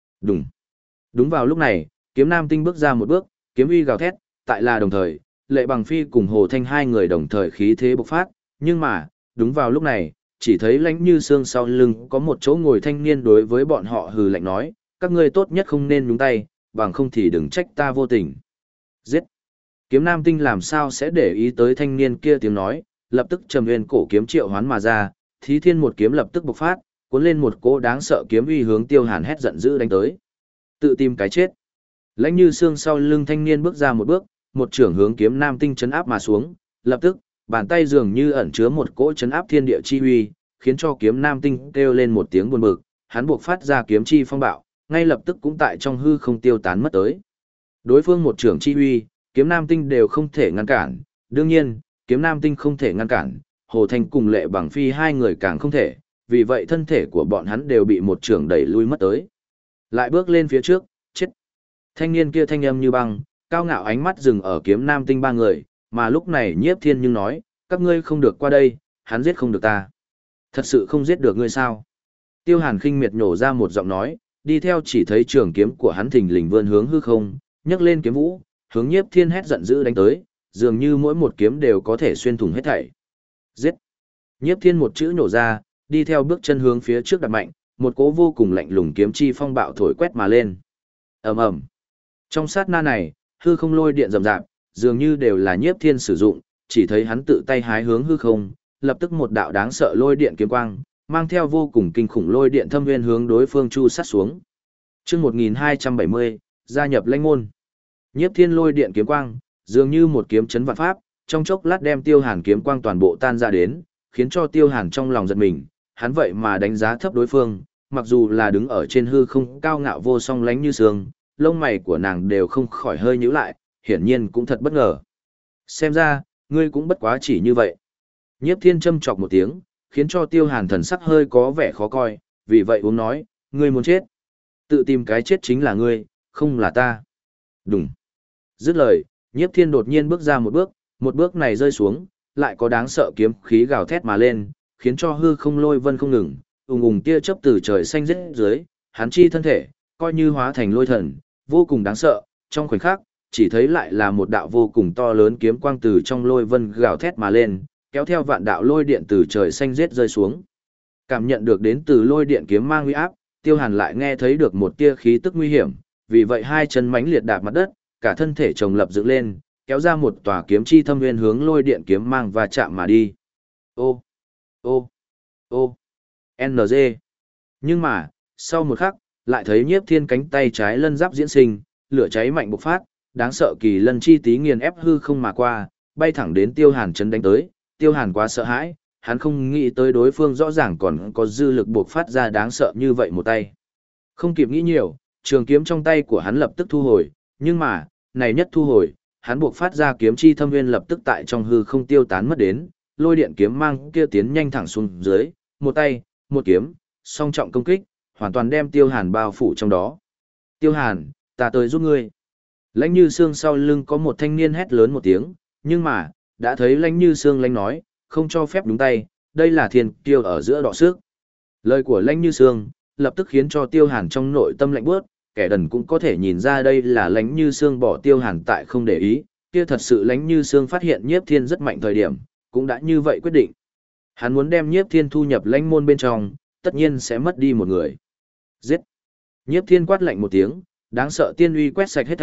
Đúng vào lúc này, kiếm nam tinh bước ra một bước, kiếm uy gào thét, tại là đồng thời, Lệ Bằng Phi cùng Hồ Thanh hai người đồng thời khí thế bộc phát, nhưng mà, đúng vào lúc này, chỉ thấy Lãnh Như Sương sau lưng có một chỗ ngồi thanh niên đối với bọn họ hừ lạnh nói, các ngươi tốt nhất không nên nhúng tay, bằng không thì đừng trách ta vô tình. Giết! Kiếm nam tinh làm sao sẽ để ý tới thanh niên kia tiếng nói, lập tức trầm nguyên cổ kiếm triệu hoán mà ra, Thí Thiên một kiếm lập tức bộc phát, cuốn lên một cỗ đáng sợ kiếm uy hướng Tiêu Hàn hét giận dữ đánh tới. Tự tìm cái chết. Lãnh Như Sương sau lưng thanh niên bước ra một bước, một trưởng hướng kiếm nam tinh chấn áp mà xuống, lập tức, bàn tay dường như ẩn chứa một cỗ chấn áp thiên địa chi uy, khiến cho kiếm nam tinh kêu lên một tiếng buồn bực, hắn buộc phát ra kiếm chi phong bạo, ngay lập tức cũng tại trong hư không tiêu tán mất tới. Đối phương một trưởng chi uy, kiếm nam tinh đều không thể ngăn cản, đương nhiên, kiếm nam tinh không thể ngăn cản, Hồ Thanh cùng Lệ Bằng Phi hai người càng không thể, vì vậy thân thể của bọn hắn đều bị một trưởng đẩy lui mất tới. Lại bước lên phía trước, chết. Thanh niên kia thanh âm như băng, cao ngạo ánh mắt dừng ở kiếm nam tinh ba người, mà lúc này Nhiếp Thiên nhưng nói, các ngươi không được qua đây, hắn giết không được ta. Thật sự không giết được ngươi sao? Tiêu Hàn khinh miệt nhổ ra một giọng nói, đi theo chỉ thấy trường kiếm của hắn thình lình vươn hướng hư không, nhấc lên kiếm vũ, hướng Nhiếp Thiên hét giận dữ đánh tới, dường như mỗi một kiếm đều có thể xuyên thủng hết thảy. Giết! Nhiếp Thiên một chữ nhổ ra, đi theo bước chân hướng phía trước đặt mạnh, một cỗ vô cùng lạnh lùng kiếm chi phong bạo thổi quét mà lên. Ầm ầm. Trong sát na này, hư không lôi điện rầm rạp, dường như đều là Nhiếp Thiên sử dụng, chỉ thấy hắn tự tay hái hướng hư không, lập tức một đạo đáng sợ lôi điện kiếm quang, mang theo vô cùng kinh khủng lôi điện thâm nguyên hướng đối phương chu sát xuống. Chương 1270, gia nhập lãnh môn. Nhiếp Thiên lôi điện kiếm quang, dường như một kiếm chấn vạn pháp, trong chốc lát đem Tiêu Hàn kiếm quang toàn bộ tan ra đến, khiến cho Tiêu Hàn trong lòng giật mình, hắn vậy mà đánh giá thấp đối phương, mặc dù là đứng ở trên hư không cao ngạo vô song Lãnh Như Sương, lông mày của nàng đều không khỏi hơi nhíu lại, hiển nhiên cũng thật bất ngờ. Xem ra, ngươi cũng bất quá chỉ như vậy. Nhiếp Thiên châm chọc một tiếng, khiến cho Tiêu Hàn thần sắc hơi có vẻ khó coi, vì vậy uống nói, ngươi muốn chết. Tự tìm cái chết chính là ngươi, không là ta. Đúng. Dứt lời, Nhiếp Thiên đột nhiên bước ra một bước này rơi xuống, lại có đáng sợ kiếm khí gào thét mà lên, khiến cho hư không lôi vân không ngừng, ùng tia chớp từ trời xanh rết dưới, hắn chi thân thể, coi như hóa thành lôi thần, vô cùng đáng sợ, trong khoảnh khắc, chỉ thấy lại là một đạo vô cùng to lớn kiếm quang từ trong lôi vân gào thét mà lên, kéo theo vạn đạo lôi điện từ trời xanh rết rơi xuống. Cảm nhận được đến từ lôi điện kiếm mang uy áp, Tiêu Hàn lại nghe thấy được một tia khí tức nguy hiểm, vì vậy hai chân mãnh liệt đạp mặt đất, cả thân thể chồng lập dựng lên, kéo ra một tòa kiếm chi thâm nguyên hướng lôi điện kiếm mang và chạm mà đi. Ô, ô, ô, NG. Nhưng mà, sau một khắc, lại thấy Nhiếp Thiên cánh tay trái lân giáp diễn sinh, lửa cháy mạnh bộc phát, đáng sợ kỳ lân chi tí nghiền ép hư không mà qua, bay thẳng đến Tiêu Hàn chấn đánh tới. Tiêu Hàn quá sợ hãi, hắn không nghĩ tới đối phương rõ ràng còn có dư lực bộc phát ra đáng sợ như vậy một tay. Không kịp nghĩ nhiều, trường kiếm trong tay của hắn lập tức thu hồi, nhưng mà, này nhất thu hồi, hắn buộc phát ra kiếm chi thâm nguyên lập tức tại trong hư không tiêu tán mất đến, lôi điện kiếm mang kia tiến nhanh thẳng xuống dưới, một tay, một kiếm, song trọng công kích, hoàn toàn đem Tiêu Hàn bao phủ trong đó. Tiêu Hàn, ta tới giúp ngươi. Lãnh Như Sương sau lưng có một thanh niên hét lớn một tiếng, nhưng mà, đã thấy Lãnh Như Sương lãnh nói, không cho phép đúng tay, đây là thiên kiêu ở giữa đọ sức. Lời của Lãnh Như Sương, lập tức khiến cho Tiêu Hàn trong nội tâm lạnh bước, kẻ đần cũng có thể nhìn ra đây là Lãnh Như Sương bỏ Tiêu Hàn tại không để ý, kia thật sự Lãnh Như Sương phát hiện Nhiếp Thiên rất mạnh thời điểm, cũng đã như vậy quyết định. Hắn muốn đem Nhiếp Thiên thu nhập lãnh môn bên trong, tất nhiên sẽ mất đi một người. Giết! Nhiếp Thiên quát lạnh một tiếng, đáng sợ tiên uy quét sạch hết thảy,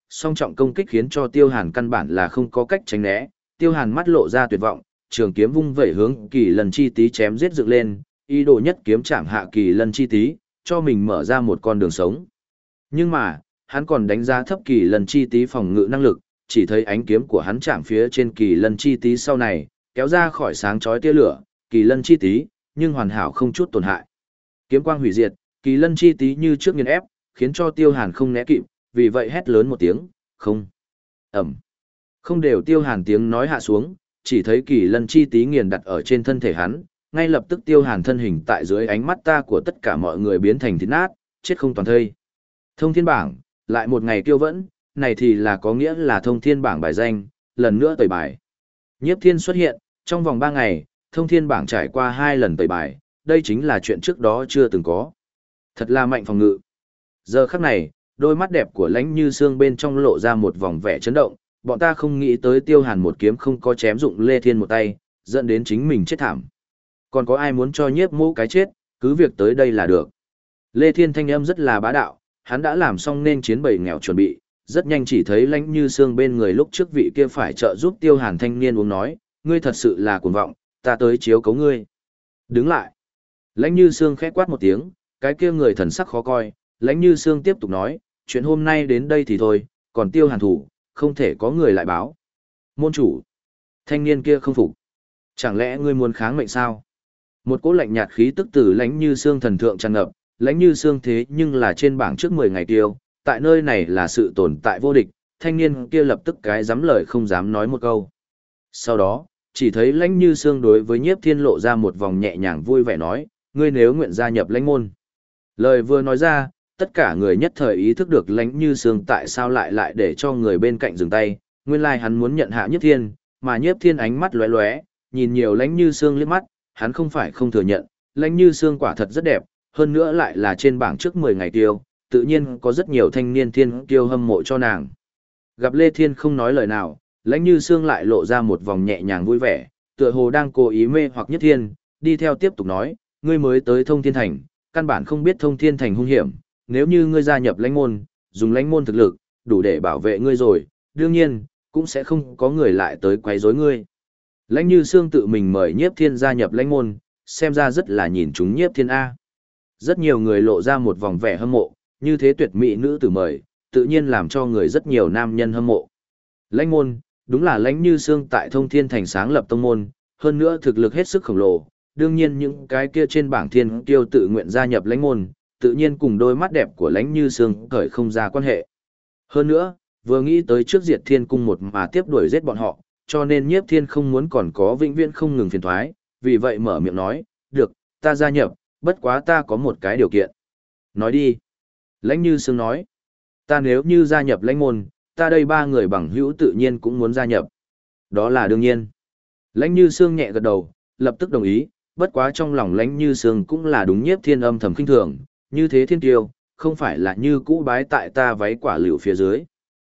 song trọng công kích khiến cho Tiêu Hàn căn bản là không có cách tránh né, Tiêu Hàn mắt lộ ra tuyệt vọng, trường kiếm vung vẩy hướng Kỳ Lân chi tí chém giết dựng lên, ý đồ nhất kiếm chạm hạ Kỳ Lân chi tí, cho mình mở ra một con đường sống. Nhưng mà, hắn còn đánh giá thấp Kỳ Lân chi tí phòng ngự năng lực, chỉ thấy ánh kiếm của hắn chạm phía trên Kỳ Lân chi tí sau này, kéo ra khỏi sáng chói tia lửa, Kỳ Lân chi tí, nhưng hoàn hảo không chút tổn hại. Kiếm quang hủy diệt, Kỳ Lân chi tí như trước nghiền ép, khiến cho Tiêu Hàn không né kịp, vì vậy hét lớn một tiếng, không. Ẩm. Không đều Tiêu Hàn tiếng nói hạ xuống, chỉ thấy Kỳ Lân chi tí nghiền đặt ở trên thân thể hắn, ngay lập tức Tiêu Hàn thân hình tại dưới ánh mắt ta của tất cả mọi người biến thành thịt nát, chết không toàn thây. Thông thiên bảng, lại một ngày tiêu vẫn, này thì là có nghĩa là thông thiên bảng bài danh, lần nữa tẩy bài. Nhiếp Thiên xuất hiện, trong vòng 3 ngày, thông thiên bảng trải qua 2 lần tẩy bài, đây chính là chuyện trước đó chưa từng có. Thật là mạnh phòng ngự. Giờ khắc này, đôi mắt đẹp của Lãnh Như Sương bên trong lộ ra một vòng vẻ chấn động, bọn ta không nghĩ tới Tiêu Hàn một kiếm không có chém dụng Lê Thiên một tay, dẫn đến chính mình chết thảm. Còn có ai muốn cho Nhiếp Mỗ cái chết, cứ việc tới đây là được. Lê Thiên thanh âm rất là bá đạo, hắn đã làm xong nên chiến bầy nghèo chuẩn bị, rất nhanh chỉ thấy Lãnh Như Sương bên người lúc trước vị kia phải trợ giúp Tiêu Hàn thanh niên uống nói, ngươi thật sự là cuồng vọng, ta tới chiếu cấu ngươi. Đứng lại. Lãnh Như Sương khẽ quát một tiếng, cái kia người thần sắc khó coi, Lãnh Như Sương tiếp tục nói, chuyện hôm nay đến đây thì thôi, còn Tiêu Hàn thủ, không thể có người lại báo. Môn chủ. Thanh niên kia không phục. Chẳng lẽ ngươi muốn kháng mệnh sao? Một cỗ lạnh nhạt khí tức từ Lãnh Như Sương thần thượng tràn ngập, Lãnh Như Sương thế nhưng là trên bảng trước 10 ngày tiêu, tại nơi này là sự tồn tại vô địch, thanh niên kia lập tức cái dám lời không dám nói một câu. Sau đó, chỉ thấy Lãnh Như Sương đối với Nhiếp Thiên lộ ra một vòng nhẹ nhàng vui vẻ nói, ngươi nếu nguyện gia nhập Lãnh môn. Lời vừa nói ra, tất cả người nhất thời ý thức được Lãnh Như Sương tại sao lại để cho người bên cạnh dừng tay, nguyên lai hắn muốn nhận hạ Nhiếp Thiên, mà Nhiếp Thiên ánh mắt lóe lóe, nhìn nhiều Lãnh Như Sương liếc mắt, hắn không phải không thừa nhận, Lãnh Như Sương quả thật rất đẹp, hơn nữa lại là trên bảng trước 10 ngày tiêu, tự nhiên có rất nhiều thanh niên thiên kiêu hâm mộ cho nàng. Gặp Lê Thiên không nói lời nào, Lãnh Như Sương lại lộ ra một vòng nhẹ nhàng vui vẻ, tựa hồ đang cố ý mê hoặc Nhất Thiên, đi theo tiếp tục nói, ngươi mới tới Thông Thiên Thành, căn bản không biết Thông Thiên Thành hung hiểm, nếu như ngươi gia nhập Lãnh môn, dùng Lãnh môn thực lực, đủ để bảo vệ ngươi rồi, đương nhiên, cũng sẽ không có người lại tới quấy rối ngươi. Lãnh Như Sương tự mình mời Nhiếp Thiên gia nhập Lãnh môn, xem ra rất là nhìn chúng Nhiếp Thiên A. Rất nhiều người lộ ra một vòng vẻ hâm mộ, như thế tuyệt mỹ nữ tử mời, tự nhiên làm cho người rất nhiều nam nhân hâm mộ. Lãnh môn, đúng là Lãnh Như Sương tại Thông Thiên Thành sáng lập tông môn, hơn nữa thực lực hết sức khổng lồ, đương nhiên những cái kia trên bảng thiên kiêu tự nguyện gia nhập Lãnh môn, tự nhiên cùng đôi mắt đẹp của Lãnh Như Sương khởi không ra quan hệ. Hơn nữa, vừa nghĩ tới trước Diệt Thiên cung một mà tiếp đuổi giết bọn họ, cho nên Nhiếp Thiên không muốn còn có vĩnh viễn không ngừng phiền toái, vì vậy mở miệng nói, được, ta gia nhập, bất quá ta có một cái điều kiện. Nói đi. Lãnh Như Sương nói, ta nếu như gia nhập Lãnh môn, ta đây 3 người bằng hữu tự nhiên cũng muốn gia nhập. Đó là đương nhiên. Lãnh Như Sương nhẹ gật đầu, lập tức đồng ý, bất quá trong lòng Lãnh Như Sương cũng là đúng Nhiếp Thiên âm thầm khinh thường, như thế thiên kiêu, không phải là như cũ bái tại ta váy quả liệu phía dưới.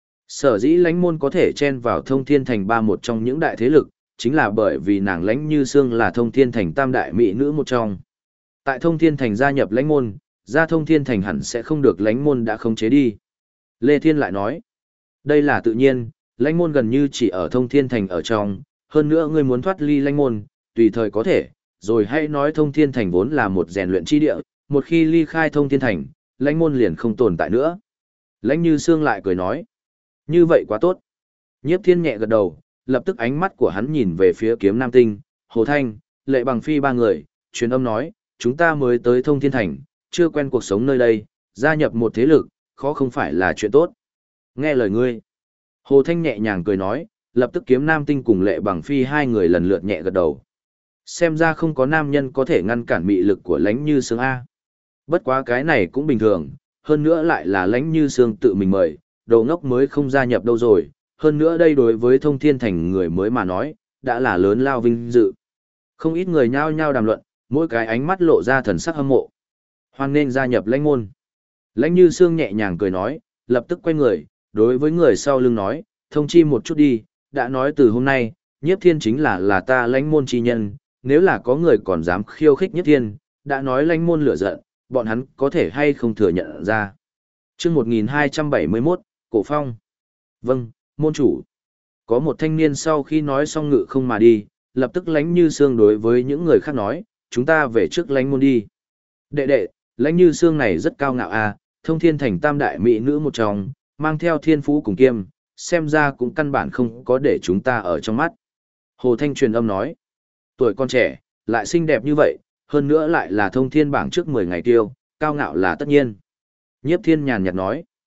Sở dĩ Lãnh môn có thể chen vào Thông Thiên Thành một trong những đại thế lực, chính là bởi vì nàng Lãnh Như Sương là Thông Thiên Thành tam đại mỹ nữ một trong. Tại Thông Thiên Thành gia nhập Lãnh môn, ra Thông Thiên Thành hẳn sẽ không được Lãnh môn đã khống chế đi. Lê Thiên lại nói, đây là tự nhiên, Lãnh môn gần như chỉ ở Thông Thiên Thành ở trong, hơn nữa ngươi muốn thoát ly Lãnh môn, tùy thời có thể, rồi hãy nói Thông Thiên Thành vốn là một rèn luyện chi địa, một khi ly khai Thông Thiên Thành, Lãnh môn liền không tồn tại nữa. Lãnh Như Sương lại cười nói, như vậy quá tốt. Nhiếp Thiên nhẹ gật đầu, lập tức ánh mắt của hắn nhìn về phía Kiếm Nam Tinh, Hồ Thanh, Lệ Bằng Phi 3 người, truyền âm nói, chúng ta mới tới Thông Thiên Thành, chưa quen cuộc sống nơi đây, gia nhập một thế lực, khó không phải là chuyện tốt. Nghe lời ngươi. Hồ Thanh nhẹ nhàng cười nói, lập tức Kiếm Nam Tinh cùng Lệ Bằng Phi 2 người lần lượt nhẹ gật đầu. Xem ra không có nam nhân có thể ngăn cản mị lực của Lãnh Như Sương A. Bất quá cái này cũng bình thường, hơn nữa lại là Lãnh Như Sương tự mình mời, đồ ngốc mới không gia nhập đâu rồi, hơn nữa đây đối với Thông Thiên Thành người mới mà nói, đã là lớn lao vinh dự. Không ít người nhao nhao đàm luận, mỗi cái ánh mắt lộ ra thần sắc hâm mộ. Hoan nên gia nhập Lãnh môn. Lãnh Như Sương nhẹ nhàng cười nói, lập tức quay người, đối với người sau lưng nói, thông chi một chút đi, đã nói từ hôm nay, Nhiếp Thiên chính là ta Lãnh môn chi nhân, nếu là có người còn dám khiêu khích Nhiếp Thiên, đã nói Lãnh môn lửa giận, bọn hắn có thể hay không thừa nhận ra. Chương 1271, Cổ Phong. Vâng, môn chủ. Có một thanh niên sau khi nói xong ngự không mà đi, lập tức Lãnh Như Sương đối với những người khác nói, chúng ta về trước Lãnh môn đi. Đệ đệ, Lãnh Như Sương này rất cao ngạo à, thông thiên thành tam đại mỹ nữ một trong, mang theo thiên phú cùng kiêm, xem ra cũng căn bản không có để chúng ta ở trong mắt. Hồ Thanh truyền âm nói, tuổi con trẻ, lại xinh đẹp như vậy, hơn nữa lại là thông thiên bảng trước 10 ngày tiêu, cao ngạo là tất nhiên. Nhiếp Thiên nhàn nhạt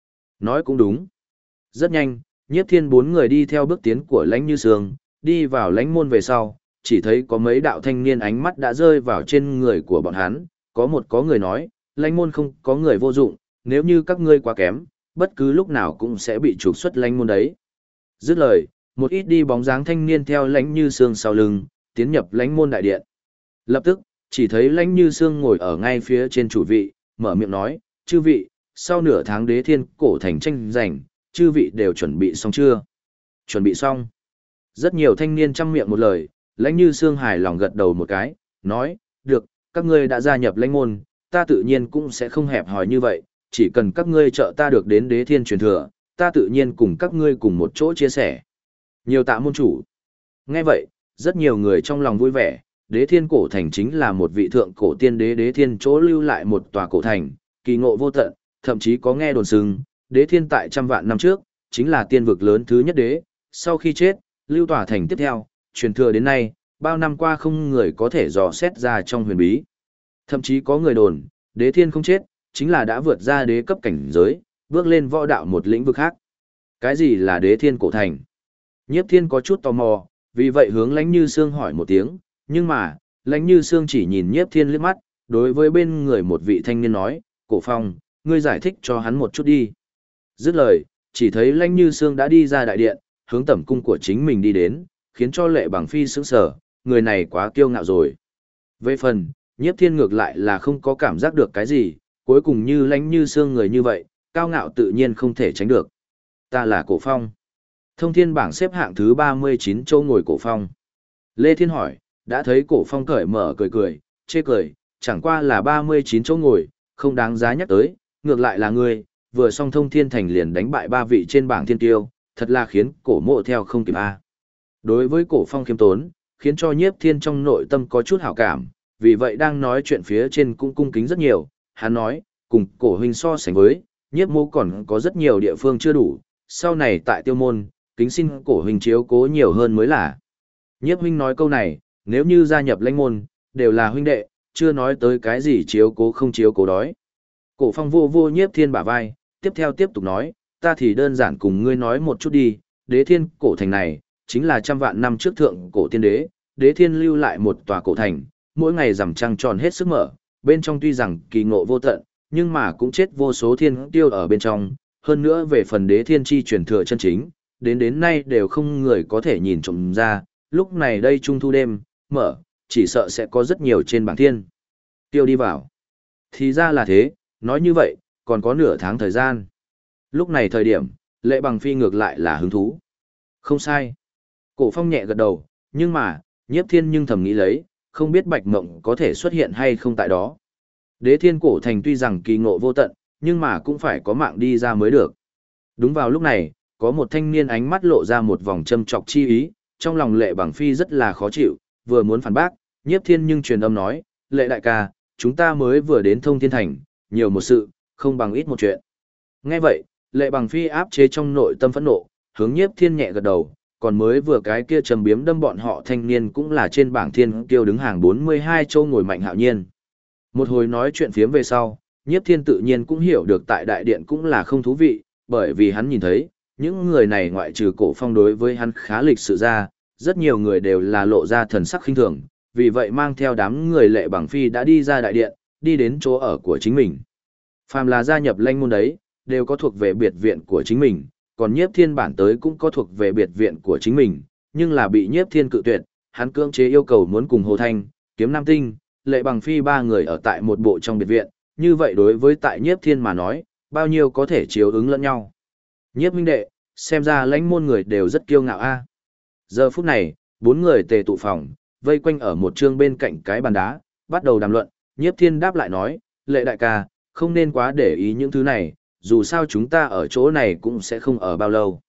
nói cũng đúng. Rất nhanh, Nhiếp Thiên bốn người đi theo bước tiến của Lãnh Như Sương, đi vào lãnh môn về sau, chỉ thấy có mấy đạo thanh niên ánh mắt đã rơi vào trên người của bọn hắn, có người nói, lãnh môn không có người vô dụng, nếu như các ngươi quá kém, bất cứ lúc nào cũng sẽ bị trục xuất lãnh môn đấy. Dứt lời, một ít đi bóng dáng thanh niên theo Lãnh Như Sương sau lưng, tiến nhập lãnh môn đại điện. Lập tức, chỉ thấy Lãnh Như Sương ngồi ở ngay phía trên chủ vị, mở miệng nói, chư vị, sau nửa tháng đế thiên cổ thành tranh giành, chư vị đều chuẩn bị xong chưa? Chuẩn bị xong. Rất nhiều thanh niên chăm miệng một lời, Lãnh Như Sương hài lòng gật đầu một cái, nói, được, các ngươi đã gia nhập lãnh môn, ta tự nhiên cũng sẽ không hẹp hòi như vậy, chỉ cần các ngươi trợ ta được đến đế thiên truyền thừa, ta tự nhiên cùng các ngươi cùng một chỗ chia sẻ. Nhiều tạ môn chủ. Nghe vậy, rất nhiều người trong lòng vui vẻ, đế thiên cổ thành chính là một vị thượng cổ tiên đế đế thiên chỗ lưu lại một tòa cổ thành, kỳ ngộ vô tận, thậm chí có nghe đồn sừng, đế thiên tại trăm vạn năm trước, chính là tiên vực lớn thứ nhất đế, sau khi chết, lưu tòa thành tiếp theo, truyền thừa đến nay, bao năm qua không người có thể dò xét ra trong huyền bí. Thậm chí có người đồn, đế thiên không chết, chính là đã vượt ra đế cấp cảnh giới, bước lên võ đạo một lĩnh vực khác. Cái gì là đế thiên cổ thành? Nhiếp Thiên có chút tò mò, vì vậy hướng Lãnh Như Sương hỏi một tiếng, nhưng mà, Lãnh Như Sương chỉ nhìn Nhiếp Thiên liếc mắt, đối với bên người một vị thanh niên nói, Cổ Phong, ngươi giải thích cho hắn một chút đi. Dứt lời, chỉ thấy Lãnh Như Sương đã đi ra đại điện, hướng tẩm cung của chính mình đi đến, khiến cho Lệ Bằng Phi sững sờ, người này quá kiêu ngạo rồi. Về phần, Nhiếp Thiên ngược lại là không có cảm giác được cái gì, cuối cùng như Lãnh Như Sương người như vậy, cao ngạo tự nhiên không thể tránh được. Ta là Cổ Phong. Thông thiên bảng xếp hạng thứ 39 châu ngồi Cổ Phong. Lê Thiên hỏi, đã thấy Cổ Phong cởi mở cười cười, chê cười, chẳng qua là 39 chỗ ngồi, không đáng giá nhắc tới, ngược lại là ngươi, vừa xong thông thiên thành liền đánh bại 3 vị trên bảng thiên tiêu, thật là khiến cổ mộ theo không kịp a. Đối với Cổ Phong khiêm tốn, khiến cho Nhiếp Thiên trong nội tâm có chút hảo cảm, vì vậy đang nói chuyện phía trên cũng cung kính rất nhiều, hắn nói, cùng Cổ huynh so sánh với, Nhiếp mô còn có rất nhiều địa phương chưa đủ, sau này tại tiêu môn, kính xin Cổ huynh chiếu cố nhiều hơn mới là. Nhiếp huynh nói câu này, nếu như gia nhập lãnh môn, đều là huynh đệ, chưa nói tới cái gì chiếu cố không chiếu cố đói. Cổ Phong vô vô Nhiếp Thiên bả vai, tiếp tục nói, ta thì đơn giản cùng ngươi nói một chút đi, đế thiên cổ thành này, chính là trăm vạn năm trước thượng cổ tiên đế, đế thiên lưu lại một tòa cổ thành, mỗi ngày rằm trăng tròn hết sức mở, bên trong tuy rằng kỳ ngộ vô tận, nhưng mà cũng chết vô số thiên tiêu ở bên trong, hơn nữa về phần đế thiên chi truyền thừa chân chính, đến nay đều không người có thể nhìn trộm ra, lúc này đây trung thu đêm, mở, chỉ sợ sẽ có rất nhiều trên bảng thiên tiêu đi vào. Thì ra là thế, nói như vậy, còn có nửa tháng thời gian. Lúc này thời điểm, Lệ Bằng Phi ngược lại là hứng thú. Không sai. Cổ Phong nhẹ gật đầu, nhưng mà, Nhiếp Thiên nhưng thầm nghĩ lấy, không biết Bạch Mộng có thể xuất hiện hay không tại đó. Đế thiên cổ thành tuy rằng kỳ ngộ vô tận, nhưng mà cũng phải có mạng đi ra mới được. Đúng vào lúc này, có một thanh niên ánh mắt lộ ra một vòng châm chọc chi ý, trong lòng Lệ Bằng Phi rất là khó chịu, vừa muốn phản bác, Nhiếp Thiên nhưng truyền âm nói, Lệ đại ca, chúng ta mới vừa đến Thông Thiên Thành, nhiều một sự, không bằng ít một chuyện. Nghe vậy, Lệ Bằng Phi áp chế trong nội tâm phẫn nộ, hướng Nhiếp Thiên nhẹ gật đầu, còn mới vừa cái kia trầm biếm đâm bọn họ thanh niên cũng là trên bảng thiên kiêu đứng hàng 42 châu ngồi Mạnh Hạo Nhiên. Một hồi nói chuyện phiếm về sau, Nhiếp Thiên tự nhiên cũng hiểu được tại đại điện cũng là không thú vị, bởi vì hắn nhìn thấy, những người này ngoại trừ Cổ Phong đối với hắn khá lịch sự ra, rất nhiều người đều là lộ ra thần sắc khinh thường, vì vậy mang theo đám người Lệ Bằng Phi đã đi ra đại điện, đi đến chỗ ở của chính mình. Phàm là gia nhập lãnh môn đấy, đều có thuộc về biệt viện của chính mình, còn Nhiếp Thiên bản tới cũng có thuộc về biệt viện của chính mình, nhưng là bị Nhiếp Thiên cự tuyệt, hắn cưỡng chế yêu cầu muốn cùng Hồ Thanh, Kiếm Nam Tinh, Lệ Bằng Phi ba người ở tại một bộ trong biệt viện, như vậy đối với tại Nhiếp Thiên mà nói, bao nhiêu có thể chiếu ứng lẫn nhau. Nhiếp huynh đệ, xem ra lãnh môn người đều rất kiêu ngạo a. Giờ phút này, bốn người tề tụ phòng, vây quanh ở một chương bên cạnh cái bàn đá, bắt đầu đàm luận, Nhiếp Thiên đáp lại nói, Lệ đại ca, không nên quá để ý những thứ này, dù sao chúng ta ở chỗ này cũng sẽ không ở bao lâu.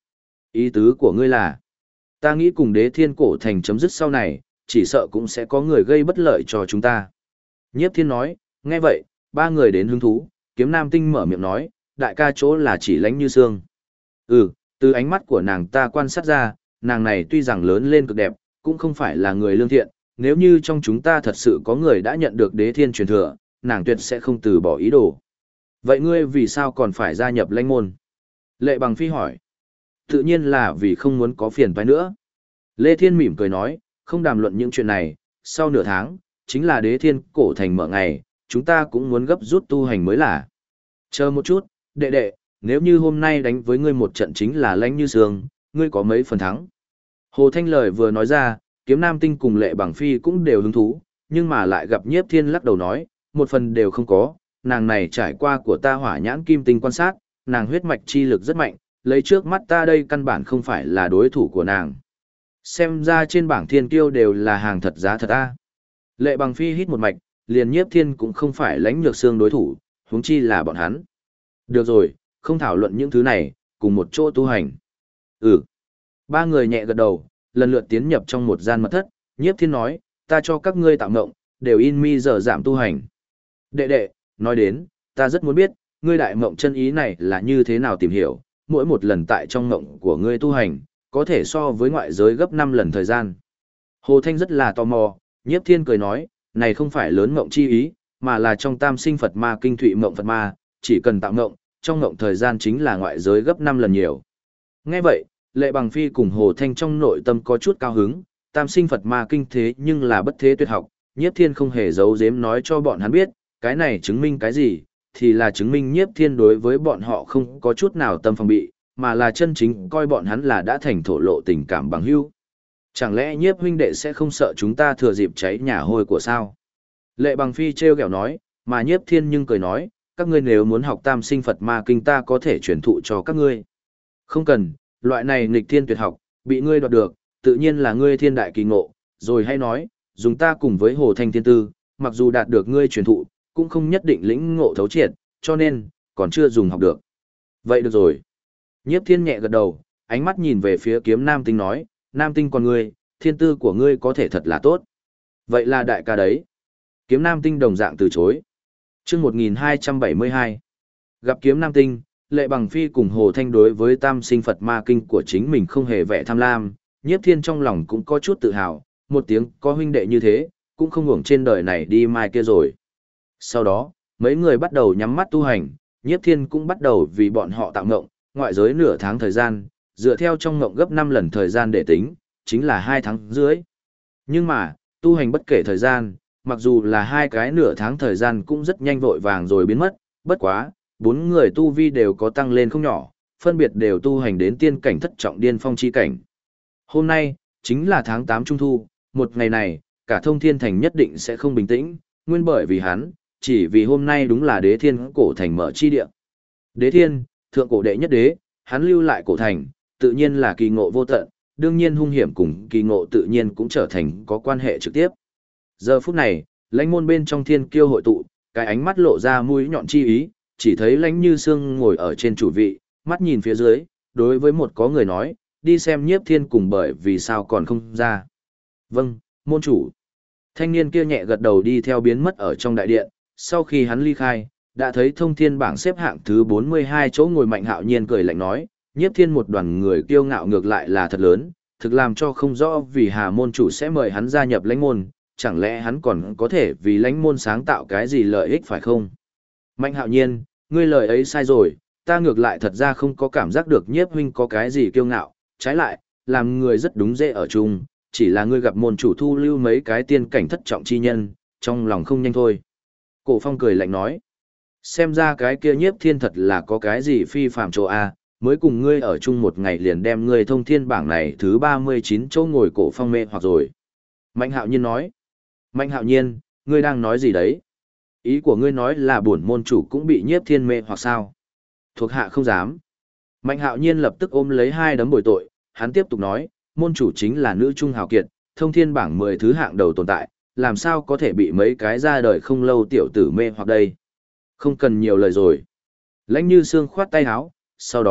Ý tứ của ngươi là, ta nghĩ cùng đế thiên cổ thành chấm dứt sau này, chỉ sợ cũng sẽ có người gây bất lợi cho chúng ta. Nhiếp thiên nói, nghe vậy, ba người đến hứng thú, kiếm nam tinh mở miệng nói, đại ca chỗ là chỉ Lãnh Như Sương. Từ ánh mắt của nàng ta quan sát ra, nàng này tuy rằng lớn lên cực đẹp, cũng không phải là người lương thiện, nếu như trong chúng ta thật sự có người đã nhận được đế thiên truyền thừa, nàng tuyệt sẽ không từ bỏ ý đồ. Vậy ngươi vì sao còn phải gia nhập Lãnh môn? Lệ Bằng Phi hỏi. Tự nhiên là vì không muốn có phiền toái nữa. Lê Thiên mỉm cười nói, không đàm luận những chuyện này, sau nửa tháng, chính là đế thiên cổ thành mở ngày, chúng ta cũng muốn gấp rút tu hành mới là. Chờ một chút, đệ đệ, nếu như hôm nay đánh với ngươi một trận chính là Lãnh Như Sương, ngươi có mấy phần thắng? Hồ Thanh lời vừa nói ra, kiếm nam tinh cùng Lệ Bằng Phi cũng đều hứng thú, nhưng mà lại gặp Nhiếp Thiên lắc đầu nói, một phần đều không có, nàng này trải qua của ta hỏa nhãn kim tinh quan sát, nàng huyết mạch chi lực rất mạnh, lấy trước mắt ta đây căn bản không phải là đối thủ của nàng. Xem ra trên bảng thiên kiêu đều là hàng thật giá thật a. Lệ Bằng Phi hít một mạch, liền Nhiếp Thiên cũng không phải Lãnh Nhược Sương đối thủ, huống chi là bọn hắn. Được rồi, không thảo luận những thứ này, cùng một chỗ tu hành. Ba người nhẹ gật đầu, lần lượt tiến nhập trong một gian mật thất, Nhiếp Thiên nói, ta cho các ngươi tạo mộng, đều in mi giờ giảm tu hành. Đệ đệ, nói đến, ta rất muốn biết, ngươi đại mộng chân ý này là như thế nào tìm hiểu, mỗi một lần tại trong mộng của ngươi tu hành, có thể so với ngoại giới gấp 5 lần thời gian. Hồ Thanh rất là tò mò, Nhiếp Thiên cười nói, này không phải lớn mộng chi ý, mà là trong tam sinh Phật ma kinh thụy mộng Phật ma, chỉ cần tạo mộng, trong mộng thời gian chính là ngoại giới gấp 5 lần nhiều. Nghe vậy, Lệ Bằng Phi cùng Hồ Thanh trong nội tâm có chút cao hứng, tam sinh Phật ma kinh thế nhưng là bất thế tuyệt học, Nhiếp Thiên không hề giấu giếm nói cho bọn hắn biết, cái này chứng minh cái gì, thì là chứng minh Nhiếp Thiên đối với bọn họ không có chút nào tâm phòng bị, mà là chân chính coi bọn hắn là đã thành thổ lộ tình cảm bằng hữu. Chẳng lẽ Nhiếp huynh đệ sẽ không sợ chúng ta thừa dịp cháy nhà hôi của sao? Lệ Bằng Phi trêu ghẹo nói, mà Nhiếp Thiên nhưng cười nói, các ngươi nếu muốn học tam sinh Phật ma kinh ta có thể truyền thụ cho các ngươi. Không cần, loại này nghịch thiên tuyệt học, bị ngươi đoạt được, tự nhiên là ngươi thiên đại kỳ ngộ, rồi hay nói, dùng ta cùng với Hồ Thanh Thiên Tư, mặc dù đạt được ngươi truyền thụ, cũng không nhất định lĩnh ngộ thấu triệt, cho nên, còn chưa dùng học được. Vậy được rồi. Nhiếp Thiên nhẹ gật đầu, ánh mắt nhìn về phía kiếm nam tinh nói, nam tinh còn ngươi, thiên tư của ngươi có thể thật là tốt. Vậy là đại ca đấy. Kiếm nam tinh đồng dạng từ chối. Chương 1272. Gặp kiếm nam tinh, Lệ Bằng Phi cùng Hồ Thanh đối với tam sinh Phật ma kinh của chính mình không hề vẻ tham lam, Nhiếp Thiên trong lòng cũng có chút tự hào, một tiếng có huynh đệ như thế, cũng không hưởng trên đời này đi mai kia rồi. Sau đó, mấy người bắt đầu nhắm mắt tu hành, Nhiếp Thiên cũng bắt đầu vì bọn họ tạo ngộng, ngoại giới nửa tháng thời gian, dựa theo trong ngộng gấp 5 lần thời gian để tính, chính là 2 tháng dưới. Nhưng mà, tu hành bất kể thời gian, mặc dù là 2 cái nửa tháng thời gian cũng rất nhanh vội vàng rồi biến mất, bất quá, 4 người tu vi đều có tăng lên không nhỏ, phân biệt đều tu hành đến tiên cảnh thất trọng điên phong chi cảnh. Hôm nay, chính là tháng 8 Trung Thu, một ngày này, cả thông thiên thành nhất định sẽ không bình tĩnh, nguyên bởi vì hắn, chỉ vì hôm nay đúng là đế thiên cổ thành mở chi địa. Đế thiên, thượng cổ đệ nhất đế, hắn lưu lại cổ thành, tự nhiên là kỳ ngộ vô tận, đương nhiên hung hiểm cùng kỳ ngộ tự nhiên cũng trở thành có quan hệ trực tiếp. Giờ phút này, lãnh môn bên trong thiên kiêu hội tụ, cái ánh mắt lộ ra mũi nhọn chi ý, chỉ thấy Lãnh Như Sương ngồi ở trên chủ vị, mắt nhìn phía dưới, đối với một có người nói, đi xem Nhiếp Thiên cùng bởi vì sao còn không ra. Vâng, môn chủ. Thanh niên kia nhẹ gật đầu đi theo biến mất ở trong đại điện, sau khi hắn ly khai, đã thấy thông thiên bảng xếp hạng thứ 42 chỗ ngồi Mạnh Hạo Nhiên cười lạnh nói, Nhiếp Thiên một đoàn người kiêu ngạo ngược lại là thật lớn, thực làm cho không rõ vì Hà môn chủ sẽ mời hắn gia nhập lãnh môn, chẳng lẽ hắn còn có thể vì lãnh môn sáng tạo cái gì lợi ích phải không? Mạnh Hạo Nhiên, ngươi lời ấy sai rồi, ta ngược lại thật ra không có cảm giác được Nhiếp huynh có cái gì kiêu ngạo, trái lại, làm người rất đúng dễ ở chung, chỉ là ngươi gặp môn chủ thu lưu mấy cái tiên cảnh thất trọng chi nhân, trong lòng không nhanh thôi. Cổ Phong cười lạnh nói, xem ra cái kia Nhiếp Thiên thật là có cái gì phi phàm chỗ a, mới cùng ngươi ở chung một ngày liền đem ngươi thông thiên bảng này thứ 39 chỗ ngồi Cổ Phong mê hoặc rồi. Mạnh Hạo Nhiên nói, Mạnh Hạo Nhiên, ngươi đang nói gì đấy? Ý của ngươi nói là bổn môn chủ cũng bị Nhiếp Thiên mê hoặc sao? Thuộc hạ không dám. Mạnh Hạo Nhiên lập tức ôm lấy hai đấm bồi tội, hắn tiếp tục nói, môn chủ chính là nữ trung hào kiệt, thông thiên bảng 10 thứ hạng đầu tồn tại, làm sao có thể bị mấy cái ra đời không lâu tiểu tử mê hoặc đây? Không cần nhiều lời rồi. Lãnh Như Sương khoát tay áo, sau đó,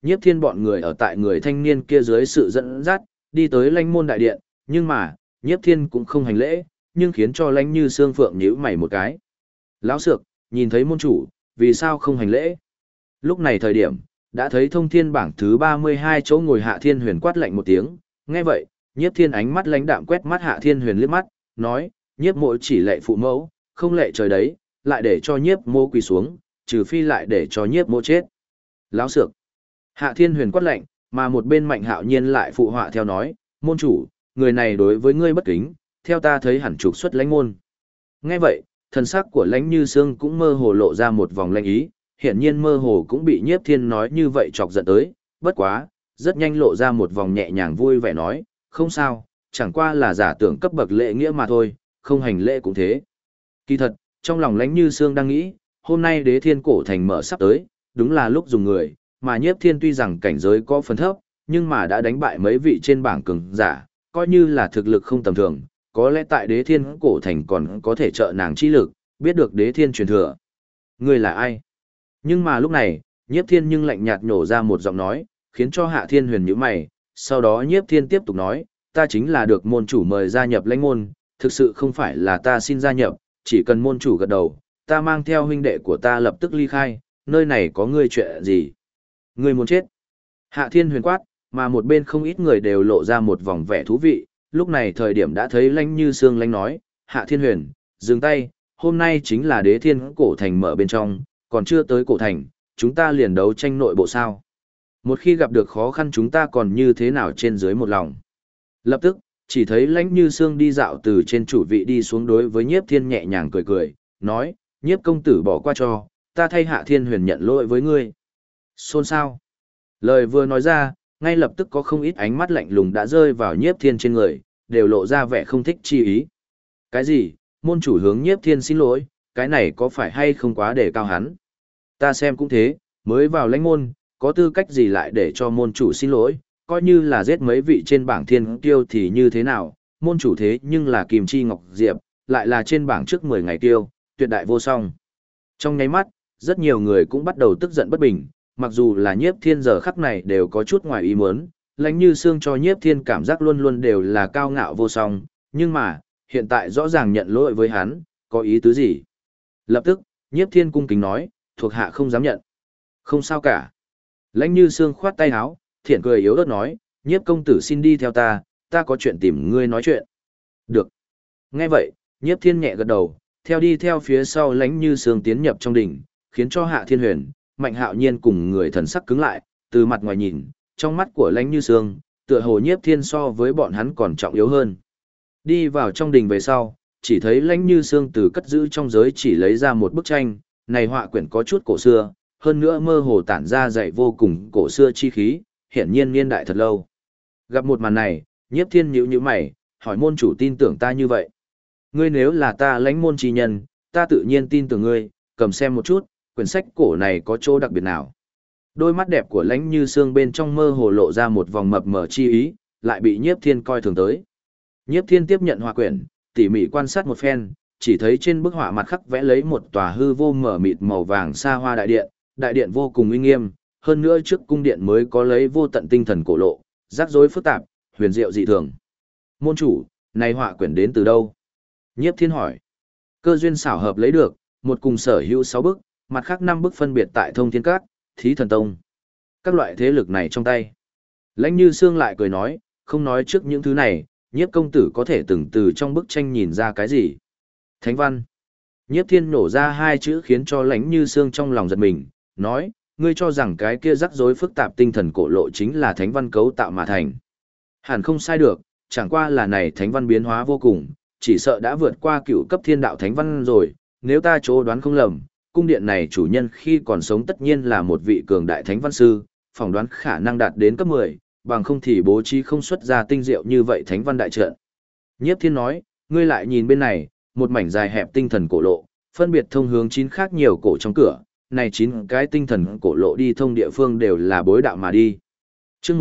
Nhiếp Thiên bọn người ở tại người thanh niên kia dưới sự dẫn dắt, đi tới Lãnh môn đại điện, nhưng mà, Nhiếp Thiên cũng không hành lễ, nhưng khiến cho Lãnh Như Sương Phượng nhíu mày một cái. Lão Sược, nhìn thấy môn chủ, vì sao không hành lễ? Lúc này thời điểm, đã thấy thông thiên bảng thứ 32 chỗ ngồi Hạ Thiên Huyền quát lạnh một tiếng, nghe vậy, Nhiếp Thiên ánh mắt lãnh đạm quét mắt Hạ Thiên Huyền liếc mắt, nói, Nhiếp mộ chỉ lệ phụ mẫu, không lệ trời đấy, lại để cho Nhiếp mộ quỳ xuống, trừ phi lại để cho Nhiếp mộ chết. Lão Sược. Hạ Thiên Huyền quát lạnh, mà một bên Mạnh Hạo Nhiên lại phụ họa theo nói, môn chủ, người này đối với ngươi bất kính, theo ta thấy hẳn trục xuất lãnh môn. Nghe vậy, thần sắc của Lãnh Như Sương cũng mơ hồ lộ ra một vòng lanh ý, hiển nhiên mơ hồ cũng bị Nhiếp Thiên nói như vậy chọc giận tới, bất quá, rất nhanh lộ ra một vòng nhẹ nhàng vui vẻ nói, không sao, chẳng qua là giả tưởng cấp bậc lễ nghĩa mà thôi, không hành lễ cũng thế. Kỳ thật, trong lòng Lãnh Như Sương đang nghĩ, hôm nay Đế Thiên cổ thành mở sắp tới, đúng là lúc dùng người, mà Nhiếp Thiên tuy rằng cảnh giới có phần thấp, nhưng mà đã đánh bại mấy vị trên bảng cường giả, coi như là thực lực không tầm thường, có lẽ tại Đế Thiên cổ thành còn có thể trợ nàng chi lực, biết được Đế Thiên truyền thừa. Ngươi là ai? Nhưng mà lúc này, Nhiếp Thiên nhưng lạnh nhạt nhổ ra một giọng nói, khiến cho Hạ Thiên Huyền nhíu mày, sau đó Nhiếp Thiên tiếp tục nói, ta chính là được môn chủ mời gia nhập lãnh môn, thực sự không phải là ta xin gia nhập, chỉ cần môn chủ gật đầu, ta mang theo huynh đệ của ta lập tức ly khai, nơi này có ngươi chuyện gì? Ngươi muốn chết? Hạ Thiên Huyền quát, mà một bên không ít người đều lộ ra một vòng vẻ thú vị, lúc này thời điểm đã thấy Lãnh Như Sương Lãnh nói, Hạ Thiên Huyền, dừng tay, hôm nay chính là Đế Thiên cổ thành mở bên trong, còn chưa tới cổ thành, chúng ta liền đấu tranh nội bộ sao. Một khi gặp được khó khăn chúng ta còn như thế nào trên dưới một lòng. Lập tức, chỉ thấy Lãnh Như Sương đi dạo từ trên chủ vị đi xuống đối với Nhiếp Thiên nhẹ nhàng cười cười, nói, Nhiếp công tử bỏ qua cho, ta thay Hạ Thiên Huyền nhận lỗi với ngươi. Xôn xao. Lời vừa nói ra, ngay lập tức có không ít ánh mắt lạnh lùng đã rơi vào Nhiếp Thiên trên người, đều lộ ra vẻ không thích chi ý. Cái gì, môn chủ hướng Nhiếp Thiên xin lỗi, cái này có phải hay không quá để cao hắn? Ta xem cũng thế, mới vào lãnh môn, có tư cách gì lại để cho môn chủ xin lỗi, coi như là giết mấy vị trên bảng thiên kiêu thì như thế nào, môn chủ thế nhưng là Kim Chi Ngọc Diệp, lại là trên bảng trước 10 ngày kiêu, tuyệt đại vô song. Trong nháy mắt, rất nhiều người cũng bắt đầu tức giận bất bình, mặc dù là Nhiếp Thiên giờ khắc này đều có chút ngoài ý muốn, Lãnh Như Sương cho Nhiếp Thiên cảm giác luôn luôn đều là cao ngạo vô song, nhưng mà, hiện tại rõ ràng nhận lỗi với hắn, có ý tứ gì? Lập tức, Nhiếp Thiên cung kính nói, thuộc hạ không dám nhận. Không sao cả. Lãnh Như Sương khoát tay áo, thiện cười yếu ớt nói, Nhiếp công tử xin đi theo ta có chuyện tìm ngươi nói chuyện. Được. Nghe vậy, Nhiếp Thiên nhẹ gật đầu, theo đi theo phía sau Lãnh Như Sương tiến nhập trong đỉnh, khiến cho Hạ Thiên Huyền, Mạnh Hạo Nhiên cùng người thần sắc cứng lại, từ mặt ngoài nhìn, trong mắt của Lãnh Như Sương, tựa hồ Nhiếp Thiên so với bọn hắn còn trọng yếu hơn. Đi vào trong đình về sau, chỉ thấy Lãnh Như Sương từ cất giữ trong giới chỉ lấy ra một bức tranh, này họa quyển có chút cổ xưa, hơn nữa mơ hồ tản ra dạy vô cùng cổ xưa chi khí, hiển nhiên niên đại thật lâu. Gặp một màn này, Nhiếp Thiên nhíu nhíu mày, hỏi môn chủ tin tưởng ta như vậy. Ngươi nếu là ta Lãnh môn chi nhân, ta tự nhiên tin tưởng ngươi, cầm xem một chút, quyển sách cổ này có chỗ đặc biệt nào. Đôi mắt đẹp của Lãnh Như Sương bên trong mơ hồ lộ ra một vòng mập mờ chi ý, lại bị Nhiếp Thiên coi thường tới. Nhiếp Thiên tiếp nhận họa quyển, tỉ mỉ quan sát một phen, chỉ thấy trên bức họa mặt khắc vẽ lấy một tòa hư vô mở mịt màu vàng xa hoa đại điện vô cùng uy nghiêm, hơn nữa trước cung điện mới có lấy vô tận tinh thần cổ lộ, rắc rối phức tạp, huyền diệu dị thường. Môn chủ, này họa quyển đến từ đâu? Nhiếp Thiên hỏi. Cơ duyên xảo hợp lấy được, một cùng sở hữu 6 bức, mặt khác 5 bức phân biệt tại Thông Thiên Các, Thí Thần Tông. Các loại thế lực này trong tay. Lãnh Như Sương lại cười nói, không nói trước những thứ này, Nhiếp công tử có thể từng từ trong bức tranh nhìn ra cái gì? Thánh văn. Nhiếp Thiên nổ ra 2 chữ khiến cho Lãnh Như Sương trong lòng giật mình, nói, ngươi cho rằng cái kia rắc rối phức tạp tinh thần cổ lộ chính là thánh văn cấu tạo mà thành. Hẳn không sai được, chẳng qua là này thánh văn biến hóa vô cùng, chỉ sợ đã vượt qua cựu cấp thiên đạo thánh văn rồi, nếu ta chỗ đoán không lầm, cung điện này chủ nhân khi còn sống tất nhiên là một vị cường đại thánh văn sư, phỏng đoán khả năng đạt đến cấp 10, bằng không thì bố trí không xuất ra tinh diệu như vậy thánh văn đại trận. Nhiếp Thiên nói, ngươi lại nhìn bên này, một mảnh dài hẹp tinh thần cổ lộ, phân biệt thông hướng 9 khác nhiều cổ trong cửa, này 9 cái tinh thần cổ lộ đi thông địa phương đều là bối đạo mà đi. Chương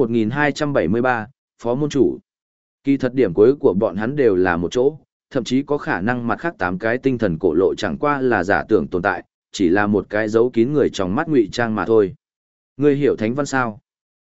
1273, Phó môn chủ. Kỳ thật điểm cuối của bọn hắn đều là một chỗ, thậm chí có khả năng mặt khác 8 cái tinh thần cổ lộ chẳng qua là giả tưởng tồn tại, chỉ là một cái giấu kín người trong mắt ngụy trang mà thôi. Ngươi hiểu thánh văn sao?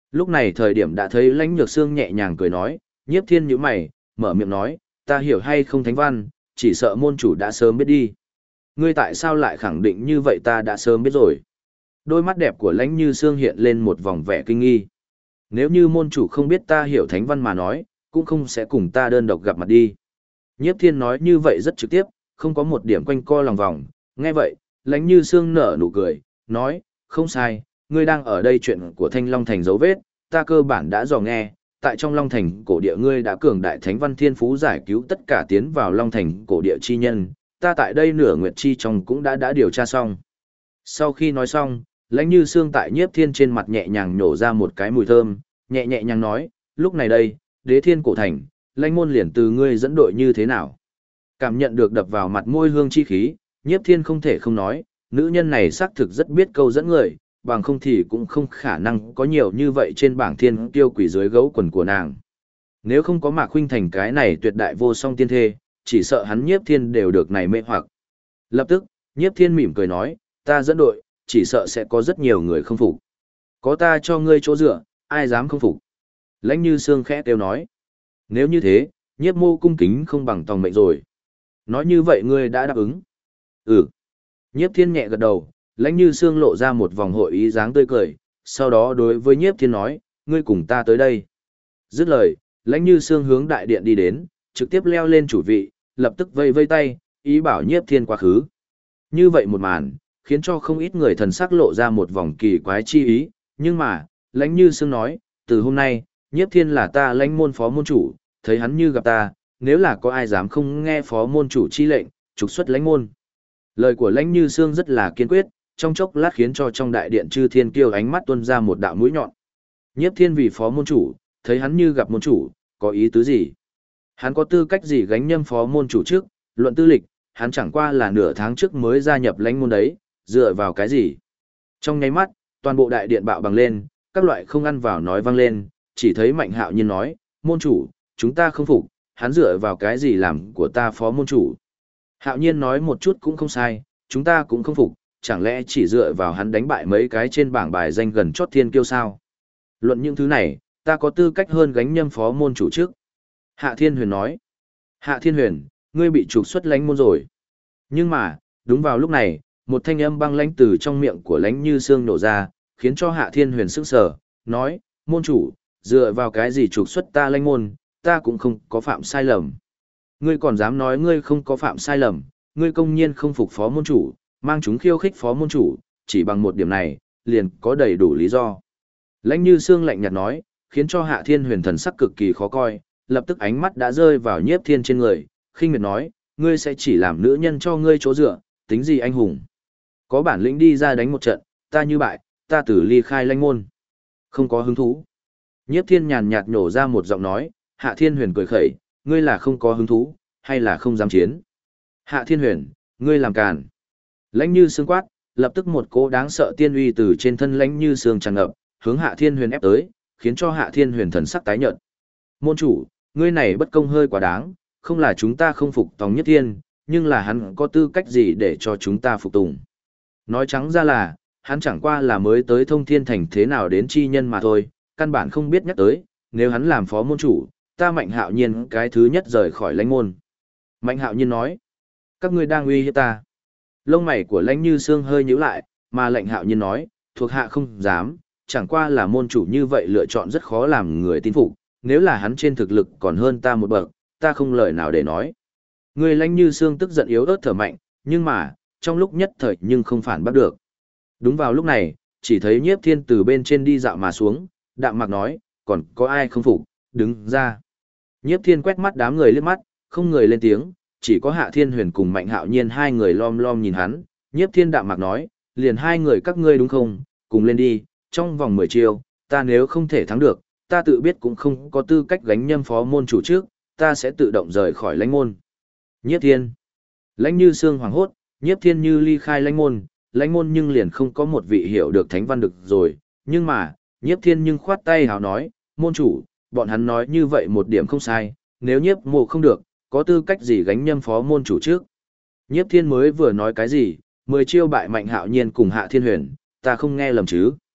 Lúc này thời điểm đã thấy Lãnh Nhược Sương nhẹ nhàng cười nói, Nhiếp Thiên nhíu mày, mở miệng nói, ta hiểu hay không thánh văn, chỉ sợ môn chủ đã sớm biết đi. Ngươi tại sao lại khẳng định như vậy, ta đã sớm biết rồi. Đôi mắt đẹp của Lãnh Như Sương hiện lên một vòng vẻ kinh nghi. Nếu như môn chủ không biết ta hiểu thánh văn mà nói, cũng không sẽ cùng ta đơn độc gặp mặt đi. Nhiếp Thiên nói như vậy rất trực tiếp, không có một điểm quanh co lòng vòng. Nghe vậy, Lãnh Như Sương nở nụ cười, nói, không sai, ngươi đang ở đây chuyện của Thanh Long Thành dấu vết, ta cơ bản đã dò nghe, tại trong Long Thành cổ địa ngươi đã cường đại thánh văn thiên phú giải cứu tất cả tiến vào Long Thành cổ địa chi nhân, ta tại đây nửa nguyệt chi trong cũng đã điều tra xong. Sau khi nói xong, Lãnh Như Sương tại Nhiếp Thiên trên mặt nhẹ nhàng nhổ ra một cái mùi thơm, nhẹ nhàng nói, lúc này đây, Đế Thiên cổ thành, Lãnh môn liền từ ngươi dẫn đội như thế nào? Cảm nhận được đập vào mặt môi hương chi khí, Nhiếp Thiên không thể không nói, nữ nhân này xác thực rất biết câu dẫn người, bằng không thì cũng không khả năng có nhiều như vậy trên bảng thiên tiêu quỷ dưới gấu quần của nàng. Nếu không có Mạc Khuynh Thành cái này tuyệt đại vô song tiên thê, chỉ sợ hắn Nhiếp Thiên đều được này mê hoặc. Lập tức, Nhiếp Thiên mỉm cười nói, ta dẫn đội, chỉ sợ sẽ có rất nhiều người không phục. Có ta cho ngươi chỗ dựa, ai dám không phục. Lãnh Như Sương khẽ kêu nói. Nếu như thế, Nhiếp mô cung kính không bằng tòng mệnh rồi. Nói như vậy ngươi đã đáp ứng. Ừ. Nhiếp Thiên nhẹ gật đầu, Lãnh Như Sương lộ ra một vòng hội ý dáng tươi cười, sau đó đối với Nhiếp Thiên nói, ngươi cùng ta tới đây. Dứt lời, Lãnh Như Sương hướng đại điện đi đến, trực tiếp leo lên chủ vị, lập tức vây vây tay, ý bảo Nhiếp Thiên quá khứ. Như vậy một màn, khiến cho không ít người thần sắc lộ ra một vòng kỳ quái chi ý, nhưng mà, Lãnh Như Sương nói, từ hôm nay, Nhiếp Thiên là ta Lãnh môn phó môn chủ, thấy hắn như gặp ta, nếu là có ai dám không nghe phó môn chủ chi lệnh, trục xuất Lãnh môn. Lời của Lãnh Như Sương rất là kiên quyết, trong chốc lát khiến cho trong đại điện chư thiên kiêu ánh mắt tuôn ra một đạo mũi nhọn. Nhiếp Thiên vì phó môn chủ, thấy hắn như gặp môn chủ, có ý tứ gì? Hắn có tư cách gì gánh nhâm phó môn chủ trước, luận tư lịch, hắn chẳng qua là nửa tháng trước mới gia nhập Lãnh môn đấy, dựa vào cái gì? Trong nháy mắt, toàn bộ đại điện bạo bằng lên, các loại không ăn vào nói vang lên, chỉ thấy Mạnh Hạo Nhiên nói, môn chủ, chúng ta không phục, hắn dựa vào cái gì làm của ta phó môn chủ? Hạo Nhiên nói một chút cũng không sai, chúng ta cũng không phục, chẳng lẽ chỉ dựa vào hắn đánh bại mấy cái trên bảng bài danh gần chót thiên kiêu sao? Luận những thứ này, ta có tư cách hơn gánh nhâm phó môn chủ trước. Hạ Thiên Huyền nói, Hạ Thiên Huyền, ngươi bị trục xuất Lãnh môn rồi. Nhưng mà, đúng vào lúc này, một thanh âm băng lãnh từ trong miệng của Lãnh Như Sương nổ ra, khiến cho Hạ Thiên Huyền sững sờ, nói, môn chủ, dựa vào cái gì trục xuất ta Lãnh môn, ta cũng không có phạm sai lầm. Ngươi còn dám nói ngươi không có phạm sai lầm, ngươi công nhiên không phục phó môn chủ, mang chúng khiêu khích phó môn chủ, chỉ bằng một điểm này, liền có đầy đủ lý do. Lãnh Như Sương lạnh nhạt nói, khiến cho Hạ Thiên Huyền thần sắc cực kỳ khó coi, lập tức ánh mắt đã rơi vào Nhiếp Thiên trên người, khinh miệt nói, ngươi sẽ chỉ làm nữ nhân cho ngươi chỗ dựa, tính gì anh hùng. Có bản lĩnh đi ra đánh một trận, ta như bại, ta tử ly khai Lãnh môn. Không có hứng thú. Nhiếp Thiên nhàn nhạt nhổ ra một giọng nói, Hạ Thiên Huyền cười khẩy, ngươi là không có hứng thú, hay là không dám chiến. Hạ Thiên Huyền, ngươi làm càn. Lãnh Như Sương quát, lập tức một cỗ đáng sợ tiên uy từ trên thân Lãnh Như Sương tràn ngập, hướng Hạ Thiên Huyền ép tới, khiến cho Hạ Thiên Huyền thần sắc tái nhợt. Môn chủ, ngươi này bất công hơi quá đáng, không là chúng ta không phục Tòng Nhất Thiên, nhưng là hắn có tư cách gì để cho chúng ta phục tùng. Nói trắng ra là, hắn chẳng qua là mới tới Thông Thiên Thành thế nào đến chi nhân mà thôi, căn bản không biết nhắc tới, nếu hắn làm phó môn chủ, ta Mạnh Hạo Nhiên cái thứ nhất rời khỏi Lãnh môn. Mạnh Hạo Nhiên nói, các ngươi đang uy hiếp ta. Lông mày của Lãnh Như Sương hơi nhíu lại, mà Lãnh Hạo Nhiên nói, thuộc hạ không dám, chẳng qua là môn chủ như vậy lựa chọn rất khó làm người tin phục, nếu là hắn trên thực lực còn hơn ta một bậc, ta không lời nào để nói. Người Lãnh Như Sương tức giận yếu ớt thở mạnh, nhưng mà, trong lúc nhất thời nhưng không phản bắt được. Đúng vào lúc này, chỉ thấy Nhiếp Thiên từ bên trên đi dạo mà xuống, đạm mạc nói, còn có ai không phục, đứng ra. Nhiếp Thiên quét mắt đám người liếc mắt, không người lên tiếng, chỉ có Hạ Thiên Huyền cùng Mạnh Hạo Nhiên hai người lom lom nhìn hắn. Nhiếp Thiên đạm mạc nói, liền hai người các ngươi đúng không, cùng lên đi, trong vòng 10 chiêu, ta nếu không thể thắng được, ta tự biết cũng không có tư cách gánh nhâm phó môn chủ trước, ta sẽ tự động rời khỏi Lãnh môn. Nhiếp Thiên. Lãnh Như Sương hoảng hốt, Nhiếp Thiên như ly khai Lãnh môn nhưng liền không có một vị hiểu được thánh văn được rồi, nhưng mà, Nhiếp Thiên nhưng khoát tay hào nói, môn chủ, bọn hắn nói như vậy một điểm không sai, nếu Nhiếp mộ không được, có tư cách gì gánh nhâm phó môn chủ trước. Nhiếp Thiên mới vừa nói cái gì, 10 chiêu bại Mạnh Hạo Nhiên cùng Hạ Thiên Huyền, ta không nghe lầm chứ.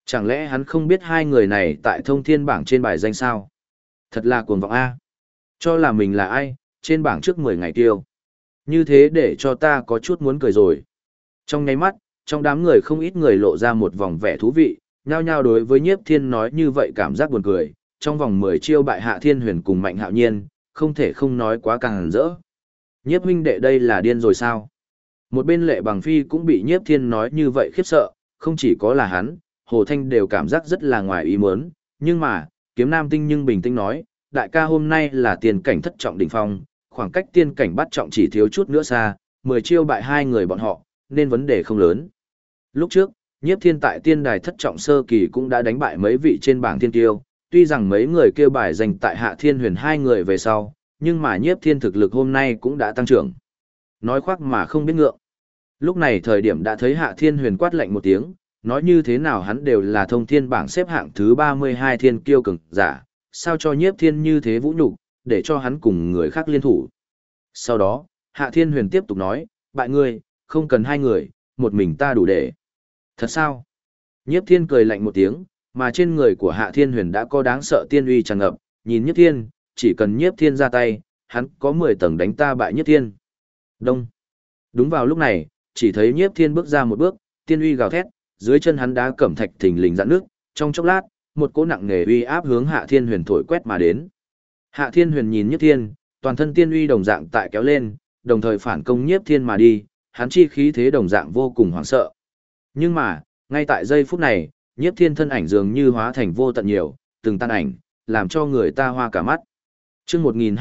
Chẳng lẽ hắn không biết hai người này tại thông thiên bảng trên bài danh sao? Thật là cuồng vọng A. Cho là mình là ai, trên bảng trước 10 ngày tiêu. Như thế để cho ta có chút muốn cười rồi. Trong nháy mắt, trong đám người không ít người lộ ra một vòng vẻ thú vị, nhao nhao đối với Nhiếp Thiên nói như vậy cảm giác buồn cười, trong vòng 10 chiêu bại Hạ Thiên Huyền cùng Mạnh Hạo Nhiên, không thể không nói quá càng rỡ. Nhiếp huynh đệ đây là điên rồi sao? Một bên Lệ Bằng Phi cũng bị Nhiếp Thiên nói như vậy khiếp sợ, không chỉ có là hắn, Hồ Thanh đều cảm giác rất là ngoài ý muốn, nhưng mà, Kiếm Nam Tinh nhưng bình tĩnh nói, đại ca hôm nay là tiền cảnh thất trọng đỉnh phong, khoảng cách tiên cảnh bắt trọng chỉ thiếu chút nữa xa, 10 chiêu bại hai người bọn họ, nên vấn đề không lớn. Lúc trước, Nhiếp Thiên tại tiên đài thất trọng sơ kỳ cũng đã đánh bại mấy vị trên bảng thiên tiêu, tuy rằng mấy người kêu bài dành tại Hạ Thiên Huyền hai người về sau, nhưng mà Nhiếp Thiên thực lực hôm nay cũng đã tăng trưởng. Nói khoác mà không biết ngượng. Lúc này thời điểm đã thấy Hạ Thiên Huyền quát lạnh một tiếng, nói như thế nào hắn đều là thông thiên bảng xếp hạng thứ 32 thiên kiêu cường giả, sao cho Nhiếp Thiên như thế vũ nhục, để cho hắn cùng người khác liên thủ. Sau đó, Hạ Thiên Huyền tiếp tục nói, bại ngươi, không cần hai người, một mình ta đủ để. Thật sao? Nhiếp Thiên cười lạnh một tiếng, mà trên người của Hạ Thiên Huyền đã có đáng sợ tiên uy tràn ngập, nhìn Nhiếp Thiên, chỉ cần Nhiếp Thiên ra tay, hắn có 10 tầng đánh ta bại Nhiếp Thiên. Đông. Đúng vào lúc này, chỉ thấy Nhiếp Thiên bước ra một bước, tiên uy gào thét, dưới chân hắn đá cẩm thạch thình lình dạn nước, trong chốc lát, một cỗ nặng nề uy áp hướng Hạ Thiên Huyền thổi quét mà đến. Hạ Thiên Huyền nhìn Nhiếp Thiên, toàn thân tiên uy đồng dạng tại kéo lên, đồng thời phản công Nhiếp Thiên mà đi, hắn chi khí thế đồng dạng vô cùng hoảng sợ. Nhưng mà, ngay tại giây phút này, Nhiếp Thiên thân ảnh dường như hóa thành vô tận nhiều, từng tan ảnh, làm cho người ta hoa cả mắt. Chương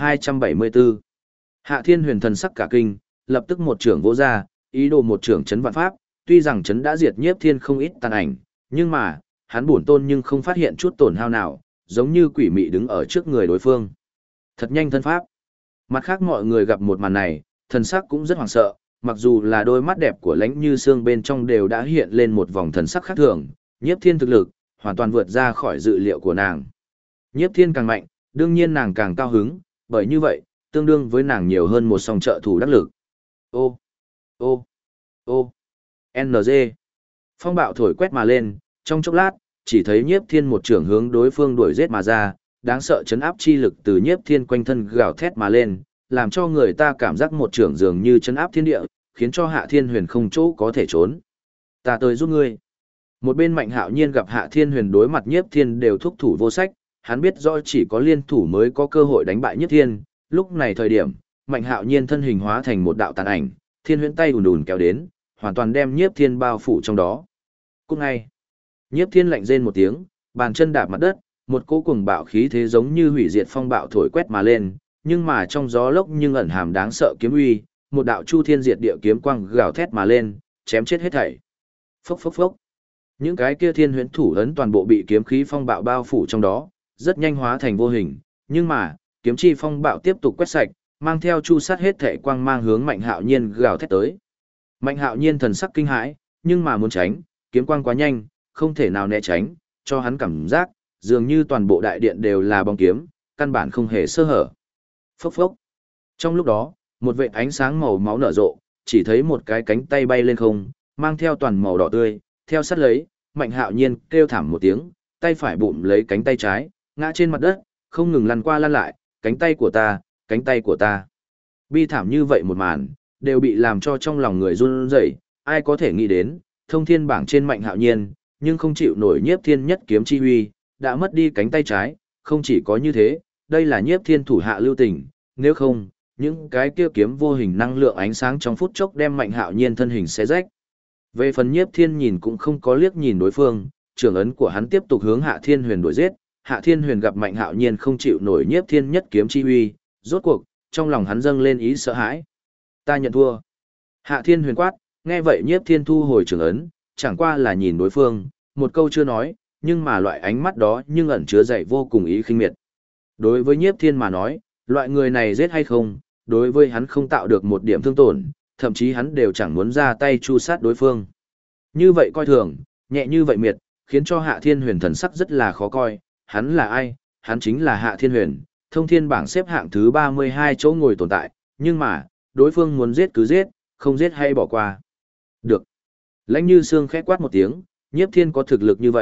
1274. Hạ Thiên Huyền thần sắc cả kinh, lập tức một trưởng vỗ ra, ý đồ một trưởng chấn vạn pháp, tuy rằng chấn đã diệt Nhiếp Thiên không ít tàn ảnh, nhưng mà, hắn bổn tôn nhưng không phát hiện chút tổn hao nào, giống như quỷ mị đứng ở trước người đối phương. Thật nhanh thân pháp. Mặt khác mọi người gặp một màn này, thần sắc cũng rất hoảng sợ, mặc dù là đôi mắt đẹp của Lãnh Như Sương bên trong đều đã hiện lên một vòng thần sắc khác thường, Nhiếp Thiên thực lực hoàn toàn vượt ra khỏi dự liệu của nàng. Nhiếp Thiên càng mạnh, đương nhiên nàng càng cao hứng, bởi như vậy, tương đương với nàng nhiều hơn một song trợ thủ đắc lực. Ô, ô, ô, NG. Phong bạo thổi quét mà lên, trong chốc lát, chỉ thấy Nhiếp Thiên một trưởng hướng đối phương đuổi giết mà ra, đáng sợ chấn áp chi lực từ Nhiếp Thiên quanh thân gào thét mà lên, làm cho người ta cảm giác một trưởng dường như chấn áp thiên địa, khiến cho Hạ Thiên Huyền không chỗ có thể trốn. Ta tới giúp ngươi. Một bên Mạnh Hạo Nhiên gặp Hạ Thiên Huyền đối mặt Nhiếp Thiên đều thúc thủ vô sách, hắn biết rõ chỉ có liên thủ mới có cơ hội đánh bại Nhiếp Thiên, lúc này thời điểm, Mạnh Hạo Nhiên thân hình hóa thành một đạo tàn ảnh, Thiên Huyễn tay ùn ùn kéo đến, hoàn toàn đem Nhiếp Thiên bao phủ trong đó. Cũng ngay, Nhiếp Thiên lạnh rên một tiếng, bàn chân đạp mặt đất, một cỗ cuồng bạo khí thế giống như hủy diệt phong bạo thổi quét mà lên, nhưng mà trong gió lốc nhưng ẩn hàm đáng sợ kiếm uy, một đạo chu thiên diệt địa kiếm quang gào thét mà lên, chém chết hết thảy. Phốc phốc phốc. Những cái kia thiên huyễn thủ ấn toàn bộ bị kiếm khí phong bạo bao phủ trong đó, rất nhanh hóa thành vô hình, nhưng mà, kiếm chi phong bạo tiếp tục quét sạch, mang theo chu sát hết thảy quang mang hướng Mạnh Hạo Nhiên gào thét tới. Mạnh Hạo Nhiên thần sắc kinh hãi, nhưng mà muốn tránh, kiếm quang quá nhanh, không thể nào né tránh, cho hắn cảm giác dường như toàn bộ đại điện đều là bóng kiếm, căn bản không hề sơ hở. Phốc phốc. Trong lúc đó, một vệt ánh sáng màu máu nở rộ, chỉ thấy một cái cánh tay bay lên không, mang theo toàn màu đỏ tươi, theo sát lấy, Mạnh Hạo Nhiên kêu thảm một tiếng, tay phải bụm lấy cánh tay trái, ngã trên mặt đất, không ngừng lăn qua lăn lại, cánh tay của ta, cánh tay của ta. Bi thảm như vậy một màn, đều bị làm cho trong lòng người run rẩy, ai có thể nghĩ đến, thông thiên bảng trên Mạnh Hạo Nhiên, nhưng không chịu nổi Nhiếp Thiên nhất kiếm chi huy, đã mất đi cánh tay trái, không chỉ có như thế, đây là Nhiếp Thiên thủ hạ lưu tình, nếu không, những cái kia kiếm vô hình năng lượng ánh sáng trong phút chốc đem Mạnh Hạo Nhiên thân hình xé rách. Về phần Nhiếp Thiên nhìn cũng không có liếc nhìn đối phương, trưởng ấn của hắn tiếp tục hướng Hạ Thiên Huyền đuổi giết, Hạ Thiên Huyền gặp Mạnh Hạo Nhiên không chịu nổi Nhiếp Thiên nhất kiếm chi huy, rốt cuộc, trong lòng hắn dâng lên ý sợ hãi. Ta nhận thua. Hạ Thiên Huyền quát, nghe vậy Nhiếp Thiên thu hồi trưởng ấn, chẳng qua là nhìn đối phương, một câu chưa nói, nhưng mà loại ánh mắt đó nhưng ẩn chứa dậy vô cùng ý khinh miệt. Đối với Nhiếp Thiên mà nói, loại người này giết hay không, đối với hắn không tạo được một điểm thương tổn, thậm chí hắn đều chẳng muốn ra tay chu sát đối phương. Như vậy coi thường, nhẹ như vậy miệt, khiến cho Hạ Thiên Huyền thần sắc rất là khó coi, hắn là ai? Hắn chính là Hạ Thiên Huyền, thông thiên bảng xếp hạng thứ 32 chỗ ngồi tồn tại, nhưng mà, đối phương muốn giết cứ giết, không giết hay bỏ qua. Được. Lãnh Như Sương khẽ quát một tiếng, Nhiếp Thiên có thực lực như vậy,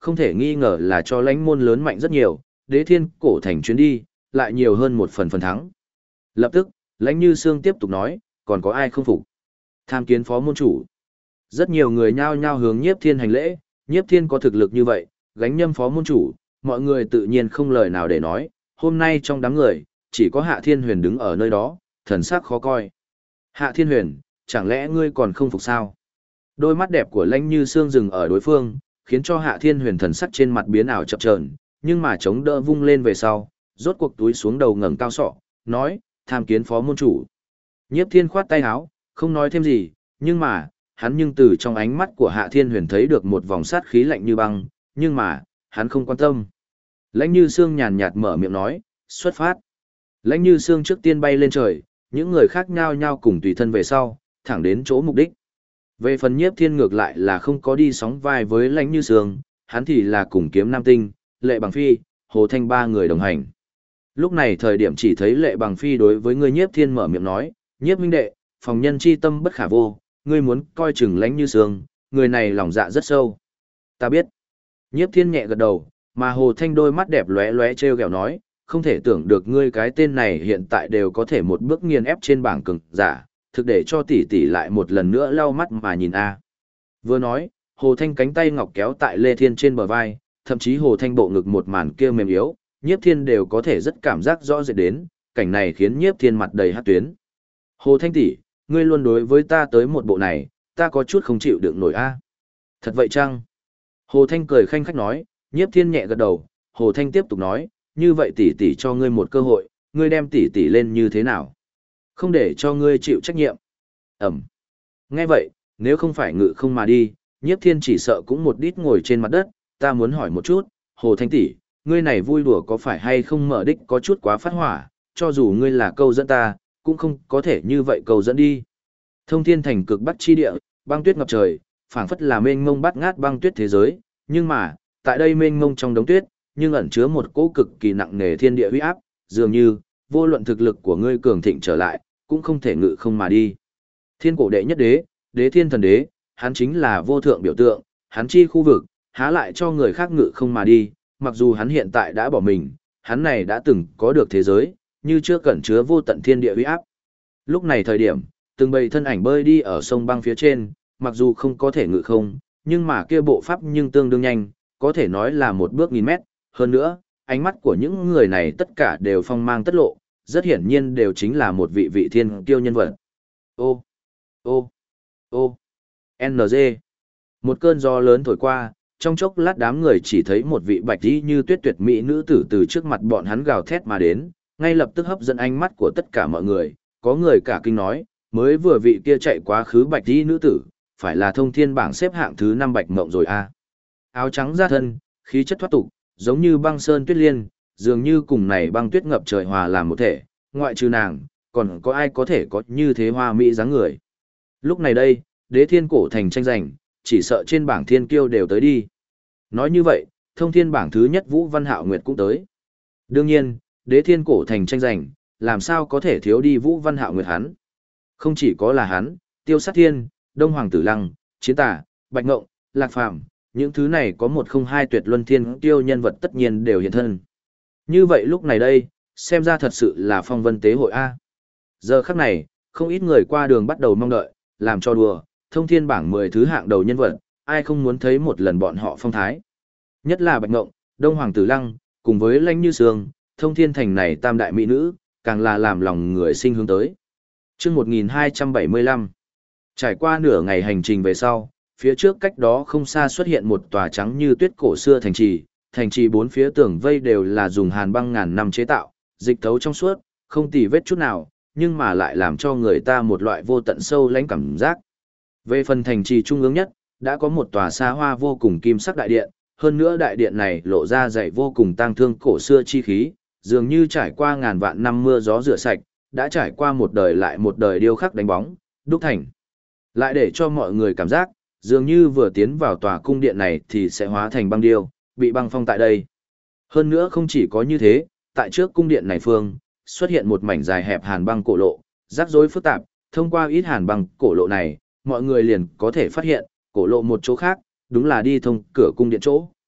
không thể nghi ngờ là cho lãnh môn lớn mạnh rất nhiều, đế thiên cổ thành chuyến đi, lại nhiều hơn một phần thắng. Lập tức, lãnh như xương tiếp tục nói, còn có ai không phục? Tham kiến phó môn chủ. Rất nhiều người nhao nhao hướng nhiếp thiên hành lễ, nhiếp thiên có thực lực như vậy, gánh nhâm phó môn chủ, mọi người tự nhiên không lời nào để nói, hôm nay trong đám người, chỉ có Hạ Thiên Huyền đứng ở nơi đó, thần sắc khó coi. Hạ Thiên Huyền, chẳng lẽ ngươi còn không phục sao? Đôi mắt đẹp của lãnh như xương dừng ở đối phương, khiến cho Hạ Thiên Huyền thần sắc trên mặt biến ảo chập chờn, nhưng mà chống đỡ vung lên về sau, rốt cuộc túi xuống đầu ngẩng cao sọ, nói, tham kiến phó môn chủ. Nhiếp Thiên khoát tay áo, không nói thêm gì, nhưng mà, hắn nhưng từ trong ánh mắt của Hạ Thiên Huyền thấy được một vòng sát khí lạnh như băng, nhưng mà, hắn không quan tâm. Lãnh Như Sương nhàn nhạt mở miệng nói, xuất phát. Lãnh Như Sương trước tiên bay lên trời, những người khác nhao nhao cùng tùy thân về sau, thẳng đến chỗ mục đích. Về phần Nhiếp Thiên ngược lại là không có đi sóng vai với Lãnh Như Sương, hắn thì là cùng Kiếm Nam Tinh, Lệ Bằng Phi, Hồ Thanh ba người đồng hành. Lúc này thời điểm chỉ thấy Lệ Bằng Phi đối với người Nhiếp Thiên mở miệng nói, Nhiếp huynh đệ, phòng nhân chi tâm bất khả vô, ngươi muốn coi chừng Lãnh Như Sương, người này lòng dạ rất sâu. Ta biết. Nhiếp Thiên nhẹ gật đầu, mà Hồ Thanh đôi mắt đẹp lóe lóe trêu ghẹo nói, không thể tưởng được ngươi cái tên này hiện tại đều có thể một bước nghiền ép trên bảng cường giả, thực để cho tỷ tỷ lại một lần nữa lau mắt mà nhìn a. Vừa nói, Hồ Thanh cánh tay ngọc kéo tại Lê Thiên trên bờ vai, thậm chí Hồ Thanh bộ ngực một màn kia mềm yếu, Nhiếp Thiên đều có thể rất cảm giác rõ rệt đến, cảnh này khiến Nhiếp Thiên mặt đầy hắc tuyến. Hồ Thanh tỷ, ngươi luôn đối với ta tới một bộ này, ta có chút không chịu đựng nổi a. Thật vậy chăng? Hồ Thanh cười khanh khách nói, Nhiếp Thiên nhẹ gật đầu, Hồ Thanh tiếp tục nói, như vậy tỷ tỷ cho ngươi một cơ hội, ngươi đem tỷ tỷ lên như thế nào? Không để cho ngươi chịu trách nhiệm. Ẩm. Nghe vậy, nếu không phải ngự không mà đi, Nhiếp Thiên chỉ sợ cũng một đít ngồi trên mặt đất, ta muốn hỏi một chút, Hồ Thanh tỷ, ngươi này vui đùa có phải hay không mở đích có chút quá phát hỏa, cho dù ngươi là câu dẫn ta, cũng không có thể như vậy câu dẫn đi. Thông Thiên Thành cực bắc chi địa, băng tuyết ngập trời, phảng phất là mênh mông bát ngát băng tuyết thế giới, nhưng mà, tại đây mênh mông trong đống tuyết, nhưng ẩn chứa một cỗ cực kỳ nặng nề thiên địa uy áp, dường như, vô luận thực lực của ngươi cường thịnh trở lại, cũng không thể ngự không mà đi. Thiên cổ đệ nhất đế, Đế Thiên Thần Đế, hắn chính là vô thượng biểu tượng, hắn chi khu vực, há lại cho người khác ngự không mà đi, mặc dù hắn hiện tại đã bỏ mình, hắn này đã từng có được thế giới, như chưa cẩn chứa vô tận thiên địa uy áp. Lúc này thời điểm, từng bầy thân ảnh bơi đi ở sông băng phía trên, mặc dù không có thể ngự không, nhưng mà kia bộ pháp nhưng tương đương nhanh, có thể nói là một bước nghìn mét. Hơn nữa, ánh mắt của những người này tất cả đều phong mang tất lộ, rất hiển nhiên đều chính là một vị vị thiên kiêu nhân vật. Ô, ô, ô, NG. Một cơn gió lớn thổi qua, trong chốc lát đám người chỉ thấy một vị bạch y như tuyết tuyệt mỹ nữ tử từ trước mặt bọn hắn gào thét mà đến, ngay lập tức hấp dẫn ánh mắt của tất cả mọi người, có người cả kinh nói, mới vừa vị kia chạy quá khứ bạch y nữ tử, phải là thông thiên bảng xếp hạng thứ 5 bạch mộng rồi à. Áo trắng da thân, khí chất thoát tục, giống như băng sơn tuyết liên, dường như cùng này băng tuyết ngập trời hòa làm một thể, ngoại trừ nàng, còn có ai có thể có như thế hoa mỹ dáng người. Lúc này đây, Đế Thiên cổ thành tranh giành, chỉ sợ trên bảng thiên kiêu đều tới đi. Nói như vậy, thông thiên bảng thứ nhất Vũ Văn Hạo Nguyệt cũng tới. Đương nhiên, Đế Thiên cổ thành tranh giành, làm sao có thể thiếu đi Vũ Văn Hạo Nguyệt hắn. Không chỉ có là hắn, Tiêu Sát Thiên, Đông Hoàng Tử Lăng, Chiến Tả, Bạch Ngộng, Lạc Phàm, những thứ này có một không hai tuyệt luân thiên tiêu nhân vật tất nhiên đều hiện thân. Như vậy lúc này đây, xem ra thật sự là phong vân tế hội A. Giờ khắc này, không ít người qua đường bắt đầu mong đợi, làm cho đùa, thông thiên bảng 10 thứ hạng đầu nhân vật, ai không muốn thấy một lần bọn họ phong thái. Nhất là Bạch Ngộng, Đông Hoàng Tử Lăng, cùng với Lãnh Như Sương, thông thiên thành này tam đại mỹ nữ, càng là làm lòng người sinh hướng tới. Chương 1275. Trải qua nửa ngày hành trình về sau, phía trước cách đó không xa xuất hiện một tòa trắng như tuyết cổ xưa thành trì bốn phía tường vây đều là dùng hàn băng ngàn năm chế tạo, dịch thấu trong suốt, không tì vết chút nào, nhưng mà lại làm cho người ta một loại vô tận sâu lãnh cảm giác. Về phần thành trì trung ương nhất, đã có một tòa xa hoa vô cùng kim sắc đại điện, hơn nữa đại điện này lộ ra dày vô cùng tang thương cổ xưa chi khí, dường như trải qua ngàn vạn năm mưa gió rửa sạch, đã trải qua một đời lại một đời điêu khắc đánh bóng, đúc thành. Lại để cho mọi người cảm giác, dường như vừa tiến vào tòa cung điện này thì sẽ hóa thành băng điêu, bị băng phong tại đây. Hơn nữa không chỉ có như thế, tại trước cung điện này phương, xuất hiện một mảnh dài hẹp hàn băng cổ lộ, rắc rối phức tạp, thông qua ít hàn băng cổ lộ này, mọi người liền có thể phát hiện, cổ lộ một chỗ khác, đúng là đi thông cửa cung điện chỗ.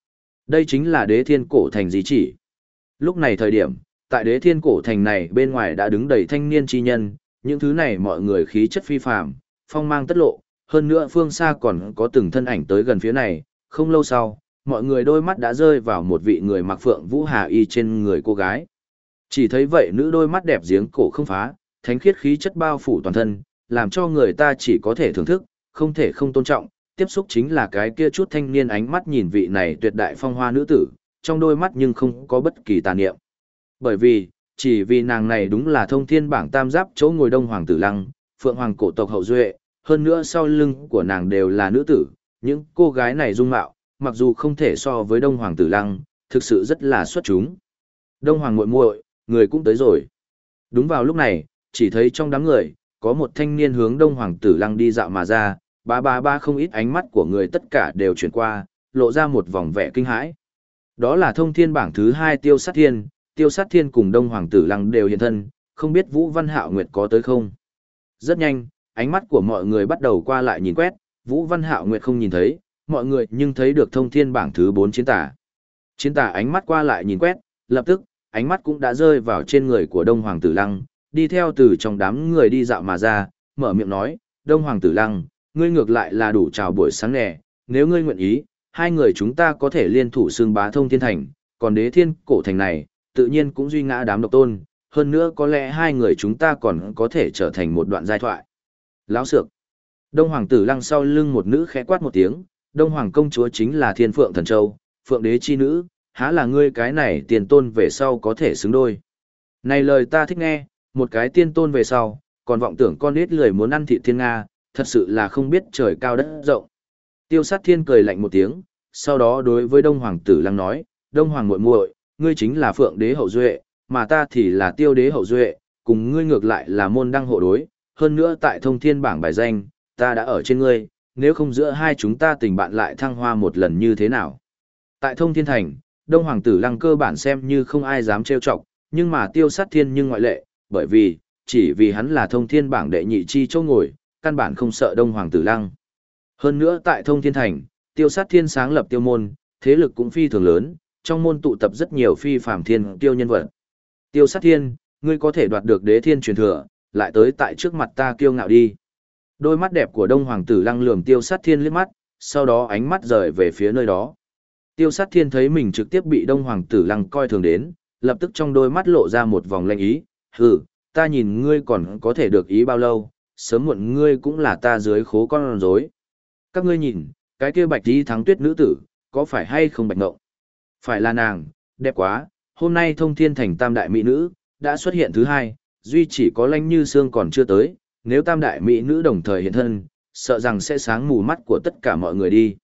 Đây chính là đế thiên cổ thành di chỉ. Lúc này thời điểm, tại đế thiên cổ thành này bên ngoài đã đứng đầy thanh niên chi nhân, những thứ này mọi người khí chất phi phàm, phong mang tất lộ, hơn nữa phương xa còn có từng thân ảnh tới gần phía này, không lâu sau, mọi người đôi mắt đã rơi vào một vị người mặc phượng vũ hà y trên người cô gái. Chỉ thấy vậy nữ đôi mắt đẹp giếng cổ không phá, thánh khiết khí chất bao phủ toàn thân, làm cho người ta chỉ có thể thưởng thức, không thể không tôn trọng, tiếp xúc chính là cái kia chút thanh niên ánh mắt nhìn vị này tuyệt đại phong hoa nữ tử, trong đôi mắt nhưng không có bất kỳ tà niệm. Bởi vì, chỉ vì nàng này đúng là thông thiên bảng tam giáp chỗ ngồi Đông Hoàng Tử Lăng, Phượng Hoàng cổ tộc hậu duệ, hơn nữa sau lưng của nàng đều là nữ tử, những cô gái này dung mạo, mặc dù không thể so với Đông Hoàng Tử Lăng, thực sự rất là xuất chúng. Đông Hoàng muội muội, người cũng tới rồi. Đúng vào lúc này, chỉ thấy trong đám người, có một thanh niên hướng Đông Hoàng Tử Lăng đi dạo mà ra, ba không ít ánh mắt của người tất cả đều chuyển qua, lộ ra một vòng vẻ kinh hãi. Đó là thông thiên bảng thứ 2 Tiêu Sát Thiên cùng Đông Hoàng Tử Lăng đều hiện thân, không biết Vũ Văn Hạo Nguyệt có tới không. Rất nhanh, ánh mắt của mọi người bắt đầu qua lại nhìn quét, Vũ Văn Hạo Nguyệt không nhìn thấy, mọi người nhưng thấy được thông thiên bảng thứ 4 chiến tả. Chiến tả ánh mắt qua lại nhìn quét, lập tức, ánh mắt cũng đã rơi vào trên người của Đông Hoàng Tử Lăng, đi theo từ trong đám người đi dạo mà ra, mở miệng nói, Đông Hoàng Tử Lăng, ngươi ngược lại là đủ chào buổi sáng nè, nếu ngươi nguyện ý, hai người chúng ta có thể liên thủ xương bá thông thiên thành, còn đế thiên cổ thành này, tự nhiên cũng duy ngã đám độc tôn, hơn nữa có lẽ hai người chúng ta còn có thể trở thành một đoạn giai thoại. Láo xược. Đông Hoàng Tử Lăng sau lưng một nữ khẽ quát một tiếng, Đông Hoàng công chúa chính là Thiên Phượng Thần Châu, Phượng đế chi nữ, há là ngươi cái này tiền tôn về sau có thể xứng đôi. Này lời ta thích nghe, một cái tiên tôn về sau, còn vọng tưởng con nít lười muốn ăn thịt thiên Nga, thật sự là không biết trời cao đất rộng. Tiêu Sát Thiên cười lạnh một tiếng, sau đó đối với Đông Hoàng Tử Lăng nói, Đông Hoàng muội muội, ngươi chính là Phượng đế hậu duệ, mà ta thì là Tiêu đế hậu duệ, cùng ngươi ngược lại là môn đăng hộ đối, hơn nữa tại thông thiên bảng bài danh, ta đã ở trên ngươi, nếu không giữa hai chúng ta tình bạn lại thăng hoa một lần như thế nào. Tại thông thiên thành, Đông Hoàng Tử Lăng cơ bản xem như không ai dám trêu chọc, nhưng mà Tiêu Sát Thiên nhưng ngoại lệ, bởi vì, chỉ vì hắn là thông thiên bảng đệ nhị chi chỗ ngồi, căn bản không sợ Đông Hoàng Tử Lăng. Hơn nữa tại thông thiên thành, Tiêu Sát Thiên sáng lập tiêu môn, thế lực cũng phi thường lớn, trong môn tụ tập rất nhiều phi phàm thiên tiêu nhân vật. Tiêu Sát Thiên, ngươi có thể đoạt được đế thiên truyền thừa, lại tới tại trước mặt ta kiêu ngạo đi. Đôi mắt đẹp của Đông Hoàng Tử Lăng lườm Tiêu Sát Thiên liếc mắt, sau đó ánh mắt rời về phía nơi đó. Tiêu Sát Thiên thấy mình trực tiếp bị Đông Hoàng Tử Lăng coi thường đến, lập tức trong đôi mắt lộ ra một vòng lanh ý, hừ, ta nhìn ngươi còn có thể được ý bao lâu, sớm muộn ngươi cũng là ta dưới khố con rối. Các ngươi nhìn, cái kia bạch đi thắng tuyết nữ tử, có phải hay không bạch ngộng? Phải là nàng, đẹp quá, hôm nay thông thiên thành tam đại mỹ nữ, đã xuất hiện thứ hai, duy chỉ có Lãnh Như Sương còn chưa tới, nếu tam đại mỹ nữ đồng thời hiện thân, sợ rằng sẽ sáng mù mắt của tất cả mọi người đi.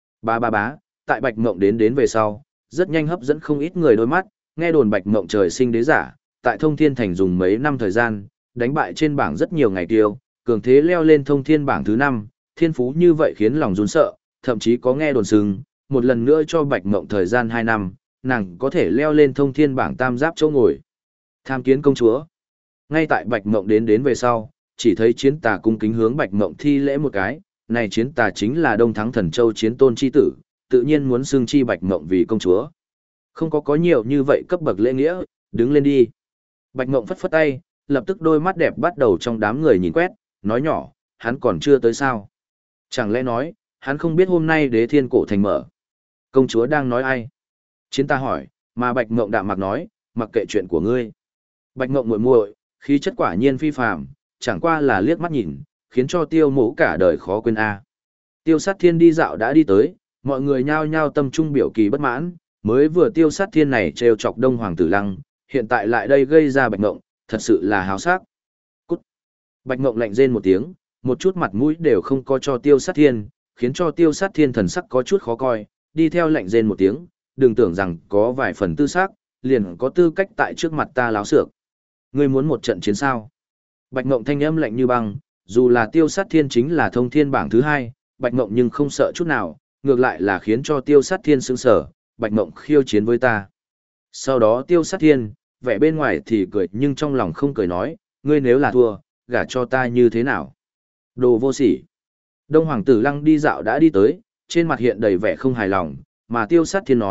Bá, tại bạch ngộng đến về sau, rất nhanh hấp dẫn không ít người đôi mắt, nghe đồn bạch ngộng trời sinh đế giả, tại thông thiên thành dùng mấy năm thời gian, đánh bại trên bảng rất nhiều ngày tiêu, cường thế leo lên thông thiên bảng thứ 5, thiên phú như vậy khiến lòng run sợ, thậm chí có nghe đồn sừng, một lần nữa cho bạch ngộng thời gian 2 năm, nàng có thể leo lên thông thiên bảng tam giáp chỗ ngồi. Tham kiến công chúa. Ngay tại bạch ngộng đến về sau, chỉ thấy chiến tà cung kính hướng bạch ngộng thi lễ một cái, này chiến tà chính là Đông Thắng Thần Châu chiến tôn chi tử, tự nhiên muốn xưng chi bạch ngộng vì công chúa. Không có nhiều như vậy cấp bậc lễ nghĩa, đứng lên đi. Bạch ngộng phất phất tay, lập tức đôi mắt đẹp bắt đầu trong đám người nhìn quét, nói nhỏ, hắn còn chưa tới sao. Chẳng lẽ nói, hắn không biết hôm nay đế thiên cổ thành mở. Công chúa đang nói ai? Chiến ta hỏi, mà bạch ngộng đạm mạc nói, mặc kệ chuyện của ngươi. Bạch ngộng muội muội, khí chất quả nhiên phi phàm, chẳng qua là liếc mắt nhìn, khiến cho tiêu mũ cả đời khó quên a. Tiêu Sát Thiên đi dạo đã đi tới, mọi người nhao nhao tâm trung biểu kỳ bất mãn, mới vừa Tiêu Sát Thiên này trêu chọc Đông Hoàng Tử Lăng, hiện tại lại đây gây ra bạch ngộng, thật sự là háo sắc. Cút. Bạch ngộng lạnh rên một tiếng, một chút mặt mũi đều không có cho Tiêu Sát Thiên, khiến cho Tiêu Sát Thiên thần sắc có chút khó coi, đi theo lạnh rên một tiếng, đừng tưởng rằng có vài phần tư sắc, liền có tư cách tại trước mặt ta láo xược. Ngươi muốn một trận chiến sao? Bạch ngộng thanh âm lạnh như băng, dù là Tiêu Sát Thiên chính là thông thiên bảng thứ 2, Bạch ngộng nhưng không sợ chút nào, ngược lại là khiến cho Tiêu Sát Thiên sững sờ, Bạch ngộng khiêu chiến với ta. Sau đó Tiêu Sát Thiên, vẻ bên ngoài thì cười nhưng trong lòng không cười nói, ngươi nếu là thua, gả cho ta như thế nào? Đồ vô sỉ. Đông Hoàng Tử Lăng đi dạo đã đi tới, trên mặt hiện đầy vẻ không hài lòng, mà Tiêu Sát Thiên nói,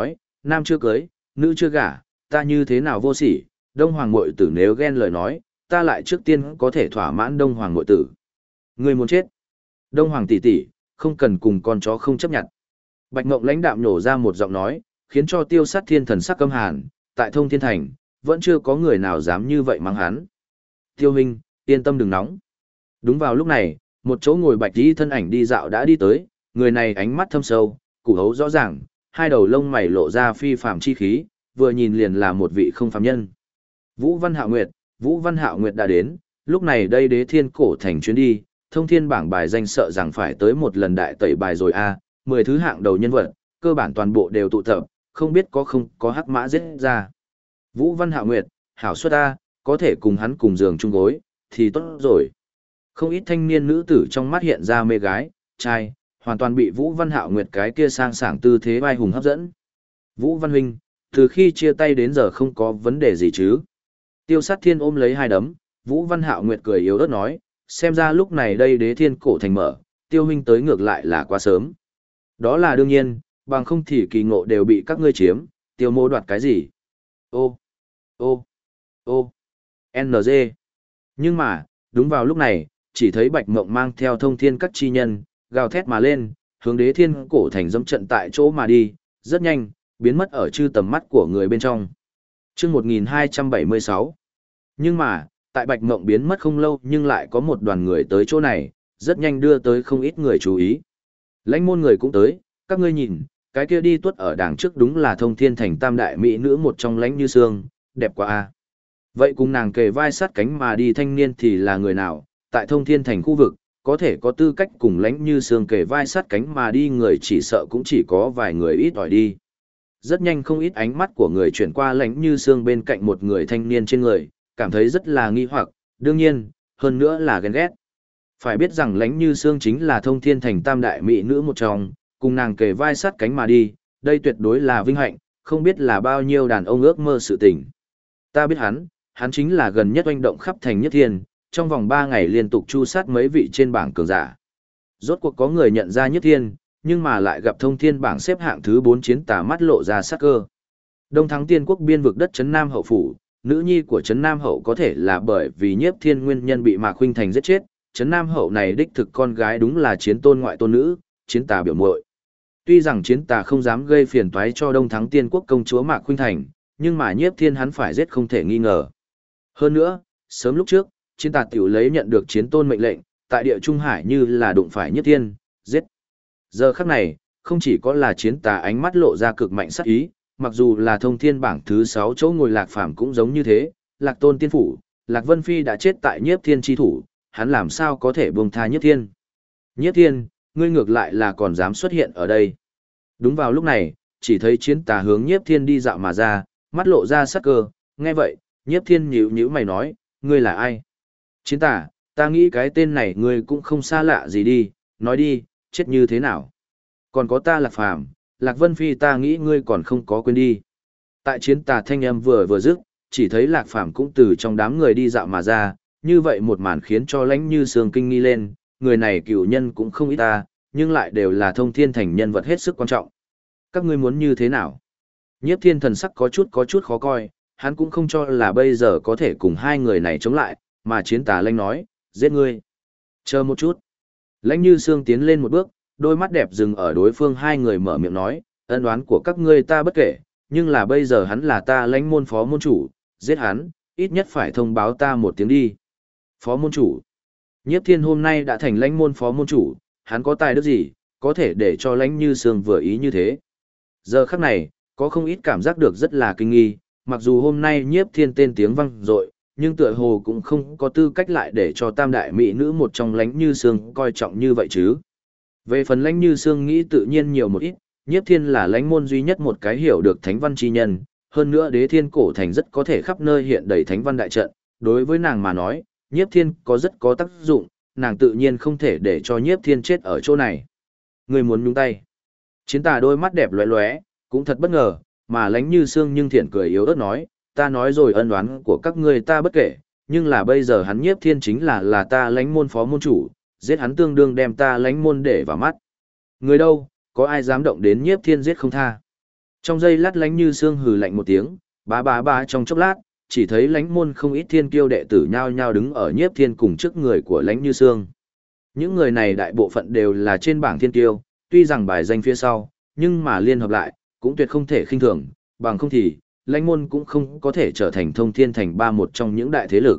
nam chưa cưới, nữ chưa gả, ta như thế nào vô sỉ, Đông Hoàng muội tử nếu ghen lời nói, ta lại trước tiên có thể thỏa mãn Đông Hoàng muội tử. Ngươi muốn chết. Đông Hoàng tỷ tỷ, không cần cùng con chó không chấp nhận. Bạch Ngộng lãnh đạm nổ ra một giọng nói, khiến cho Tiêu Sát Thiên thần sắc căm hàn, tại Thông Thiên Thành, vẫn chưa có người nào dám như vậy mắng hắn. Tiêu huynh, yên tâm đừng nóng. Đúng vào lúc này, một chỗ ngồi bạch y thân ảnh đi dạo đã đi tới, người này ánh mắt thâm sâu, củ hấu rõ ràng, hai đầu lông mày lộ ra phi phàm chi khí, vừa nhìn liền là một vị không phàm nhân. Vũ Văn Hạo Nguyệt đã đến, lúc này đây Đế Thiên Cổ Thành chuyến đi, Thông Thiên bảng bài danh sợ rằng phải tới một lần đại tẩy bài rồi a, 10 thứ hạng đầu nhân vật, cơ bản toàn bộ đều tụ tập, không biết có không có hắc mã giết ra. Vũ Văn Hạo Nguyệt, hảo xuất a, có thể cùng hắn cùng giường chung gối, thì tốt rồi. Không ít thanh niên nữ tử trong mắt hiện ra mê gái, trai, hoàn toàn bị Vũ Văn Hạo Nguyệt cái kia sang sảng tư thế vai hùng hấp dẫn. Vũ Văn huynh, từ khi chia tay đến giờ không có vấn đề gì chứ? Tiêu Sát Thiên ôm lấy hai đấm, Vũ Văn Hạo Nguyệt cười yếu ớt nói, xem ra lúc này đây Đế Thiên Cổ Thành mở, Tiêu huynh tới ngược lại là quá sớm. Đó là đương nhiên, bằng không thì kỳ ngộ đều bị các ngươi chiếm, Tiêu mô đoạt cái gì? Ô, ô, ô, NG. Nhưng mà, đúng vào lúc này, chỉ thấy Bạch Mộng mang theo Thông Thiên các chi nhân, gào thét mà lên, hướng Đế Thiên Cổ Thành dẫm trận tại chỗ mà đi, rất nhanh, biến mất ở chư tầm mắt của người bên trong. Chương 1276. Nhưng mà, tại Bạch Mộng biến mất không lâu nhưng lại có một đoàn người tới chỗ này, rất nhanh đưa tới không ít người chú ý. Lãnh môn người cũng tới, các ngươi nhìn, cái kia đi tuốt ở đằng trước đúng là Thông Thiên Thành tam đại mỹ nữ một trong Lãnh Như Sương, đẹp quá a. Vậy cùng nàng kề vai sát cánh mà đi thanh niên thì là người nào, tại Thông Thiên Thành khu vực, có thể có tư cách cùng Lãnh Như Sương kề vai sát cánh mà đi người chỉ sợ cũng chỉ có vài người ít ỏi đi. Rất nhanh không ít ánh mắt của người chuyển qua Lãnh Như Sương bên cạnh một người thanh niên trên người, cảm thấy rất là nghi hoặc, đương nhiên, hơn nữa là ghen ghét. Phải biết rằng Lãnh Như Sương chính là Thông Thiên Thành tam đại mỹ nữ một trong, cùng nàng kề vai sát cánh mà đi, đây tuyệt đối là vinh hạnh, không biết là bao nhiêu đàn ông ước mơ sự tình. Ta biết hắn chính là gần nhất oanh động khắp thành Nhất Thiên, trong vòng 3 ngày liên tục chu sát mấy vị trên bảng cường giả. Rốt cuộc có người nhận ra Nhất Thiên, nhưng mà lại gặp Thông Thiên bảng xếp hạng thứ 4 chiến tà mắt lộ ra sắc cơ. Đông Thắng Tiên quốc biên vực đất Trấn Nam Hậu phủ, nữ nhi của Trấn Nam Hậu có thể là bởi vì Nhiếp Thiên nguyên nhân bị Mạc Khuynh Thành giết chết, Trấn Nam Hậu này đích thực con gái đúng là chiến tôn ngoại tôn nữ, chiến tà biểu muội. Tuy rằng chiến tà không dám gây phiền toái cho Đông Thắng Tiên quốc công chúa Mạc Khuynh Thành, nhưng mà Nhiếp Thiên hắn phải giết không thể nghi ngờ. Hơn nữa, sớm lúc trước, chiến tà tiểu lấy nhận được chiến tôn mệnh lệnh, tại địa Trung Hải như là đụng phải Nhiếp Thiên, giết. Giờ khắc này, không chỉ có là chiến tà ánh mắt lộ ra cực mạnh sát ý, mặc dù là Thông Thiên bảng thứ 6 chỗ ngồi Lạc Phàm cũng giống như thế, Lạc Tôn tiên phủ, Lạc Vân Phi đã chết tại Nhiếp Thiên chi thủ, hắn làm sao có thể buông tha Nhiếp Thiên. Nhiếp Thiên, ngươi ngược lại là còn dám xuất hiện ở đây. Đúng vào lúc này, chỉ thấy chiến tà hướng Nhiếp Thiên đi dạo mà ra, mắt lộ ra sắc cơ, nghe vậy, Nhiếp Thiên nhíu nhíu mày nói, ngươi là ai? Chiến tà, ta nghĩ cái tên này ngươi cũng không xa lạ gì đi, nói đi, chết như thế nào? Còn có ta Lạc Phàm, Lạc Vân Phi ta nghĩ ngươi còn không có quên đi. Tại chiến tà thanh âm vừa dứt, chỉ thấy Lạc Phàm cũng từ trong đám người đi dạo mà ra, như vậy một màn khiến cho Lãnh Như Sương kinh nghi lên, người này cựu nhân cũng không ít ta, nhưng lại đều là Thông Thiên Thành nhân vật hết sức quan trọng. Các ngươi muốn như thế nào? Nhiếp Thiên thần sắc có chút khó coi, hắn cũng không cho là bây giờ có thể cùng hai người này chống lại, mà chiến tà Lãnh nói, giết ngươi. Chờ một chút. Lãnh Như Sương tiến lên một bước, đôi mắt đẹp dừng ở đối phương hai người mở miệng nói, ân oán của các ngươi ta bất kể, nhưng là bây giờ hắn là ta Lãnh môn phó môn chủ, giết hắn, ít nhất phải thông báo ta một tiếng đi. Phó môn chủ. Nhiếp Thiên hôm nay đã thành Lãnh môn phó môn chủ, hắn có tài đức gì, có thể để cho Lãnh Như Sương vừa ý như thế. Giờ khắc này, có không ít cảm giác được rất là kinh nghi, mặc dù hôm nay Nhiếp Thiên tên tiếng vang dội, nhưng tựa hồ cũng không có tư cách lại để cho tam đại mỹ nữ một trong Lãnh Như Sương coi trọng như vậy chứ. Về phần Lãnh Như Sương nghĩ tự nhiên nhiều một ít, Nhiếp Thiên là Lãnh môn duy nhất một cái hiểu được thánh văn chi nhân, hơn nữa Đế Thiên Cổ Thành rất có thể khắp nơi hiện đầy thánh văn đại trận, đối với nàng mà nói, Nhiếp Thiên có rất có tác dụng, nàng tự nhiên không thể để cho Nhiếp Thiên chết ở chỗ này. Người muốn nhúng tay. Chiến tà đôi mắt đẹp lóe lóe, cũng thật bất ngờ, mà Lãnh Như Sương nhưng thiện cười yếu ớt nói, ta nói rồi ân oán của các ngươi ta bất kể, nhưng là bây giờ hắn Nhiếp Thiên chính là ta Lãnh môn phó môn chủ, giết hắn tương đương đem ta Lãnh môn để vào mắt. Người đâu, có ai dám động đến Nhiếp Thiên giết không tha. Trong giây lát Lánh Như Sương hừ lạnh một tiếng, bá bá bá trong chốc lát, chỉ thấy Lánh môn không ít thiên kiêu đệ tử nhao nhao đứng ở Nhiếp Thiên cùng trước người của Lánh Như Sương. Những người này đại bộ phận đều là trên bảng thiên kiêu, tuy rằng bài danh phía sau, nhưng mà liên hợp lại, cũng tuyệt không thể khinh thường, bằng không thì, Lánh môn cũng không có thể trở thành Thông Thiên Thành ba một trong những đại thế lực.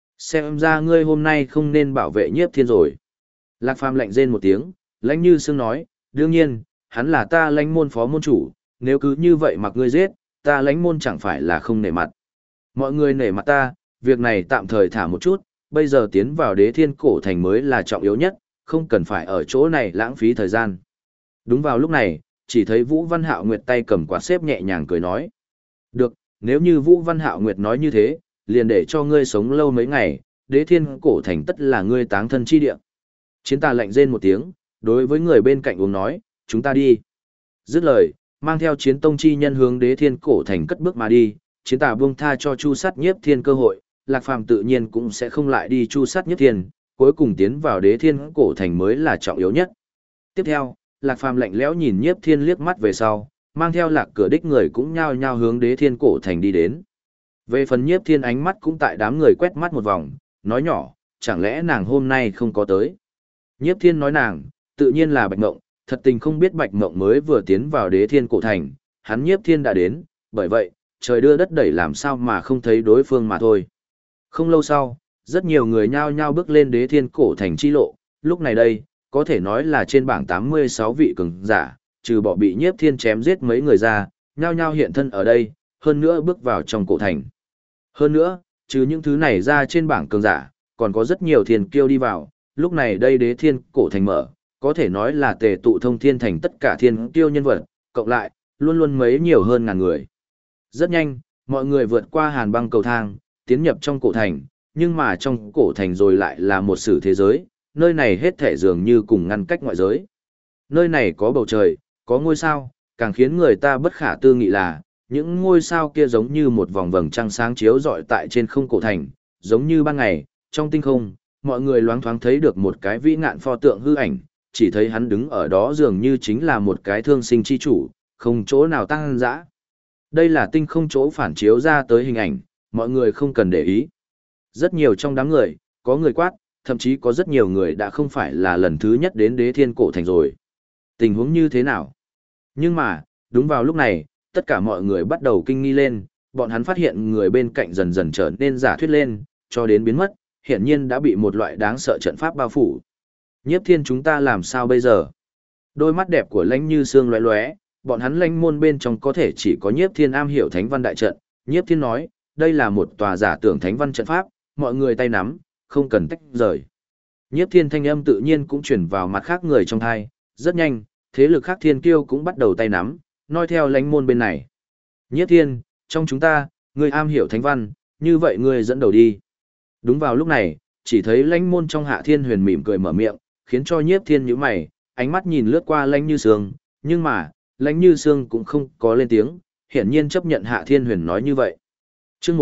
Xem ra ngươi hôm nay không nên bảo vệ Nhiếp Thiên rồi. Lạc Phàm lạnh rên một tiếng, Lánh Như Sương nói, đương nhiên, hắn là ta Lánh môn phó môn chủ, nếu cứ như vậy mặc ngươi giết, ta Lánh môn chẳng phải là không nể mặt. Mọi người nể mặt ta, việc này tạm thời thả một chút, bây giờ tiến vào Đế Thiên Cổ Thành mới là trọng yếu nhất, không cần phải ở chỗ này lãng phí thời gian. Đúng vào lúc này, chỉ thấy Vũ Văn Hạo Nguyệt tay cầm quạt xếp nhẹ nhàng cười nói. Được, nếu như Vũ Văn Hạo Nguyệt nói như thế, liền để cho ngươi sống lâu mấy ngày, Đế Thiên Cổ Thành tất là ngươi táng thân chi địa. Chiến Tà lạnh rên một tiếng, đối với người bên cạnh uống nói, chúng ta đi. Dứt lời, mang theo Chiến Tông chi nhân hướng Đế Thiên Cổ Thành cất bước mà đi, Chiến Tà buông tha cho Chu Sát Nhiếp Thiên cơ hội, Lạc Phàm tự nhiên cũng sẽ không lại đi Chu Sát Nhiếp Thiên, cuối cùng tiến vào Đế Thiên Cổ Thành mới là trọng yếu nhất. Tiếp theo, Lạc Phàm lạnh lẽo nhìn Nhiếp Thiên liếc mắt về sau, mang theo Lạc Cửa đích người cũng nhao nhao hướng Đế Thiên Cổ Thành đi đến. Về phần Nhiếp Thiên ánh mắt cũng tại đám người quét mắt một vòng, nói nhỏ, chẳng lẽ nàng hôm nay không có tới. Nhiếp Thiên nói nàng, tự nhiên là Bạch Mộng, thật tình không biết Bạch Mộng mới vừa tiến vào Đế Thiên Cổ Thành, hắn Nhiếp Thiên đã đến, bởi vậy, trời đưa đất đẩy làm sao mà không thấy đối phương mà thôi. Không lâu sau, rất nhiều người nhao nhao bước lên Đế Thiên Cổ Thành chi lộ, lúc này đây, có thể nói là trên bảng 86 vị cường giả, trừ bỏ bị Nhiếp Thiên chém giết mấy người ra, nhao nhao hiện thân ở đây, hơn nữa bước vào trong cổ thành. Hơn nữa, trừ những thứ này ra trên bảng cường giả, còn có rất nhiều thiên kiêu đi vào, lúc này đây Đế Thiên Cổ Thành mở, có thể nói là tề tụ Thông Thiên Thành tất cả thiên kiêu nhân vật, cộng lại, luôn luôn mấy nhiều hơn ngàn người. Rất nhanh, mọi người vượt qua hàn băng cầu thang, tiến nhập trong cổ thành, nhưng mà trong cổ thành rồi lại là một sử thế giới, nơi này hết thể dường như cùng ngăn cách ngoại giới. Nơi này có bầu trời, có ngôi sao, càng khiến người ta bất khả tư nghị là, những ngôi sao kia giống như một vòng vầng trăng sáng chiếu rọi tại trên không cổ thành, giống như ban ngày, trong tinh không, mọi người loáng thoáng thấy được một cái vĩ ngạn pho tượng hư ảnh, chỉ thấy hắn đứng ở đó dường như chính là một cái thương sinh chi chủ, không chỗ nào tăng dã. Đây là tinh không chỗ phản chiếu ra tới hình ảnh, mọi người không cần để ý. Rất nhiều trong đám người, có người quát, thậm chí có rất nhiều người đã không phải là lần thứ nhất đến Đế Thiên Cổ Thành rồi. Tình huống như thế nào? Nhưng mà, đúng vào lúc này, tất cả mọi người bắt đầu kinh nghi lên, bọn hắn phát hiện người bên cạnh dần dần trở nên giả thuyết lên, cho đến biến mất, hiển nhiên đã bị một loại đáng sợ trận pháp bao phủ. Nhiếp Thiên chúng ta làm sao bây giờ? Đôi mắt đẹp của Lãnh Như Sương lóe lóe, bọn hắn Lãnh môn bên trong có thể chỉ có Nhiếp Thiên am hiểu Thánh văn đại trận. Nhiếp Thiên nói, đây là một tòa giả tưởng Thánh văn trận pháp, mọi người tay nắm, không cần tách rời. Nhiếp Thiên thanh âm tự nhiên cũng chuyển vào mặt khác người trong thai, rất nhanh, thế lực khác thiên kiêu cũng bắt đầu tay nắm, noi theo Lãnh môn bên này. Nhiếp Thiên, trong chúng ta, người am hiểu Thánh văn, như vậy người dẫn đầu đi. Đúng vào lúc này, chỉ thấy Lãnh môn trong Hạ Thiên Huyền mỉm cười mở miệng, khiến cho Nhiếp Thiên nhíu mày, ánh mắt nhìn lướt qua Lãnh Như Sương, nhưng mà, Lãnh Như Sương cũng không có lên tiếng, hiển nhiên chấp nhận Hạ Thiên Huyền nói như vậy. Chương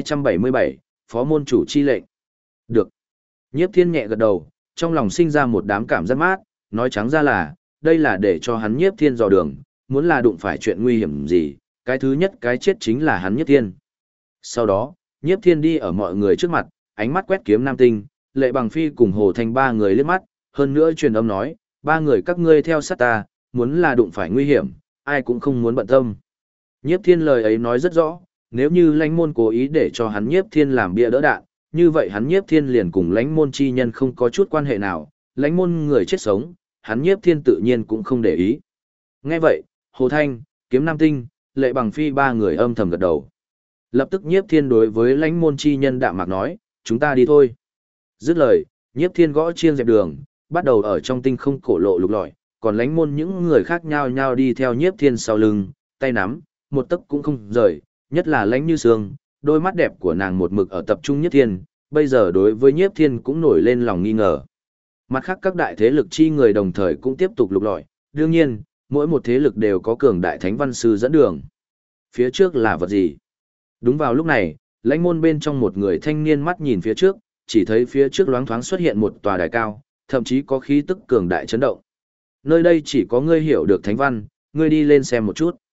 1277, Phó môn chủ chi lệnh. Được. Nhiếp Thiên nhẹ gật đầu, trong lòng sinh ra một đám cảm giác mát, nói trắng ra là, đây là để cho hắn Nhiếp Thiên dò đường, muốn là đụng phải chuyện nguy hiểm gì, cái thứ nhất cái chết chính là hắn Nhiếp Thiên. Sau đó, Nhiếp Thiên đi ở mọi người trước mặt, ánh mắt quét Kiếm Nam Tinh, Lệ Bằng Phi cùng Hồ Thanh ba người liếc mắt, hơn nữa truyền âm nói, ba người các ngươi theo sát ta, muốn là đụng phải nguy hiểm, ai cũng không muốn bận tâm. Nhiếp Thiên lời ấy nói rất rõ, nếu như Lãnh môn cố ý để cho hắn Nhiếp Thiên làm bia đỡ đạn, như vậy hắn Nhiếp Thiên liền cùng Lãnh môn chi nhân không có chút quan hệ nào, Lãnh môn người chết sống, hắn Nhiếp Thiên tự nhiên cũng không để ý. Nghe vậy, Hồ Thanh, Kiếm Nam Tinh, Lệ Bằng Phi ba người âm thầm gật đầu. Lập tức Nhiếp Thiên đối với Lãnh môn chi nhân đạm mạc nói, chúng ta đi thôi. Dứt lời, Nhiếp Thiên gõ chiêng dẹp đường, bắt đầu ở trong tinh không cổ lộ lục lọi, còn Lãnh môn những người khác nhao nhao đi theo Nhiếp Thiên sau lưng, tay nắm, một tấc cũng không rời, nhất là Lãnh Như Sương, đôi mắt đẹp của nàng một mực ở tập trung Nhiếp Thiên, bây giờ đối với Nhiếp Thiên cũng nổi lên lòng nghi ngờ. Mặt khác các đại thế lực chi người đồng thời cũng tiếp tục lục lọi, đương nhiên, mỗi một thế lực đều có cường đại thánh văn sư dẫn đường. Phía trước là vật gì? Đúng vào lúc này, Lãnh môn bên trong một người thanh niên mắt nhìn phía trước, chỉ thấy phía trước loáng thoáng xuất hiện một tòa đài cao, thậm chí có khí tức cường đại chấn động. Nơi đây chỉ có ngươi hiểu được thánh văn, ngươi đi lên xem một chút.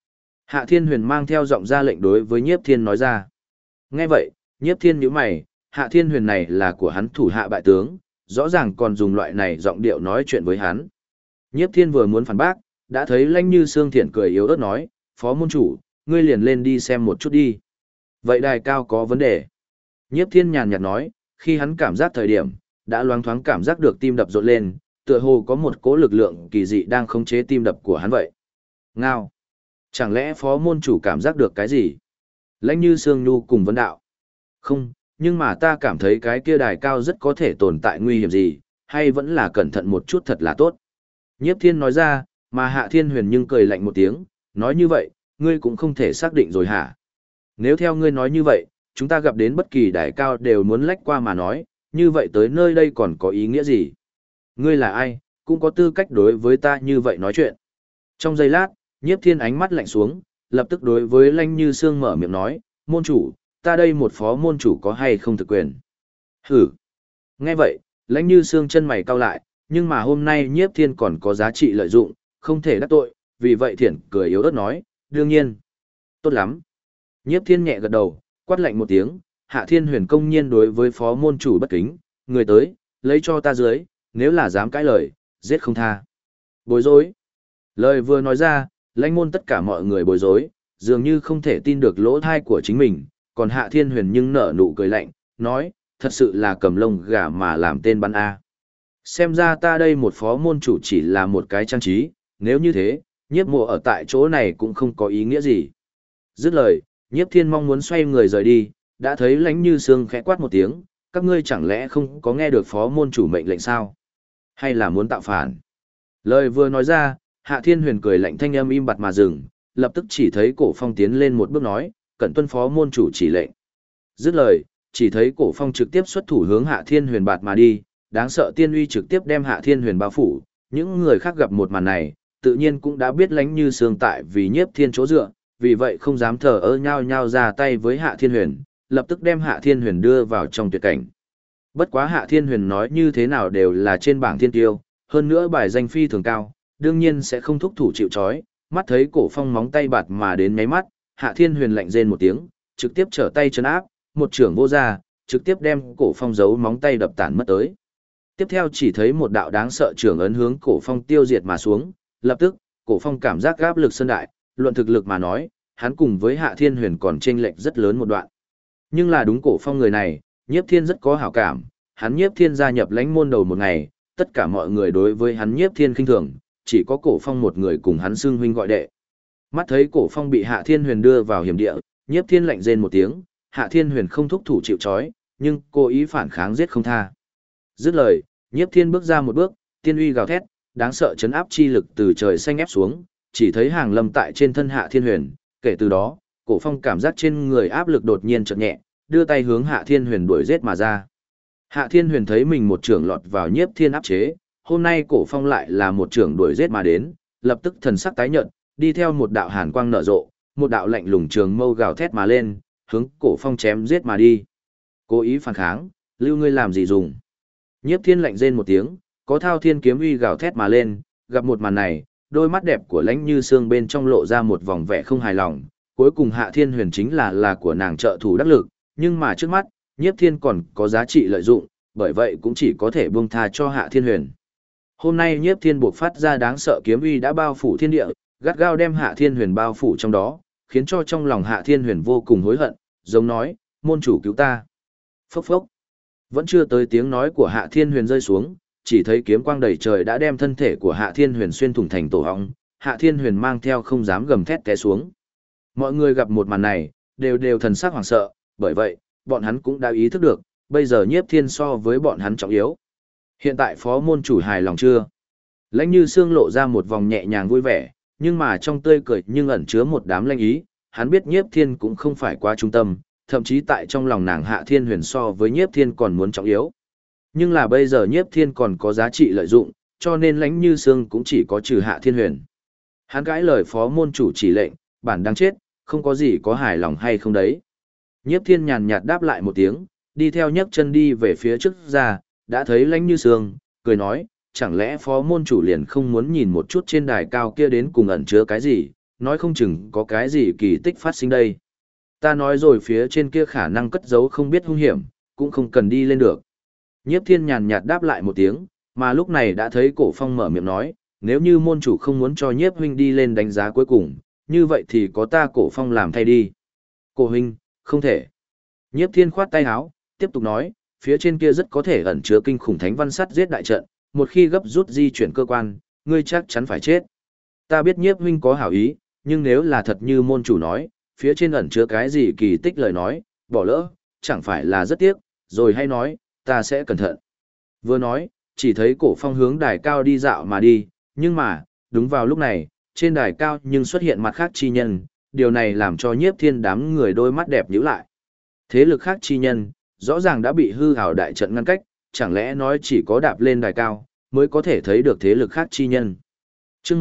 Hạ Thiên Huyền mang theo giọng ra lệnh đối với Nhiếp Thiên nói ra. Nghe vậy, Nhiếp Thiên nhíu mày, Hạ Thiên Huyền này là của hắn thủ hạ bại tướng, rõ ràng còn dùng loại này giọng điệu nói chuyện với hắn. Nhiếp Thiên vừa muốn phản bác, đã thấy Lãnh Như Sương Thiện cười yếu ớt nói, Phó môn chủ, ngươi liền lên đi xem một chút đi. Vậy đài cao có vấn đề. Nhiếp Thiên nhàn nhạt nói, khi hắn cảm giác thời điểm, đã loáng thoáng cảm giác được tim đập rộn lên, tựa hồ có một cỗ lực lượng kỳ dị đang khống chế tim đập của hắn vậy. Ngao. Chẳng lẽ phó môn chủ cảm giác được cái gì? Lãnh Như Sương Nhu cùng vấn đạo. Không, nhưng mà ta cảm thấy cái kia đài cao rất có thể tồn tại nguy hiểm gì, hay vẫn là cẩn thận một chút thật là tốt. Nhiếp Thiên nói ra, mà Hạ Thiên Huyền nhưng cười lạnh một tiếng, nói như vậy, ngươi cũng không thể xác định rồi hả? Nếu theo ngươi nói như vậy, chúng ta gặp đến bất kỳ đài cao đều muốn lách qua mà nói, như vậy tới nơi đây còn có ý nghĩa gì? Ngươi là ai, cũng có tư cách đối với ta như vậy nói chuyện. Trong giây lát, Nhiếp Thiên ánh mắt lạnh xuống, lập tức đối với Lãnh Như Sương mở miệng nói, môn chủ, ta đây một phó môn chủ có hay không thực quyền? Hử! Nghe vậy, Lãnh Như Sương chân mày cau lại, nhưng mà hôm nay Nhiếp Thiên còn có giá trị lợi dụng, không thể đắc tội, vì vậy thiện cười yếu ớt nói, đương nhiên. Tốt lắm. Nhiếp Thiên nhẹ gật đầu, quát lạnh một tiếng, Hạ Thiên Huyền công nhiên đối với phó môn chủ bất kính, người tới, lấy cho ta dưới, nếu là dám cãi lời, giết không tha. Bối rối. Lời vừa nói ra, lãnh môn tất cả mọi người bối rối, dường như không thể tin được lỗ thai của chính mình, còn Hạ Thiên Huyền nhưng nở nụ cười lạnh, nói, thật sự là cầm lông gà mà làm tên bắn A. Xem ra ta đây một phó môn chủ chỉ là một cái trang trí, nếu như thế, nhiếp mộ ở tại chỗ này cũng không có ý nghĩa gì. Dứt lời, nhiếp thiên mong muốn xoay người rời đi, đã thấy Lãnh Như Sương khẽ quát một tiếng, các ngươi chẳng lẽ không có nghe được phó môn chủ mệnh lệnh sao? Hay là muốn tạo phản? Lời vừa nói ra, Hạ Thiên Huyền cười lạnh thanh âm im bặt mà dừng, lập tức chỉ thấy Cổ Phong tiến lên một bước nói, cẩn tuân phó môn chủ chỉ lệnh. Dứt lời, chỉ thấy Cổ Phong trực tiếp xuất thủ hướng Hạ Thiên Huyền bạt mà đi, đáng sợ tiên uy trực tiếp đem Hạ Thiên Huyền bao phủ, những người khác gặp một màn này, tự nhiên cũng đã biết Lãnh Như Sương tại vì nhiếp thiên chỗ dựa, vì vậy không dám thờ ơ nhao nhao ra tay với Hạ Thiên Huyền, lập tức đem Hạ Thiên Huyền đưa vào trong tuyệt cảnh. Bất quá Hạ Thiên Huyền nói như thế nào đều là trên bảng thiên tiêu, hơn nữa bài danh phi thường cao, đương nhiên sẽ không thúc thủ chịu trói, mắt thấy Cổ Phong móng tay bạt mà đến nháy mắt, Hạ Thiên Huyền lạnh rên một tiếng, trực tiếp trở tay trấn áp, một trưởng vô ra, trực tiếp đem Cổ Phong giấu móng tay đập tản mất tới. Tiếp theo chỉ thấy một đạo đáng sợ trưởng ấn hướng Cổ Phong tiêu diệt mà xuống, lập tức, Cổ Phong cảm giác áp lực sơn đại, luận thực lực mà nói, hắn cùng với Hạ Thiên Huyền còn chênh lệch rất lớn một đoạn. Nhưng là đúng Cổ Phong người này, Nhiếp Thiên rất có hảo cảm, hắn Nhiếp Thiên gia nhập lãnh môn đầu một ngày, tất cả mọi người đối với hắn Nhiếp Thiên khinh thường, chỉ có Cổ Phong một người cùng hắn xưng huynh gọi đệ. Mắt thấy Cổ Phong bị Hạ Thiên Huyền đưa vào hiểm địa, Nhiếp Thiên lạnh rên một tiếng, Hạ Thiên Huyền không thúc thủ chịu trói, nhưng cố ý phản kháng giết không tha. Dứt lời, Nhiếp Thiên bước ra một bước, tiên uy gào thét, đáng sợ chấn áp chi lực từ trời xanh ép xuống, chỉ thấy hàng lâm tại trên thân Hạ Thiên Huyền, kể từ đó, Cổ Phong cảm giác trên người áp lực đột nhiên chợt nhẹ, đưa tay hướng Hạ Thiên Huyền đuổi giết mà ra. Hạ Thiên Huyền thấy mình một trưởng lọt vào Nhiếp Thiên áp chế, hôm nay Cổ Phong lại là một trưởng đuổi giết mà đến, lập tức thần sắc tái nhợt, đi theo một đạo hàn quang nở rộ, một đạo lạnh lùng trường mâu gào thét mà lên, hướng Cổ Phong chém giết mà đi. Cố ý phản kháng, lưu ngươi làm gì dùng? Nhiếp Thiên lạnh rên một tiếng, có thao thiên kiếm uy gào thét mà lên, gặp một màn này, đôi mắt đẹp của Lãnh Như Sương bên trong lộ ra một vòng vẻ không hài lòng, cuối cùng Hạ Thiên Huyền chính là của nàng trợ thủ đắc lực, nhưng mà trước mắt, Nhiếp Thiên còn có giá trị lợi dụng, bởi vậy cũng chỉ có thể buông tha cho Hạ Thiên Huyền. Hôm nay Nhiếp Thiên buộc phát ra đáng sợ kiếm uy đã bao phủ thiên địa, gắt gao đem Hạ Thiên Huyền bao phủ trong đó, khiến cho trong lòng Hạ Thiên Huyền vô cùng hối hận, giống nói, môn chủ cứu ta. Phốc phốc. Vẫn chưa tới tiếng nói của Hạ Thiên Huyền rơi xuống, chỉ thấy kiếm quang đầy trời đã đem thân thể của Hạ Thiên Huyền xuyên thủng thành tổ ong, Hạ Thiên Huyền mang theo không dám gầm thét té xuống. Mọi người gặp một màn này, đều thần sắc hoảng sợ, bởi vậy, bọn hắn cũng đã ý thức được, bây giờ Nhiếp Thiên so với bọn hắn trọng yếu. Hiện tại phó môn chủ hài lòng chưa? Lãnh Như Sương lộ ra một vòng nhẹ nhàng vui vẻ, nhưng mà trong tươi cười nhưng ẩn chứa một đám lanh ý, hắn biết Nhiếp Thiên cũng không phải quá trung tâm, thậm chí tại trong lòng nàng Hạ Thiên Huyền so với Nhiếp Thiên còn muốn trọng yếu. Nhưng là bây giờ Nhiếp Thiên còn có giá trị lợi dụng, cho nên Lãnh Như Sương cũng chỉ có trừ Hạ Thiên Huyền. Hắn cãi lời phó môn chủ chỉ lệnh, bản đáng chết, không có gì có hài lòng hay không đấy. Nhiếp Thiên nhàn nhạt đáp lại một tiếng, đi theo nhấc chân đi về phía trước ra, đã thấy Lãnh Như Sương, cười nói, chẳng lẽ phó môn chủ liền không muốn nhìn một chút trên đài cao kia đến cùng ẩn chứa cái gì, nói không chừng có cái gì kỳ tích phát sinh đây. Ta nói rồi phía trên kia khả năng cất giấu không biết hung hiểm, cũng không cần đi lên được. Nhiếp Thiên nhàn nhạt đáp lại một tiếng, mà lúc này đã thấy Cổ Phong mở miệng nói, nếu như môn chủ không muốn cho Nhiếp huynh đi lên đánh giá cuối cùng, như vậy thì có ta Cổ Phong làm thay đi. Cổ huynh, không thể. Nhiếp Thiên khoát tay áo, tiếp tục nói, phía trên kia rất có thể ẩn chứa kinh khủng thánh văn sắt giết đại trận, một khi gấp rút di chuyển cơ quan, ngươi chắc chắn phải chết. Ta biết Nhiếp huynh có hảo ý, nhưng nếu là thật như môn chủ nói, phía trên ẩn chứa cái gì kỳ tích lời nói, bỏ lỡ, chẳng phải là rất tiếc, rồi hay nói, ta sẽ cẩn thận. Vừa nói, chỉ thấy Cổ Phong hướng đài cao đi dạo mà đi, nhưng mà, đúng vào lúc này, trên đài cao nhưng xuất hiện mặt khác chi nhân, điều này làm cho Nhiếp Thiên đám người đôi mắt đẹp nhíu lại. Thế lực khác chi nhân, rõ ràng đã bị hư ảo đại trận ngăn cách, chẳng lẽ nói chỉ có đạp lên đài cao, mới có thể thấy được thế lực khác chi nhân. Chương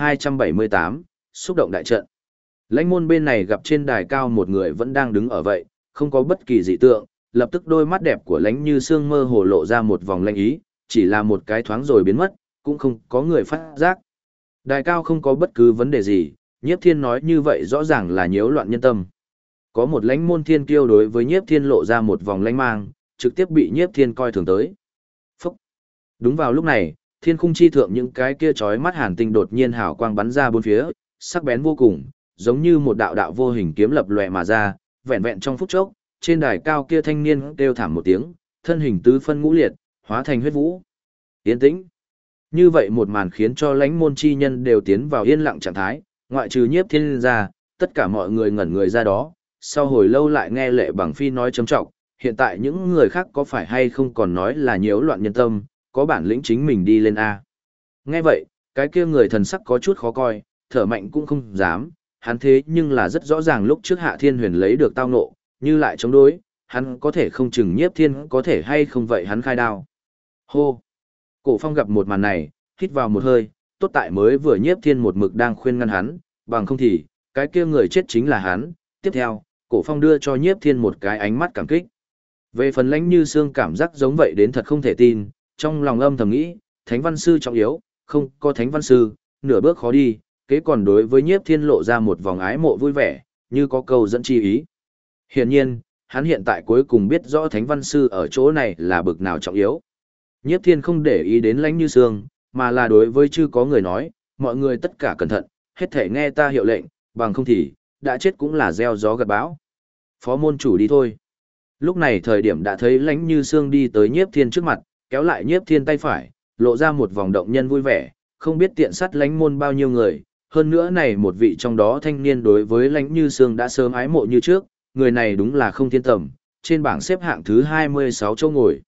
1278, xúc động đại trận. Lãnh môn bên này gặp trên đài cao một người vẫn đang đứng ở vậy, không có bất kỳ dị tượng, lập tức đôi mắt đẹp của Lãnh Như Sương mơ hồ lộ ra một vòng lanh ý, chỉ là một cái thoáng rồi biến mất, cũng không có người phát giác. Đài cao không có bất cứ vấn đề gì, Nhiếp Thiên nói như vậy rõ ràng là nhiễu loạn nhân tâm. Có một lãnh môn thiên kiêu đối với Nhiếp Thiên lộ ra một vòng lanh mang, trực tiếp bị Nhiếp Thiên coi thường tới. Phúc! Đúng vào lúc này, thiên khung chi thượng những cái kia chói mắt hàn tinh đột nhiên hào quang bắn ra bốn phía, sắc bén vô cùng, giống như một đạo đạo vô hình kiếm lập lòe mà ra, vẹn vẹn trong phút chốc, trên đài cao kia thanh niên kêu thảm một tiếng, thân hình tứ phân ngũ liệt, hóa thành huyết vũ. Yên tĩnh. Như vậy một màn khiến cho lãnh môn chi nhân đều tiến vào yên lặng trạng thái, ngoại trừ Nhiếp Thiên ra, tất cả mọi người ngẩn người ra đó, sau hồi lâu lại nghe Lệ Bằng Phi nói trầm trọng, hiện tại những người khác có phải hay không còn nói là nhiễu loạn nhân tâm, có bản lĩnh chính mình đi lên A. Nghe vậy, cái kia người thần sắc có chút khó coi, thở mạnh cũng không dám, hắn thế nhưng là rất rõ ràng lúc trước Hạ Thiên Huyền lấy được tao ngộ, như lại chống đối, hắn có thể không chừng Nhiếp Thiên có thể hay không vậy hắn khai đao. Hô! Cổ Phong gặp một màn này, hít vào một hơi, tốt tại mới vừa Nhiếp Thiên một mực đang khuyên ngăn hắn, bằng không thì, cái kia người chết chính là hắn. Tiếp theo, Cổ Phong đưa cho Nhiếp Thiên một cái ánh mắt cảm kích. Về phần Lãnh Như Sương cảm giác giống vậy đến thật không thể tin, trong lòng âm thầm nghĩ, Thánh Văn Sư trọng yếu, không có Thánh Văn Sư, nửa bước khó đi, kế còn đối với Nhiếp Thiên lộ ra một vòng ái mộ vui vẻ, như có câu dẫn chi ý. Hiển nhiên, hắn hiện tại cuối cùng biết rõ Thánh Văn Sư ở chỗ này là bực nào trọng yếu. Nhiếp Thiên không để ý đến Lãnh Như Sương, mà là đối với chư có người nói, mọi người tất cả cẩn thận, hết thể nghe ta hiệu lệnh, bằng không thì, đã chết cũng là gieo gió gặt bão. Phó môn chủ đi thôi. Lúc này thời điểm đã thấy Lãnh Như Sương đi tới Nhiếp Thiên trước mặt, kéo lại Nhiếp Thiên tay phải, lộ ra một vòng động nhân vui vẻ, không biết tiện sát lãnh môn bao nhiêu người, hơn nữa này một vị trong đó thanh niên đối với Lãnh Như Sương đã sớm ái mộ như trước, người này đúng là không thiên tầm, trên bảng xếp hạng thứ 26 chỗ ngồi.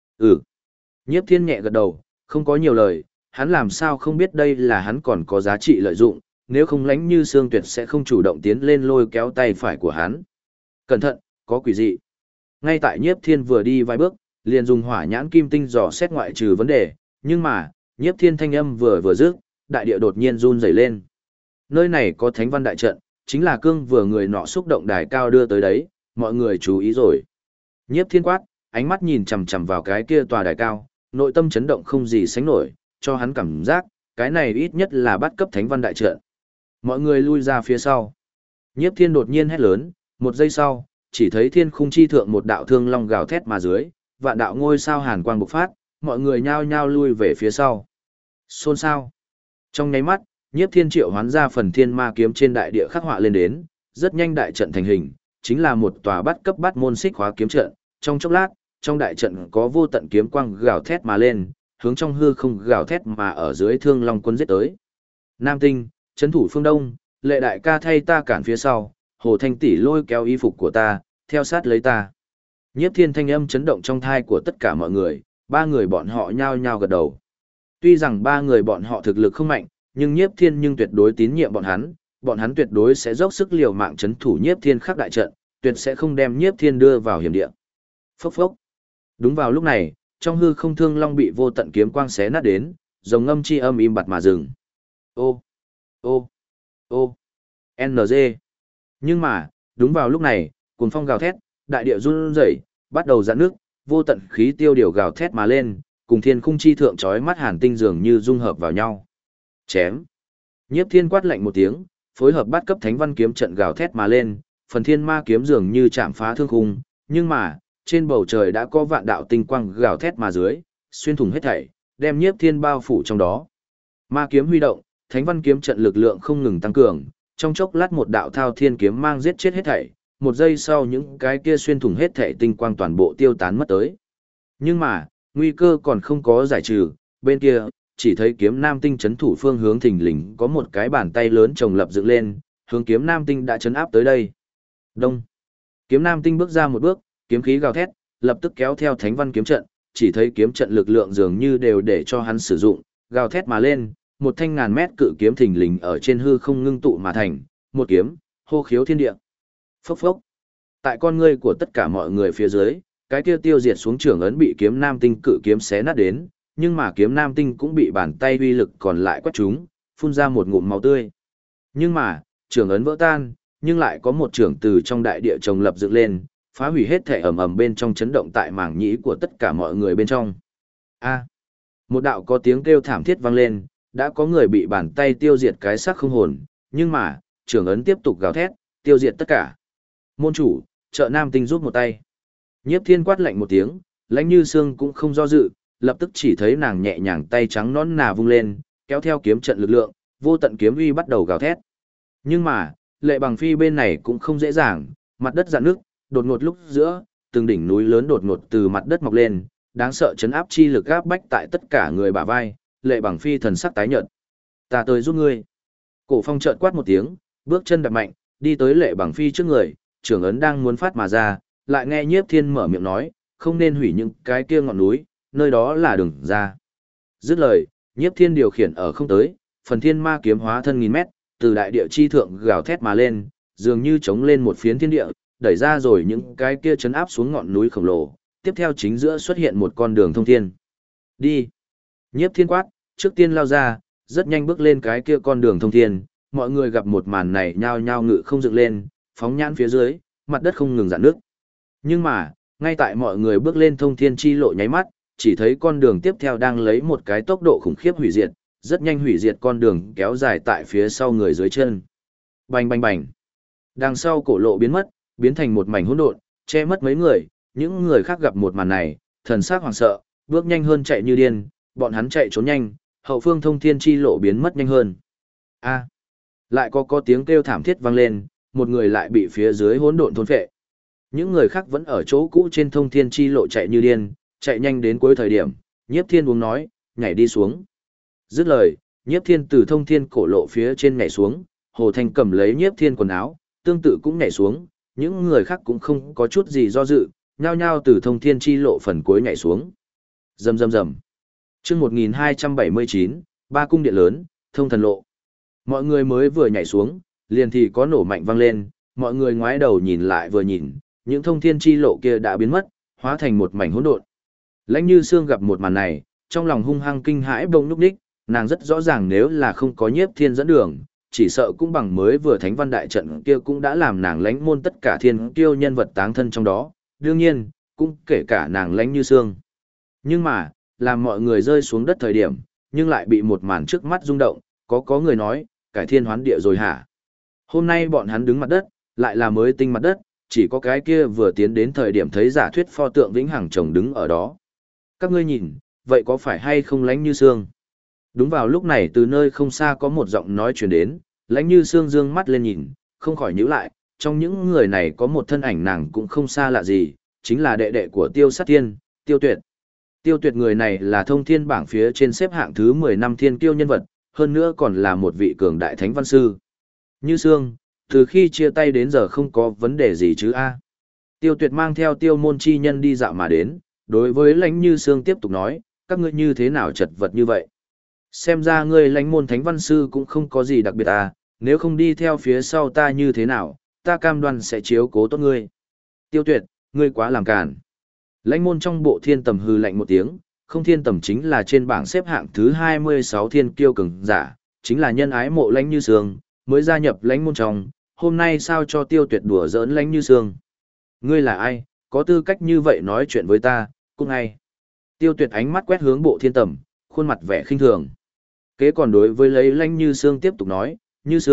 Nhiếp Thiên nhẹ gật đầu, không có nhiều lời, hắn làm sao không biết đây là hắn còn có giá trị lợi dụng, nếu không Lãnh Như Sương tuyệt sẽ không chủ động tiến lên lôi kéo tay phải của hắn. Cẩn thận, có quỷ dị. Ngay tại Nhiếp Thiên vừa đi vài bước, liền dùng hỏa nhãn kim tinh dò xét ngoại trừ vấn đề, nhưng mà, Nhiếp Thiên thanh âm vừa dứt, đại địa đột nhiên run rẩy lên. Nơi này có thánh văn đại trận, chính là cương vừa người nọ xúc động đài cao đưa tới đấy, mọi người chú ý rồi. Nhiếp Thiên quát, ánh mắt nhìn chằm chằm vào cái kia tòa đài cao, nội tâm chấn động không gì sánh nổi, cho hắn cảm giác, cái này ít nhất là bắt cấp thánh văn đại trận. Mọi người lui ra phía sau. Nhiếp Thiên đột nhiên hét lớn, một giây sau, chỉ thấy thiên khung chi thượng một đạo thương long gào thét mà dưới, vạn đạo ngôi sao hàn quang bộc phát, mọi người nhao nhao lui về phía sau. Xôn xao. Trong nháy mắt, Nhiếp Thiên triệu hoán ra phần thiên ma kiếm trên đại địa khắc họa lên đến, rất nhanh đại trận thành hình, chính là một tòa bắt cấp bắt môn xích hóa kiếm trận. Trong chốc lát, trong đại trận có vô tận kiếm quang gào thét mà lên, hướng trong hư không gào thét mà ở dưới thương long quân giết tới. Nam Tinh, trấn thủ phương Đông, Lệ đại ca thay ta cản phía sau, Hồ Thanh tỷ lôi kéo y phục của ta, theo sát lấy ta. Nhiếp Thiên thanh âm chấn động trong thai của tất cả mọi người, ba người bọn họ nhao nhao gật đầu. Tuy rằng ba người bọn họ thực lực không mạnh, nhưng Nhiếp Thiên nhưng tuyệt đối tín nhiệm bọn hắn tuyệt đối sẽ dốc sức liều mạng trấn thủ Nhiếp Thiên khắc đại trận, tuyệt sẽ không đem Nhiếp Thiên đưa vào hiểm địa. Phốc phốc. Đúng vào lúc này, trong hư không thương long bị vô tận kiếm quang xé nát đến, rồng ngâm chi âm im bặt mà dừng. Ô, ô, ô, NG. Nhưng mà, đúng vào lúc này, cuồng phong gào thét, đại địa run rẩy, bắt đầu giãn nước, vô tận khí tiêu điều gào thét mà lên, cùng thiên khung chi thượng chói mắt hàn tinh dường như dung hợp vào nhau. Chém. Nhiếp Thiên quát lạnh một tiếng, phối hợp bắt cấp thánh văn kiếm trận gào thét mà lên, phần thiên ma kiếm dường như chạm phá thương khung, nhưng mà, trên bầu trời đã có vạn đạo tinh quang gào thét mà dưới, xuyên thủng hết thảy, đem Nhiếp Thiên bao phủ trong đó. Ma kiếm huy động, thánh văn kiếm trận lực lượng không ngừng tăng cường, trong chốc lát một đạo thao thiên kiếm mang giết chết hết thảy, một giây sau những cái kia xuyên thủng hết thảy tinh quang toàn bộ tiêu tán mất tới. Nhưng mà, nguy cơ còn không có giải trừ, bên kia, chỉ thấy kiếm nam tinh chấn thủ phương hướng thình lình có một cái bàn tay lớn chồng lập dựng lên, hướng kiếm nam tinh đã chấn áp tới đây. Đông. Kiếm nam tinh bước ra một bước, kiếm khí gào thét, lập tức kéo theo thánh văn kiếm trận, chỉ thấy kiếm trận lực lượng dường như đều để cho hắn sử dụng, gào thét mà lên, một thanh ngàn mét cự kiếm thình lình ở trên hư không ngưng tụ mà thành, một kiếm, hô khiếu thiên địa. Phốc phốc. Tại con ngươi của tất cả mọi người phía dưới, cái kia tiêu diệt xuống trưởng ấn bị kiếm nam tinh cự kiếm xé nát đến, nhưng mà kiếm nam tinh cũng bị bàn tay uy lực còn lại quét trúng, phun ra một ngụm máu tươi. Nhưng mà, trưởng ấn vỡ tan, nhưng lại có một trưởng từ trong đại địa trồng lập dựng lên, phá hủy hết thể ầm ầm bên trong chấn động tại mảng nhĩ của tất cả mọi người bên trong. A. Một đạo có tiếng kêu thảm thiết vang lên, đã có người bị bàn tay tiêu diệt cái xác không hồn, nhưng mà, trưởng ấn tiếp tục gào thét, tiêu diệt tất cả. Môn chủ, trợ nam tinh rút một tay. Nhiếp Thiên quát lạnh một tiếng, Lãnh Như Sương cũng không do dự, lập tức chỉ thấy nàng nhẹ nhàng tay trắng nõn nà vung lên, kéo theo kiếm trận lực lượng, vô tận kiếm uy bắt đầu gào thét. Nhưng mà, Lệ Bằng Phi bên này cũng không dễ dàng, mặt đất rạn nước, đột ngột lúc giữa, từng đỉnh núi lớn đột ngột từ mặt đất mọc lên, đáng sợ chấn áp chi lực áp bách tại tất cả người bả vai, Lệ Bằng Phi thần sắc tái nhợt. Ta tới giúp ngươi. Cổ Phong chợt quát một tiếng, bước chân đạp mạnh, đi tới Lệ Bằng Phi trước người, trưởng ấn đang muốn phát mà ra, lại nghe Nhiếp Thiên mở miệng nói, không nên hủy những cái kia ngọn núi, nơi đó là đường ra. Dứt lời, Nhiếp Thiên điều khiển ở không tới, phần thiên ma kiếm hóa thân nghìn mét, từ đại địa chi thượng gào thét mà lên, dường như chống lên một phiến thiên địa, đẩy ra rồi những cái kia chấn áp xuống ngọn núi khổng lồ, tiếp theo chính giữa xuất hiện một con đường thông thiên. Đi! Nhiếp Thiên quát, trước tiên lao ra, rất nhanh bước lên cái kia con đường thông thiên, mọi người gặp một màn này nhao nhao ngự không dựng lên, phóng nhãn phía dưới, mặt đất không ngừng rạn nước. Nhưng mà, ngay tại mọi người bước lên thông thiên chi lộ nháy mắt, chỉ thấy con đường tiếp theo đang lấy một cái tốc độ khủng khiếp hủy diệt, rất nhanh hủy diệt con đường kéo dài tại phía sau người dưới chân. Bành bành bành. Đằng sau cổ lộ biến mất, biến thành một mảnh hỗn độn, che mất mấy người, những người khác gặp một màn này, thần sắc hoảng sợ, bước nhanh hơn chạy như điên, bọn hắn chạy trốn nhanh, hậu phương thông thiên chi lộ biến mất nhanh hơn. A. Lại có tiếng kêu thảm thiết vang lên, một người lại bị phía dưới hỗn độn thôn phệ. Những người khác vẫn ở chỗ cũ trên thông thiên chi lộ chạy như điên, chạy nhanh đến cuối thời điểm, Nhiếp Thiên uống nói, nhảy đi xuống. Dứt lời, Nhiếp Thiên từ thông thiên cổ lộ phía trên nhảy xuống, Hồ Thanh cầm lấy Nhiếp Thiên quần áo, tương tự cũng nhảy xuống, những người khác cũng không có chút gì do dự, nhao nhao từ thông thiên chi lộ phần cuối nhảy xuống. Rầm rầm rầm. Chương 1279, ba cung điện lớn, thông thần lộ. Mọi người mới vừa nhảy xuống, liền thì có nổ mạnh vang lên, mọi người ngoái đầu nhìn lại vừa nhìn, những thông thiên chi lộ kia đã biến mất, hóa thành một mảnh hỗn độn. Lãnh Như Sương gặp một màn này, trong lòng hung hăng kinh hãi bỗng lúc đích, nàng rất rõ ràng nếu là không có Nhiếp Thiên dẫn đường, chỉ sợ cũng bằng mới vừa thánh văn đại trận kia cũng đã làm nàng lãnh môn tất cả thiên kiêu nhân vật táng thân trong đó, đương nhiên, cũng kể cả nàng Lãnh Như Sương. Nhưng mà, làm mọi người rơi xuống đất thời điểm, nhưng lại bị một màn trước mắt rung động, có người nói, cải thiên hoán địa rồi hả? Hôm nay bọn hắn đứng mặt đất, lại là mới tinh mặt đất, chỉ có cái kia vừa tiến đến thời điểm thấy giả thuyết pho tượng vĩnh hằng chồng đứng ở đó. Các ngươi nhìn, vậy có phải hay không Lãnh Như Sương? Đúng vào lúc này từ nơi không xa có một giọng nói truyền đến, Lãnh Như Sương dương mắt lên nhìn, không khỏi nhíu lại, trong những người này có một thân ảnh nàng cũng không xa lạ gì, chính là đệ đệ của Tiêu Sát Thiên, Tiêu Tuyệt. Tiêu Tuyệt người này là thông thiên bảng phía trên xếp hạng thứ 10 năm thiên kiêu nhân vật, hơn nữa còn là một vị cường đại thánh văn sư. Như Sương, từ khi chia tay đến giờ không có vấn đề gì chứ a? Tiêu Tuyệt mang theo Tiêu môn chi nhân đi dạo mà đến, đối với Lãnh Như Sương tiếp tục nói, các ngươi như thế nào chật vật như vậy? Xem ra ngươi Lãnh môn thánh văn sư cũng không có gì đặc biệt à, nếu không đi theo phía sau ta như thế nào, ta cam đoan sẽ chiếu cố tốt ngươi. Tiêu Tuyệt, ngươi quá làm càn. Lãnh môn trong bộ thiên tầm hư lạnh một tiếng, không thiên tầm chính là trên bảng xếp hạng thứ 26 thiên kiêu cường giả, chính là nhân ái mộ Lãnh Như Sương, mới gia nhập Lãnh môn trong, hôm nay sao cho Tiêu Tuyệt đùa giỡn Lãnh Như Sương. Ngươi là ai, có tư cách như vậy nói chuyện với ta, cũng ngay. Tiêu Tuyệt ánh mắt quét hướng bộ thiên tầm, khuôn mặt vẻ khinh thường. Kế còn đối với lấy Lãnh Như Sương tiếp tục nói, Như Sương,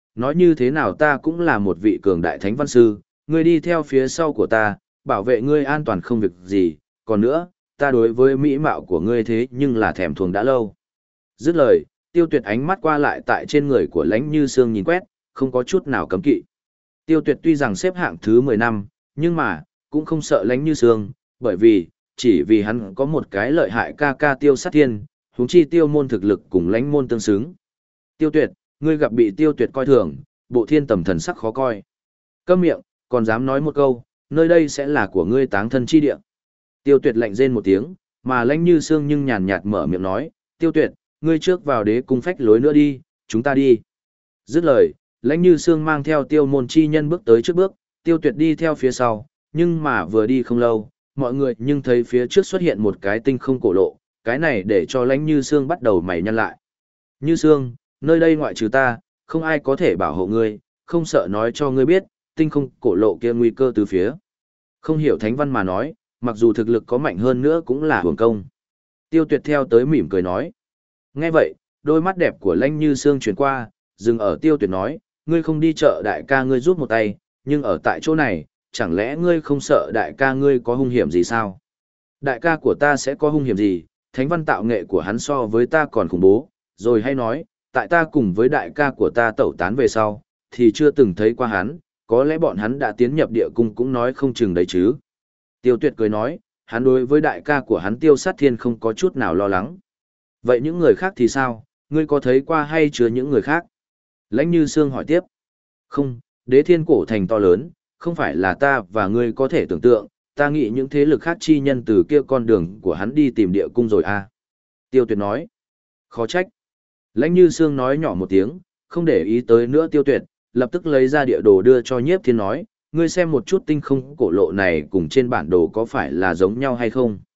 nói như thế nào ta cũng là một vị cường đại thánh văn sư, ngươi đi theo phía sau của ta, bảo vệ ngươi an toàn không việc gì, còn nữa, ta đối với mỹ mạo của ngươi thế nhưng là thèm thuồng đã lâu. Dứt lời, Tiêu Tuyệt ánh mắt qua lại tại trên người của Lãnh Như Sương nhìn quét, không có chút nào cấm kỵ. Tiêu Tuyệt tuy rằng xếp hạng thứ 10 năm, nhưng mà, cũng không sợ Lãnh Như Sương, bởi vì, chỉ vì hắn có một cái lợi hại ca ca Tiêu Sát Thiên, huống chi Tiêu môn thực lực cùng Lãnh môn tương xứng. Tiêu Tuyệt, ngươi gặp bị Tiêu Tuyệt coi thường, bộ thiên tầm thần sắc khó coi. Câm miệng, còn dám nói một câu, nơi đây sẽ là của ngươi táng thân chi địa. Tiêu Tuyệt lạnh rên một tiếng, mà Lãnh Như Sương nhưng nhàn nhạt mở miệng nói, Tiêu Tuyệt, ngươi trước vào đế cung phách lối nữa đi, chúng ta đi. Dứt lời, Lãnh Như Sương mang theo Tiêu môn chi nhân bước tới trước bước, Tiêu Tuyệt đi theo phía sau, nhưng mà vừa đi không lâu, mọi người nhưng thấy phía trước xuất hiện một cái tinh không cổ lộ, cái này để cho Lãnh Như Sương bắt đầu mày nhăn lại. Như Sương, nơi đây ngoại trừ ta, không ai có thể bảo hộ ngươi, không sợ nói cho ngươi biết, tinh không cổ lộ kia nguy cơ từ phía. Không hiểu thánh văn mà nói, mặc dù thực lực có mạnh hơn nữa cũng là hưởng công. Tiêu Tuyệt theo tới mỉm cười nói. Nghe vậy, đôi mắt đẹp của Lãnh Như Sương chuyển qua, dừng ở Tiêu Tuyệt nói, ngươi không đi chợ đại ca ngươi rút một tay, nhưng ở tại chỗ này, chẳng lẽ ngươi không sợ đại ca ngươi có hung hiểm gì sao? Đại ca của ta sẽ có hung hiểm gì, thánh văn tạo nghệ của hắn so với ta còn khủng bố, rồi hay nói, tại ta cùng với đại ca của ta tẩu tán về sau, thì chưa từng thấy qua hắn, có lẽ bọn hắn đã tiến nhập địa cung cũng nói không chừng đấy chứ. Tiêu Tuyệt cười nói, hắn đối với đại ca của hắn Tiêu Sát Thiên không có chút nào lo lắng. Vậy những người khác thì sao, ngươi có thấy qua hay chưa những người khác? Lãnh Như Sương hỏi tiếp. Không, đế thiên cổ thành to lớn, không phải là ta và ngươi có thể tưởng tượng, ta nghĩ những thế lực khác chi nhân từ kia con đường của hắn đi tìm địa cung rồi à. Tiêu Tuyệt nói. Khó trách. Lãnh Như Sương nói nhỏ một tiếng, không để ý tới nữa Tiêu Tuyệt, lập tức lấy ra địa đồ đưa cho Nhiếp Thiên nói, ngươi xem một chút tinh không cổ lộ này cùng trên bản đồ có phải là giống nhau hay không.